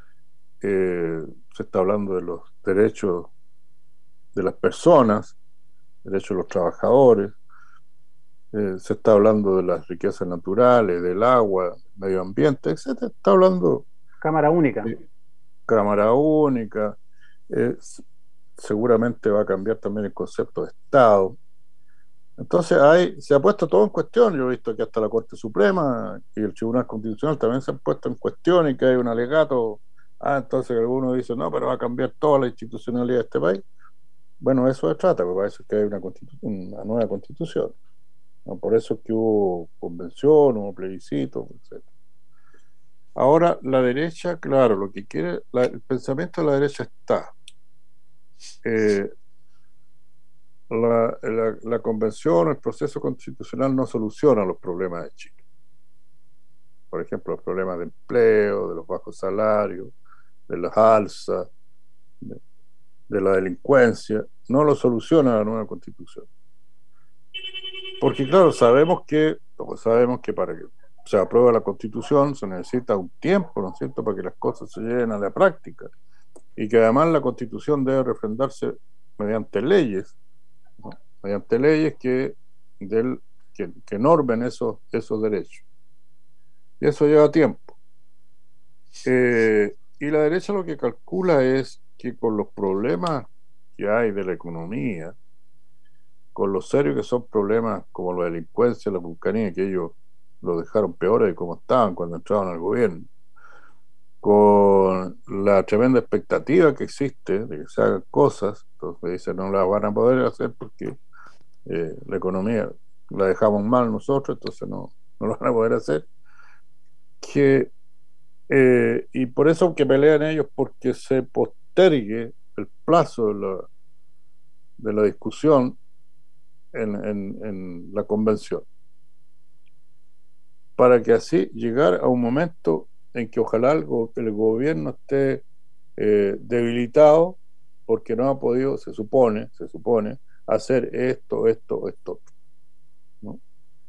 Speaker 7: Se está hablando de los derechos de las personas, derechos de los trabajadores. Se está hablando de las riquezas naturales, del agua, medio ambiente, etcétera. Está hablando
Speaker 2: Cámara única.
Speaker 7: Cámara única. Seguramente va a cambiar también el concepto de Estado. Entonces se ha puesto todo en cuestión. Yo he visto que hasta la Corte Suprema y el Tribunal Constitucional también se han puesto en cuestión y que hay un alegato. Entonces algunos dicen, no, pero va a cambiar toda la institucionalidad de este país. Bueno, eso se trata, porque parece que hay una nueva constitución. ¿No? Por eso es que hubo convención, hubo plebiscito, etc. Ahora, la derecha, claro, lo que quiere, el pensamiento de la derecha está. La convención, el proceso constitucional no soluciona los problemas de Chile. Por ejemplo, los problemas de empleo, de los bajos salarios, de las alzas, de la delincuencia, no lo soluciona la nueva constitución. Porque claro, sabemos que para que se apruebe la constitución se necesita un tiempo, ¿no es cierto?, para que las cosas se lleven a la práctica, y que además la constitución debe refrendarse mediante leyes, ¿no? Mediante leyes que normen esos derechos. Y eso lleva tiempo. Y la derecha lo que calcula es que con los problemas que hay de la economía, con lo serios que son problemas como la delincuencia, la vulcanía, que ellos lo dejaron peores de como estaban cuando entraron al gobierno, con la tremenda expectativa que existe de que se hagan cosas, entonces dicen no las van a poder hacer porque la economía la dejamos mal nosotros, entonces no lo van a poder hacer. Y por eso que pelean ellos porque se postergue el plazo de la discusión en la convención, para que así llegar a un momento en que ojalá el gobierno esté debilitado porque no ha podido, se supone, hacer esto, ¿no?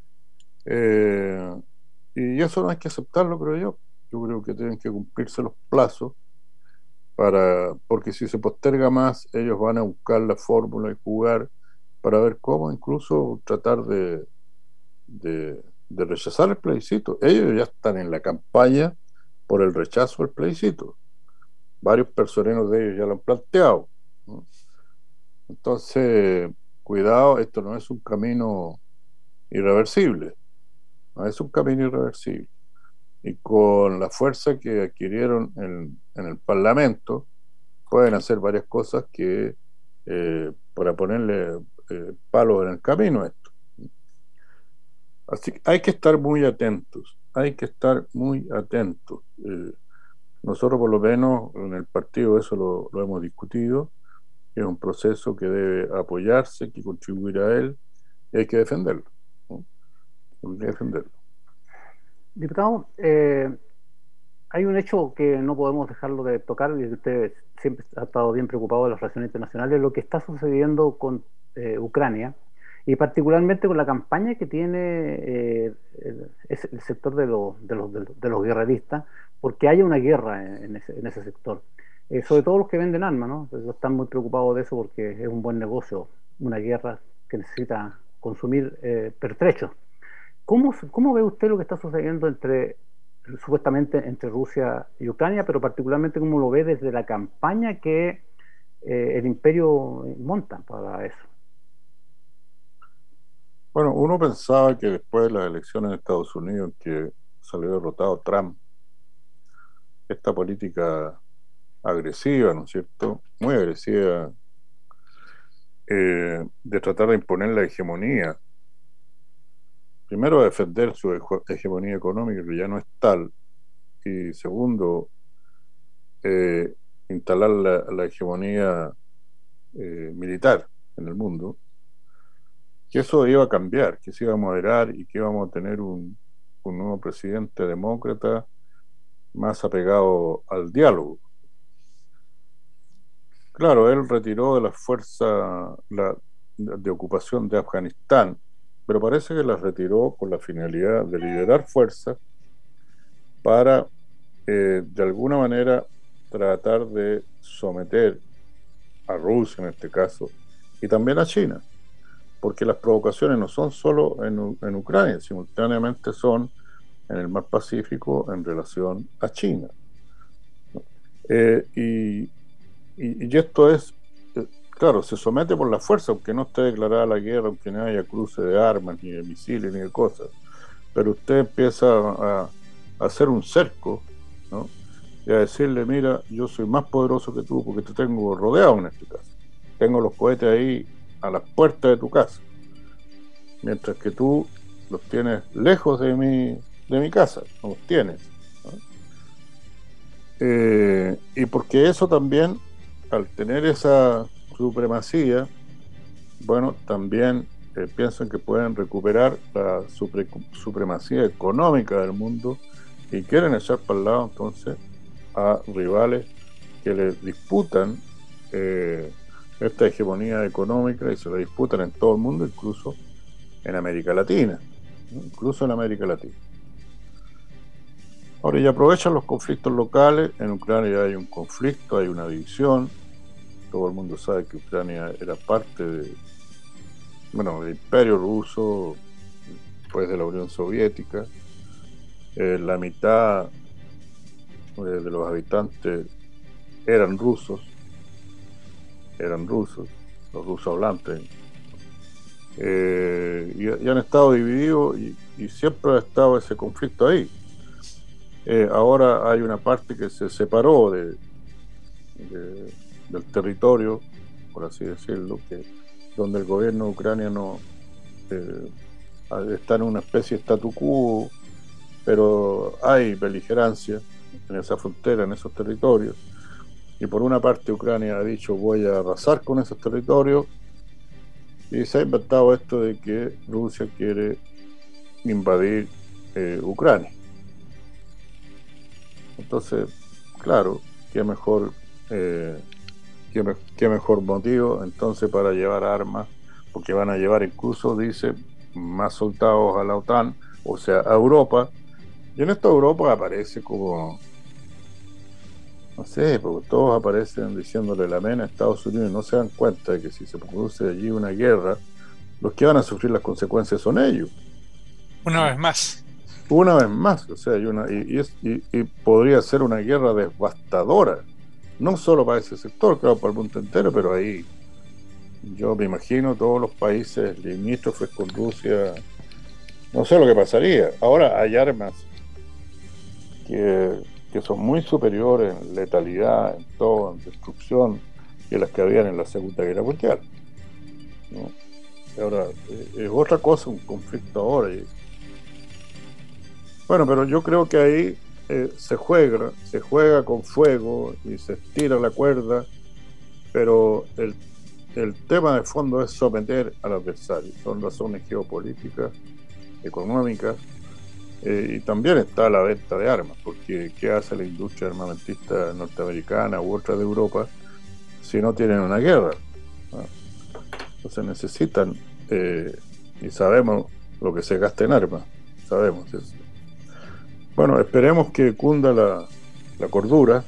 Speaker 7: Y eso no hay que aceptarlo, creo yo. Yo creo que tienen que cumplirse los plazos porque si se posterga más, ellos van a buscar la fórmula y jugar para ver cómo incluso tratar de rechazar el plebiscito. Ellos ya están en la campaña por el rechazo del plebiscito. Varios personeros de ellos ya lo han planteado, ¿no? Entonces, cuidado, esto no es un camino irreversible. No es un camino irreversible. Y con la fuerza que adquirieron en el Parlamento, pueden hacer varias cosas para ponerle palos en el camino a esto. Así que hay que estar muy atentos, nosotros por lo menos en el partido eso lo hemos discutido, es un proceso que debe apoyarse, hay que contribuir a él y hay que defenderlo, ¿no? Hay que defenderlo.
Speaker 2: Diputado, hay un hecho que no podemos dejarlo de tocar, y usted siempre ha estado bien preocupado de las relaciones internacionales, lo que está sucediendo con Ucrania y particularmente con la campaña que tiene el sector de los guerreristas, porque haya una guerra en ese sector. Sobre todo los que venden armas, ¿no? Están muy preocupados de eso porque es un buen negocio, una guerra que necesita consumir pertrechos. ¿Cómo ve usted lo que está sucediendo supuestamente entre Rusia y Ucrania, pero particularmente cómo lo ve desde la campaña que el imperio monta para eso?
Speaker 7: Bueno, uno pensaba que después de las elecciones en Estados Unidos, que salió derrotado Trump, esta política agresiva, ¿no es cierto?, muy agresiva, de tratar de imponer la hegemonía, primero defender su hegemonía económica, que ya no es tal, y segundo, instalar la hegemonía militar en el mundo, que eso iba a cambiar, que se iba a moderar y que íbamos a tener un nuevo presidente demócrata más apegado al diálogo. Claro, él retiró de las fuerzas de ocupación de Afganistán, pero parece que las retiró con la finalidad de liderar fuerzas para, de alguna manera, tratar de someter a Rusia en este caso, y también a China, porque las provocaciones no son solo en Ucrania, simultáneamente son en el Mar Pacífico en relación a China. Y esto es, claro, se somete por la fuerza, aunque no esté declarada la guerra, aunque no haya cruce de armas, ni de misiles, ni de cosas, pero usted empieza a hacer un cerco, ¿no?, y a decirle, mira, yo soy más poderoso que tú porque te tengo rodeado en este caso. Tengo los cohetes ahí a las puertas de tu casa, mientras que tú los tienes lejos de mi casa, no los tienes, ¿no? Y porque eso también, al tener esa supremacía, bueno, también piensan que pueden recuperar la supremacía económica del mundo y quieren echar para el lado entonces a rivales que les disputan esta hegemonía económica, y se la disputan en todo el mundo, incluso en América Latina, ¿no? Incluso en América Latina. Ahora, y aprovechan los conflictos locales. En Ucrania hay un conflicto, hay una división. Todo el mundo sabe que Ucrania era parte del Imperio Ruso, después de la Unión Soviética. La mitad de los habitantes eran rusos, los rusos hablantes, y han estado divididos y siempre ha estado ese conflicto ahí. Ahora hay una parte que se separó del territorio, por así decirlo, donde el gobierno ucraniano está en una especie de statu quo, pero hay beligerancia en esa frontera, en esos territorios, y por una parte Ucrania ha dicho voy a arrasar con esos territorios, y se ha inventado esto de que Rusia quiere invadir Ucrania. Entonces, claro, qué mejor motivo entonces para llevar armas, porque van a llevar incluso, dice, más soldados a la OTAN, o sea, a Europa. Y en esta Europa aparece como, no sé, porque todos aparecen diciéndole la mena a Estados Unidos y no se dan cuenta de que si se produce allí una guerra, los que van a sufrir las consecuencias son ellos.
Speaker 3: Una vez más.
Speaker 7: Una vez más, o sea, y podría ser una guerra devastadora, no solo para ese sector, claro, para el mundo entero, pero ahí yo me imagino todos los países limítrofes con Rusia, no sé lo que pasaría. Ahora hay armas que son muy superiores en letalidad, en todo, en destrucción, que las que habían en la Segunda Guerra Mundial, ¿no? Ahora, es otra cosa un conflicto ahora. Bueno, pero yo creo que ahí se juega con fuego y se estira la cuerda, pero el tema de fondo es someter al adversario. Son razones geopolíticas, económicas, y también está la venta de armas, porque ¿qué hace la industria armamentista norteamericana u otra de Europa si no tienen una guerra? Entonces necesitan y sabemos lo que se gasta en armas, sabemos eso. Bueno, esperemos que cunda la cordura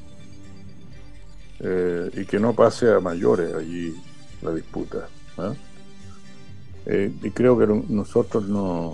Speaker 7: y que no pase a mayores allí la disputa, y creo que nosotros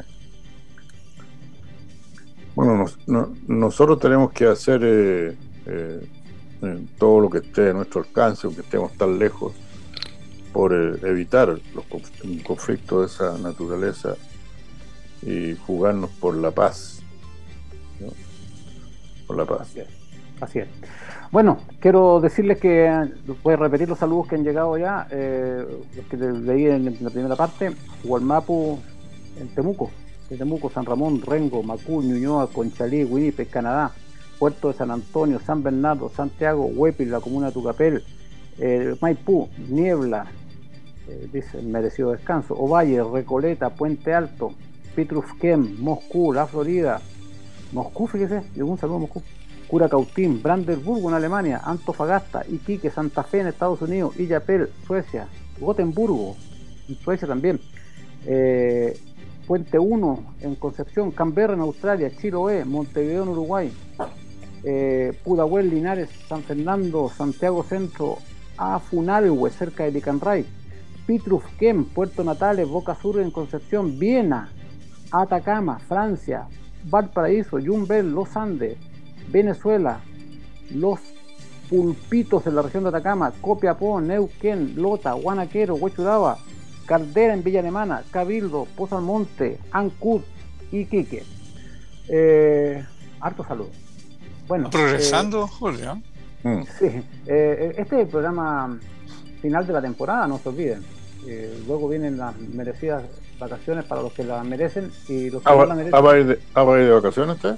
Speaker 7: nosotros tenemos que hacer todo lo que esté a nuestro alcance, aunque estemos tan lejos, por evitar un conflicto de esa naturaleza y jugarnos por la paz, ¿no? Por la paz.
Speaker 2: Así es. Bueno, quiero decirles que voy a repetir los saludos que han llegado ya, los que leí en la primera parte. Hualmapu en Temuco, de Temuco, San Ramón, Rengo, Macul, Ñuñoa, Conchalí, Winnipeg, Canadá, Puerto de San Antonio, San Bernardo, Santiago, Huepil, la comuna de Tucapel, Maipú, Niebla, dice merecido descanso, Ovalle, Recoleta, Puente Alto, Pitrufquem, Moscú, La Florida, Moscú, fíjese, llegó un saludo a Moscú, Curacautín, Brandenburgo en Alemania, Antofagasta, Iquique, Santa Fe en Estados Unidos, Illapel, Suecia, Gotemburgo, en Suecia también, Puente 1 en Concepción, Canberra en Australia, Chiloé, Montevideo en Uruguay, Pudahuel, Linares, San Fernando, Santiago Centro, Afunalhue, cerca de Licanray, Pitrufquem, Puerto Natales, Boca Sur en Concepción, Viena, Atacama, Francia, Valparaíso, Yumbel, Los Andes, Venezuela, Los Pulpitos en la región de Atacama, Copiapó, Neuquén, Lota, Guanaquero, Huechuraba, Caldera en Villa Alemana, Cabildo, Pozo Almonte, Ancud, Iquique. Harto saludo. Bueno,
Speaker 3: progresando, Julio.
Speaker 2: Sí, este es el programa final de la temporada, no se olviden. Luego vienen las merecidas vacaciones para los que las merecen y los que no las merecen.
Speaker 7: ¿Va a ir de vacaciones usted?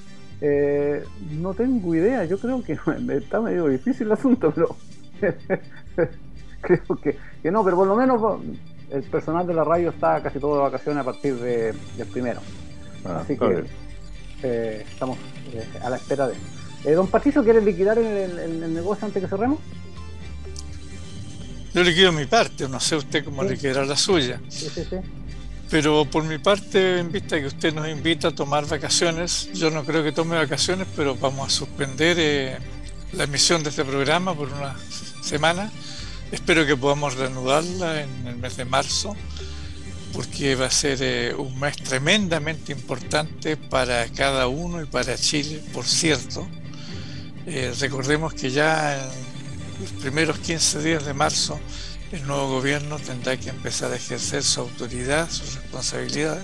Speaker 2: No tengo idea, yo creo que está medio difícil el asunto, pero creo que no, pero por lo menos el personal de la radio está casi todo de vacaciones a partir del primero. Así que estamos a la espera de... Don Patricio, ¿quiere liquidar el negocio antes que cerremos?
Speaker 3: Yo liquido mi parte, no sé usted cómo liquidará la suya.
Speaker 2: Sí.
Speaker 3: Pero por mi parte, en vista de que usted nos invita a tomar vacaciones, yo no creo que tome vacaciones, pero vamos a suspender la emisión de este programa por una semana. Espero que podamos reanudarla en el mes de marzo, porque va a ser un mes tremendamente importante para cada uno y para Chile, por cierto. Recordemos que ya en los primeros 15 días de marzo el nuevo gobierno tendrá que empezar a ejercer su autoridad, sus responsabilidades.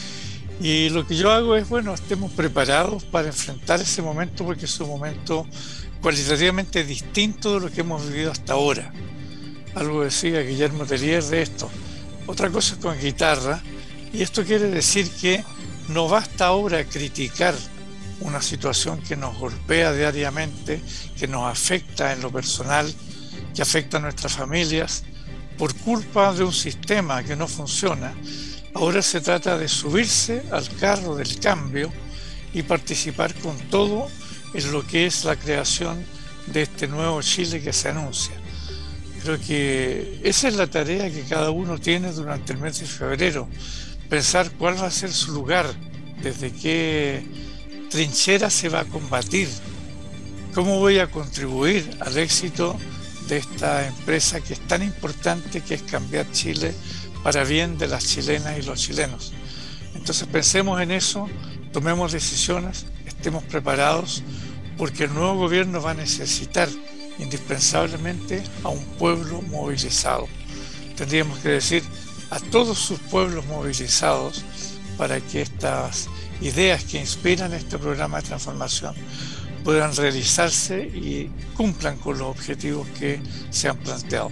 Speaker 3: Y lo que yo hago es, estemos preparados para enfrentar ese momento, porque es un momento cualitativamente distinto de lo que hemos vivido hasta ahora. Algo decía Guillermo Tellier de esto. Otra cosa es con guitarra, y esto quiere decir que no basta ahora criticar una situación que nos golpea diariamente, que nos afecta en lo personal, que afecta a nuestras familias, por culpa de un sistema que no funciona. Ahora se trata de subirse al carro del cambio y participar con todo en lo que es la creación de este nuevo Chile que se anuncia. Creo que esa es la tarea que cada uno tiene durante el mes de febrero, pensar cuál va a ser su lugar, desde qué trinchera se va a combatir, cómo voy a contribuir al éxito de esta empresa que es tan importante, que es cambiar Chile para bien de las chilenas y los chilenos. Entonces pensemos en eso, tomemos decisiones, estemos preparados, porque el nuevo gobierno va a necesitar indispensablemente a un pueblo movilizado. Tendríamos que decir a todos sus pueblos movilizados para que estas ideas que inspiran este programa de transformación puedan realizarse y cumplan con los objetivos que se han planteado.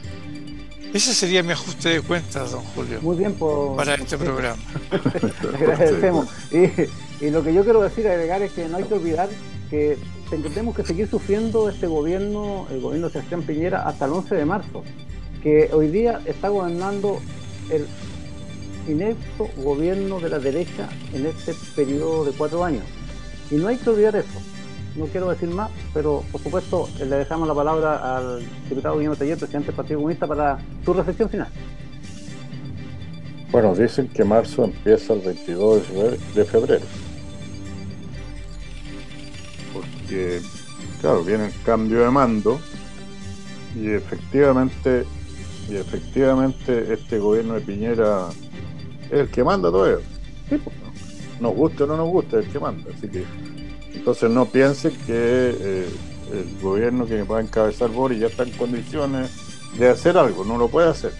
Speaker 3: Ese sería mi ajuste de cuentas, don Julio.
Speaker 2: Muy bien,
Speaker 3: para este programa.
Speaker 2: Le agradecemos. Y lo que yo quiero decir, agregar, es que no hay que olvidar que tenemos que seguir sufriendo este gobierno, el gobierno de Sebastián Piñera, hasta el 11 de marzo, que hoy día está gobernando el inepto gobierno de la derecha en este periodo de 4 años. Y no hay que olvidar eso. No quiero decir más, pero por supuesto le dejamos la palabra al diputado Guillermo Tellier, presidente del Partido Comunista, para su reflexión final.
Speaker 7: Bueno, dicen que marzo empieza el 22 de febrero. Porque, claro, viene el cambio de mando y efectivamente este gobierno de Piñera es el que manda todavía. Sí, pues, nos guste o no nos guste, es el que manda. Así que, entonces no piensen que el gobierno que va a encabezar Boris ya está en condiciones de hacer algo, no lo puede hacer.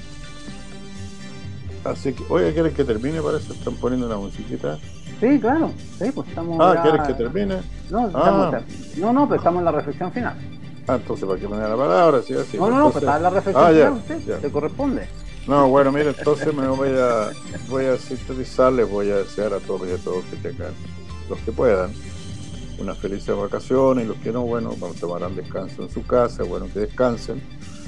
Speaker 7: Así que, oye, ¿quieres que termine? Parece que están poniendo una musiquita.
Speaker 2: Sí, claro, sí, pues estamos.
Speaker 7: ¿Quieres que termine?
Speaker 2: No, pero estamos en la reflexión final.
Speaker 7: Entonces, ¿para qué me da la palabra? ¿Sí, así?
Speaker 2: No,
Speaker 7: entonces...
Speaker 2: pues está en la reflexión final, usted, te corresponde.
Speaker 7: No, bueno, mire, entonces voy a sintetizar, les voy a desear a todos y a todos que tengan, los que puedan, unas felices vacaciones, y los que no, bueno, tomarán descanso en su casa, bueno, que descansen.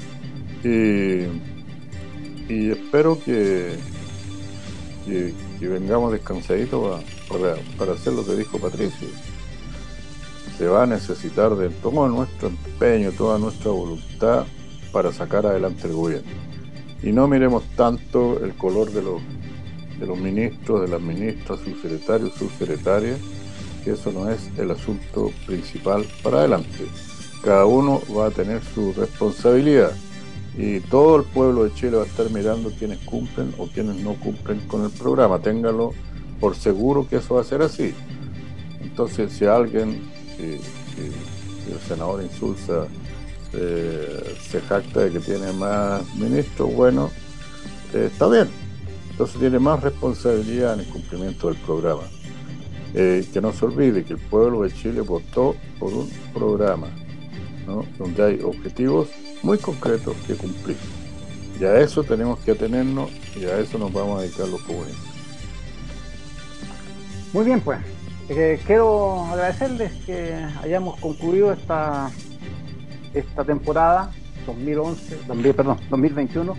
Speaker 7: Y espero que vengamos descansaditos para hacer lo que dijo Patricio. Se va a necesitar de todo nuestro empeño, toda nuestra voluntad para sacar adelante el gobierno. Y no miremos tanto el color de los ministros, de las ministras, subsecretarios, subsecretarias, que eso no es el asunto principal para adelante. Cada uno va a tener su responsabilidad. Y todo el pueblo de Chile va a estar mirando quienes cumplen o quienes no cumplen con el programa. Ténganlo por seguro que eso va a ser así. Entonces, si alguien, el senador Insulza, se jacta de que tiene más ministros, bueno, está bien. Entonces tiene más responsabilidad en el cumplimiento del programa. Que no se olvide que el pueblo de Chile votó por un programa, ¿no?, donde hay objetivos muy concretos que cumplir. Y a eso tenemos que atenernos y a eso nos vamos a dedicar los comunistas.
Speaker 2: Muy bien, pues. Quiero agradecerles que hayamos concluido esta temporada 2021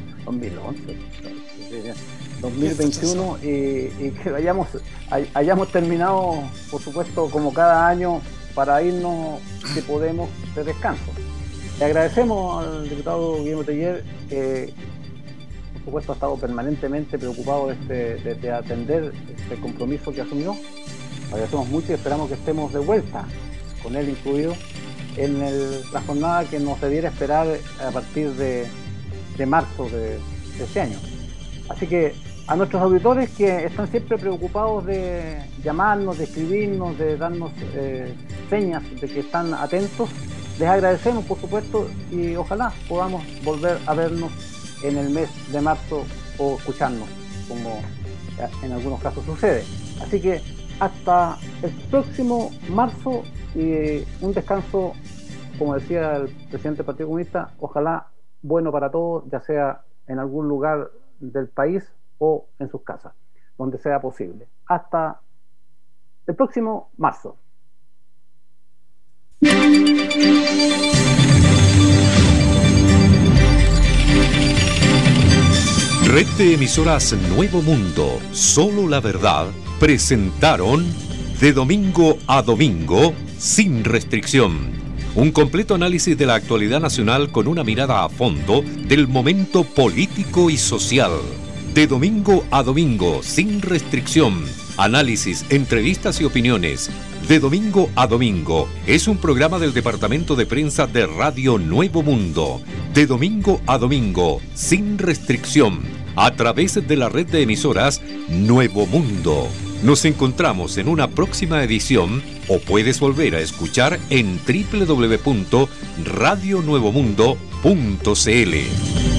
Speaker 2: y que hayamos terminado, por supuesto, como cada año, para irnos, si podemos, de descanso. Le agradecemos al diputado Guillermo Teller, que por supuesto ha estado permanentemente preocupado de atender este compromiso que asumió. Le agradecemos mucho y esperamos que estemos de vuelta, con él incluido, en la jornada que nos debiera esperar a partir de marzo de este año. Así que a nuestros auditores que están siempre preocupados de llamarnos, de escribirnos, de darnos señas de que están atentos, les agradecemos, por supuesto, y ojalá podamos volver a vernos en el mes de marzo o escucharnos, como en algunos casos sucede. Así que hasta el próximo marzo y un descanso, como decía el presidente del Partido Comunista, ojalá bueno para todos, ya sea en algún lugar del país o en sus casas, donde sea posible. Hasta el próximo marzo.
Speaker 1: Red de emisoras Nuevo Mundo, Solo la Verdad, presentaron De Domingo a Domingo, sin restricción. Un completo análisis de la actualidad nacional con una mirada a fondo del momento político y social. De Domingo a Domingo, sin restricción. Análisis, entrevistas y opiniones. De Domingo a Domingo es un programa del Departamento de Prensa de Radio Nuevo Mundo. De Domingo a Domingo, sin restricción, a través de la red de emisoras Nuevo Mundo. Nos encontramos en una próxima edición o puedes volver a escuchar en www.radionuevomundo.cl.